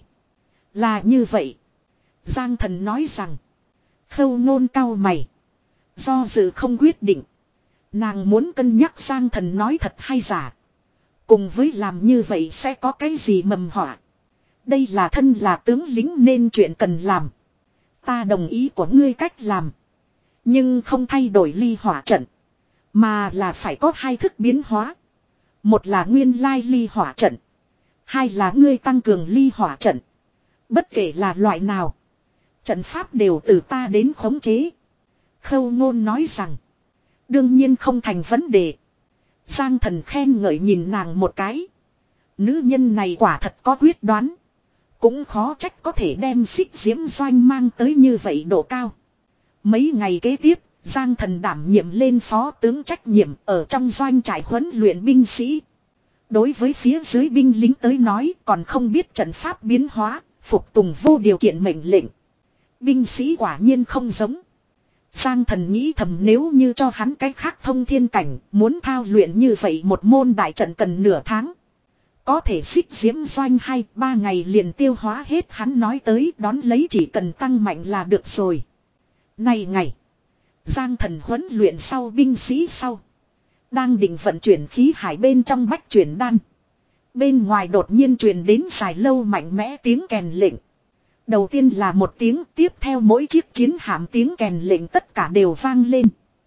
Là như vậy. Giang Thần nói rằng. Khâu Ngôn cau mày. Do dự không quyết định. Nàng muốn cân nhắc Giang Thần nói thật hay giả. Cùng với làm như vậy sẽ có cái gì mầm họa. Đây là thân là tướng lính nên chuyện cần làm. Ta đồng ý của ngươi cách làm. Nhưng không thay đổi ly hỏa trận. Mà là phải có hai thức biến hóa. Một là nguyên lai ly hỏa trận. Hai là ngươi tăng cường ly hỏa trận. Bất kể là loại nào. Trận pháp đều từ ta đến khống chế. Khâu Ngôn nói rằng. Đương nhiên không thành vấn đề. Giang Thần khen ngợi nhìn nàng một cái. Nữ nhân này quả thật có quyết đoán. Cũng khó trách có thể đem Xích Diễm Doanh mang tới như vậy độ cao. Mấy ngày kế tiếp, Giang Thần đảm nhiệm lên phó tướng trách nhiệm ở trong doanh trại huấn luyện binh sĩ. Đối với phía dưới binh lính tới nói còn không biết trận pháp biến hóa, phục tùng vô điều kiện mệnh lệnh. Binh sĩ quả nhiên không giống. Giang Thần nghĩ thầm nếu như cho hắn cái khác thông thiên cảnh, muốn thao luyện như vậy một môn đại trận cần nửa tháng. Có thể Xích Diễm Doanh hay ba ngày liền tiêu hóa hết hắn nói tới đón lấy chỉ cần tăng mạnh là được rồi. Này ngày, Giang Thần huấn luyện sau binh sĩ sau. Đang định vận chuyển khí hải bên trong bách chuyển đan. Bên ngoài đột nhiên truyền đến dài lâu mạnh mẽ tiếng kèn lệnh. Đầu tiên là một tiếng, tiếp theo mỗi chiếc chiến hạm tiếng kèn lệnh tất cả đều vang lên.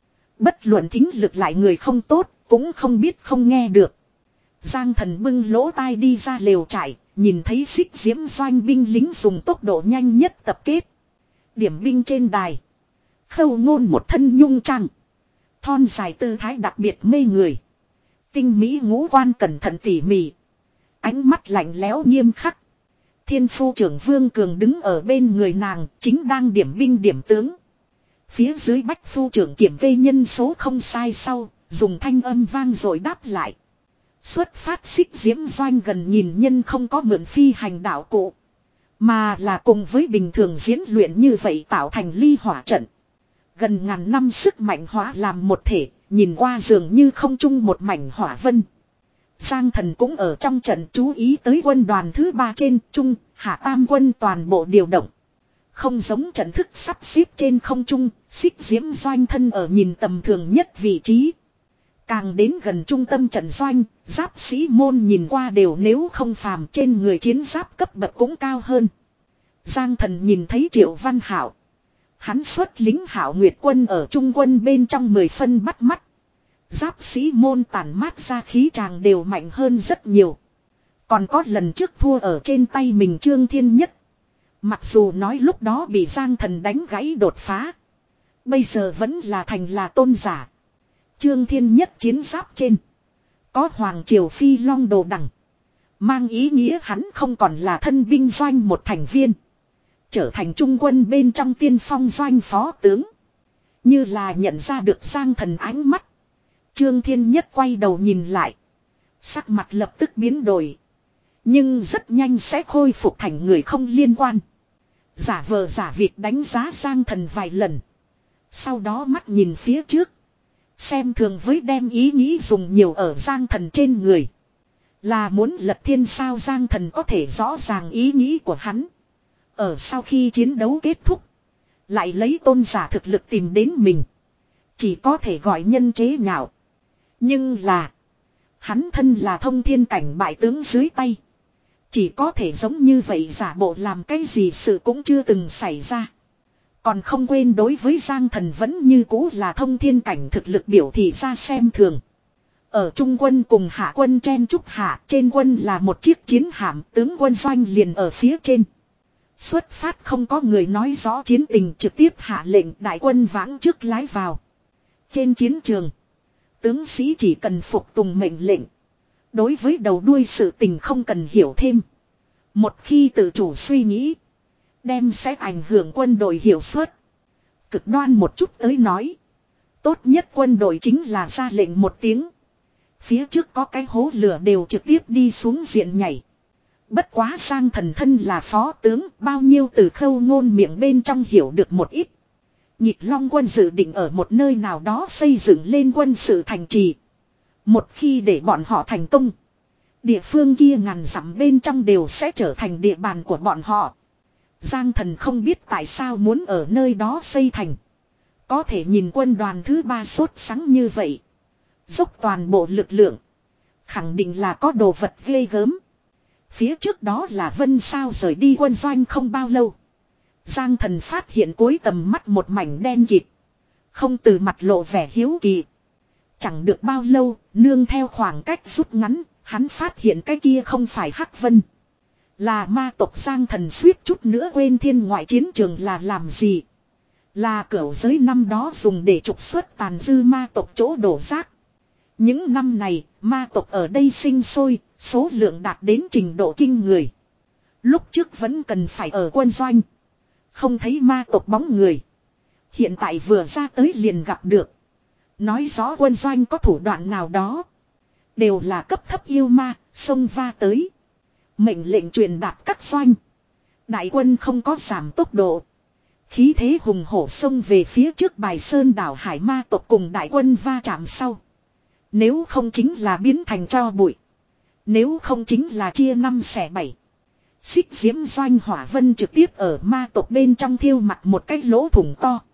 Bất luận thính lực lại người không tốt, cũng không biết không nghe được. Giang Thần bưng lỗ tai đi ra lều trại, nhìn thấy Xích Diễm Doanh binh lính dùng tốc độ nhanh nhất tập kết. Điểm binh trên đài. Khâu Ngôn một thân nhung trang. Thon dài tư thái đặc biệt mê người. Tinh mỹ ngũ quan cẩn thận tỉ mỉ. Ánh mắt lạnh lẽo nghiêm khắc. Thiên phu trưởng Vương Cường đứng ở bên người nàng, chính đang điểm binh điểm tướng. Phía dưới bách phu trưởng kiểm kê nhân số không sai sau, dùng thanh âm vang rồi đáp lại. Xuất phát Xích Diễm Doanh gần nghìn nhân không có mượn phi hành đạo cụ. Mà là cùng với bình thường diễn luyện như vậy tạo thành ly hỏa trận. Gần ngàn năm sức mạnh hóa làm một thể, nhìn qua dường như không chung một mảnh hỏa vân. Giang Thần cũng ở trong trận chú ý tới quân đoàn thứ ba trên trung, hạ tam quân toàn bộ điều động. Không giống trận thức sắp xếp trên không trung, Xích Diễm Doanh thân ở nhìn tầm thường nhất vị trí. Càng đến gần trung tâm trận doanh, giáp sĩ môn nhìn qua đều nếu không phàm trên người chiến giáp cấp bậc cũng cao hơn. Giang Thần nhìn thấy Triệu Văn Hạo. Hắn xuất lính Hạo Nguyệt quân ở trung quân bên trong mười phân bắt mắt. Giáp sĩ môn tản mát ra khí tràng đều mạnh hơn rất nhiều. Còn có lần trước thua ở trên tay mình Trương Thiên Nhất. Mặc dù nói lúc đó bị Giang Thần đánh gãy đột phá. Bây giờ vẫn là thành là tôn giả. Trương Thiên Nhất chiến giáp trên. Có Hoàng Triều Phi Long đồ đằng. Mang ý nghĩa hắn không còn là thân binh doanh một thành viên. Trở thành trung quân bên trong tiên phong doanh phó tướng. Như là nhận ra được Giang Thần ánh mắt. Trương Thiên Nhất quay đầu nhìn lại. Sắc mặt lập tức biến đổi. Nhưng rất nhanh sẽ khôi phục thành người không liên quan. Giả vờ giả việc đánh giá Giang Thần vài lần. Sau đó mắt nhìn phía trước. Xem thường với đem ý nghĩ dùng nhiều ở Giang Thần trên người. Là muốn lật thiên sao Giang Thần có thể rõ ràng ý nghĩ của hắn. Ở sau khi chiến đấu kết thúc. Lại lấy tôn giả thực lực tìm đến mình. Chỉ có thể gọi nhân chế nhạo. Nhưng là. Hắn thân là thông thiên cảnh bại tướng dưới tay. Chỉ có thể giống như vậy giả bộ làm cái gì sự cũng chưa từng xảy ra. Còn không quên đối với Giang Thần vẫn như cũ là thông thiên cảnh thực lực biểu thị ra xem thường. Ở trung quân cùng hạ quân chen trúc hạ, trên quân là một chiếc chiến hạm, tướng quân doanh liền ở phía trên. Xuất phát không có người nói rõ chiến tình, trực tiếp hạ lệnh đại quân vãng trước lái vào. Trên chiến trường, tướng sĩ chỉ cần phục tùng mệnh lệnh. Đối với đầu đuôi sự tình không cần hiểu thêm. Một khi tự chủ suy nghĩ, đem sẽ ảnh hưởng quân đội hiệu suất. Cực đoan một chút tới nói, tốt nhất quân đội chính là ra lệnh một tiếng. Phía trước có cái hố lửa đều trực tiếp đi xuống diện nhảy. Bất quá Giang Thần thân là phó tướng, bao nhiêu từ khâu ngôn miệng bên trong hiểu được một ít. Nhịp Long quân dự định ở một nơi nào đó xây dựng lên quân sự thành trì. Một khi để bọn họ thành công, địa phương kia ngàn dặm bên trong đều sẽ trở thành địa bàn của bọn họ. Giang Thần không biết tại sao muốn ở nơi đó xây thành. Có thể nhìn quân đoàn thứ ba sốt sắng như vậy, dốc toàn bộ lực lượng, khẳng định là có đồ vật ghê gớm. Phía trước đó là Vân Sao rời đi quân doanh không bao lâu. Giang Thần phát hiện cuối tầm mắt một mảnh đen kịt, không từ mặt lộ vẻ hiếu kỳ. Chẳng được bao lâu, nương theo khoảng cách rút ngắn, hắn phát hiện cái kia không phải Hắc Vân. Là ma tộc. Giang Thần suýt chút nữa quên thiên ngoại chiến trường là làm gì. Là cửu giới năm đó dùng để trục xuất tàn dư ma tộc chỗ đổ rác. Những năm này, ma tộc ở đây sinh sôi, số lượng đạt đến trình độ kinh người. Lúc trước vẫn cần phải ở quân doanh. Không thấy ma tộc bóng người. Hiện tại vừa ra tới liền gặp được. Nói rõ quân doanh có thủ đoạn nào đó. Đều là cấp thấp yêu ma, xông va tới. Mệnh lệnh truyền đạt các doanh. Đại quân không có giảm tốc độ. Khí thế hùng hổ xông về phía trước Bài Sơn đảo hải ma tộc cùng đại quân va chạm sau. Nếu không chính là biến thành tro bụi. Nếu không chính là chia năm xẻ bảy. Xích diễm doanh hỏa vân trực tiếp ở ma tộc bên trong thiêu mặt một cái lỗ thủng to.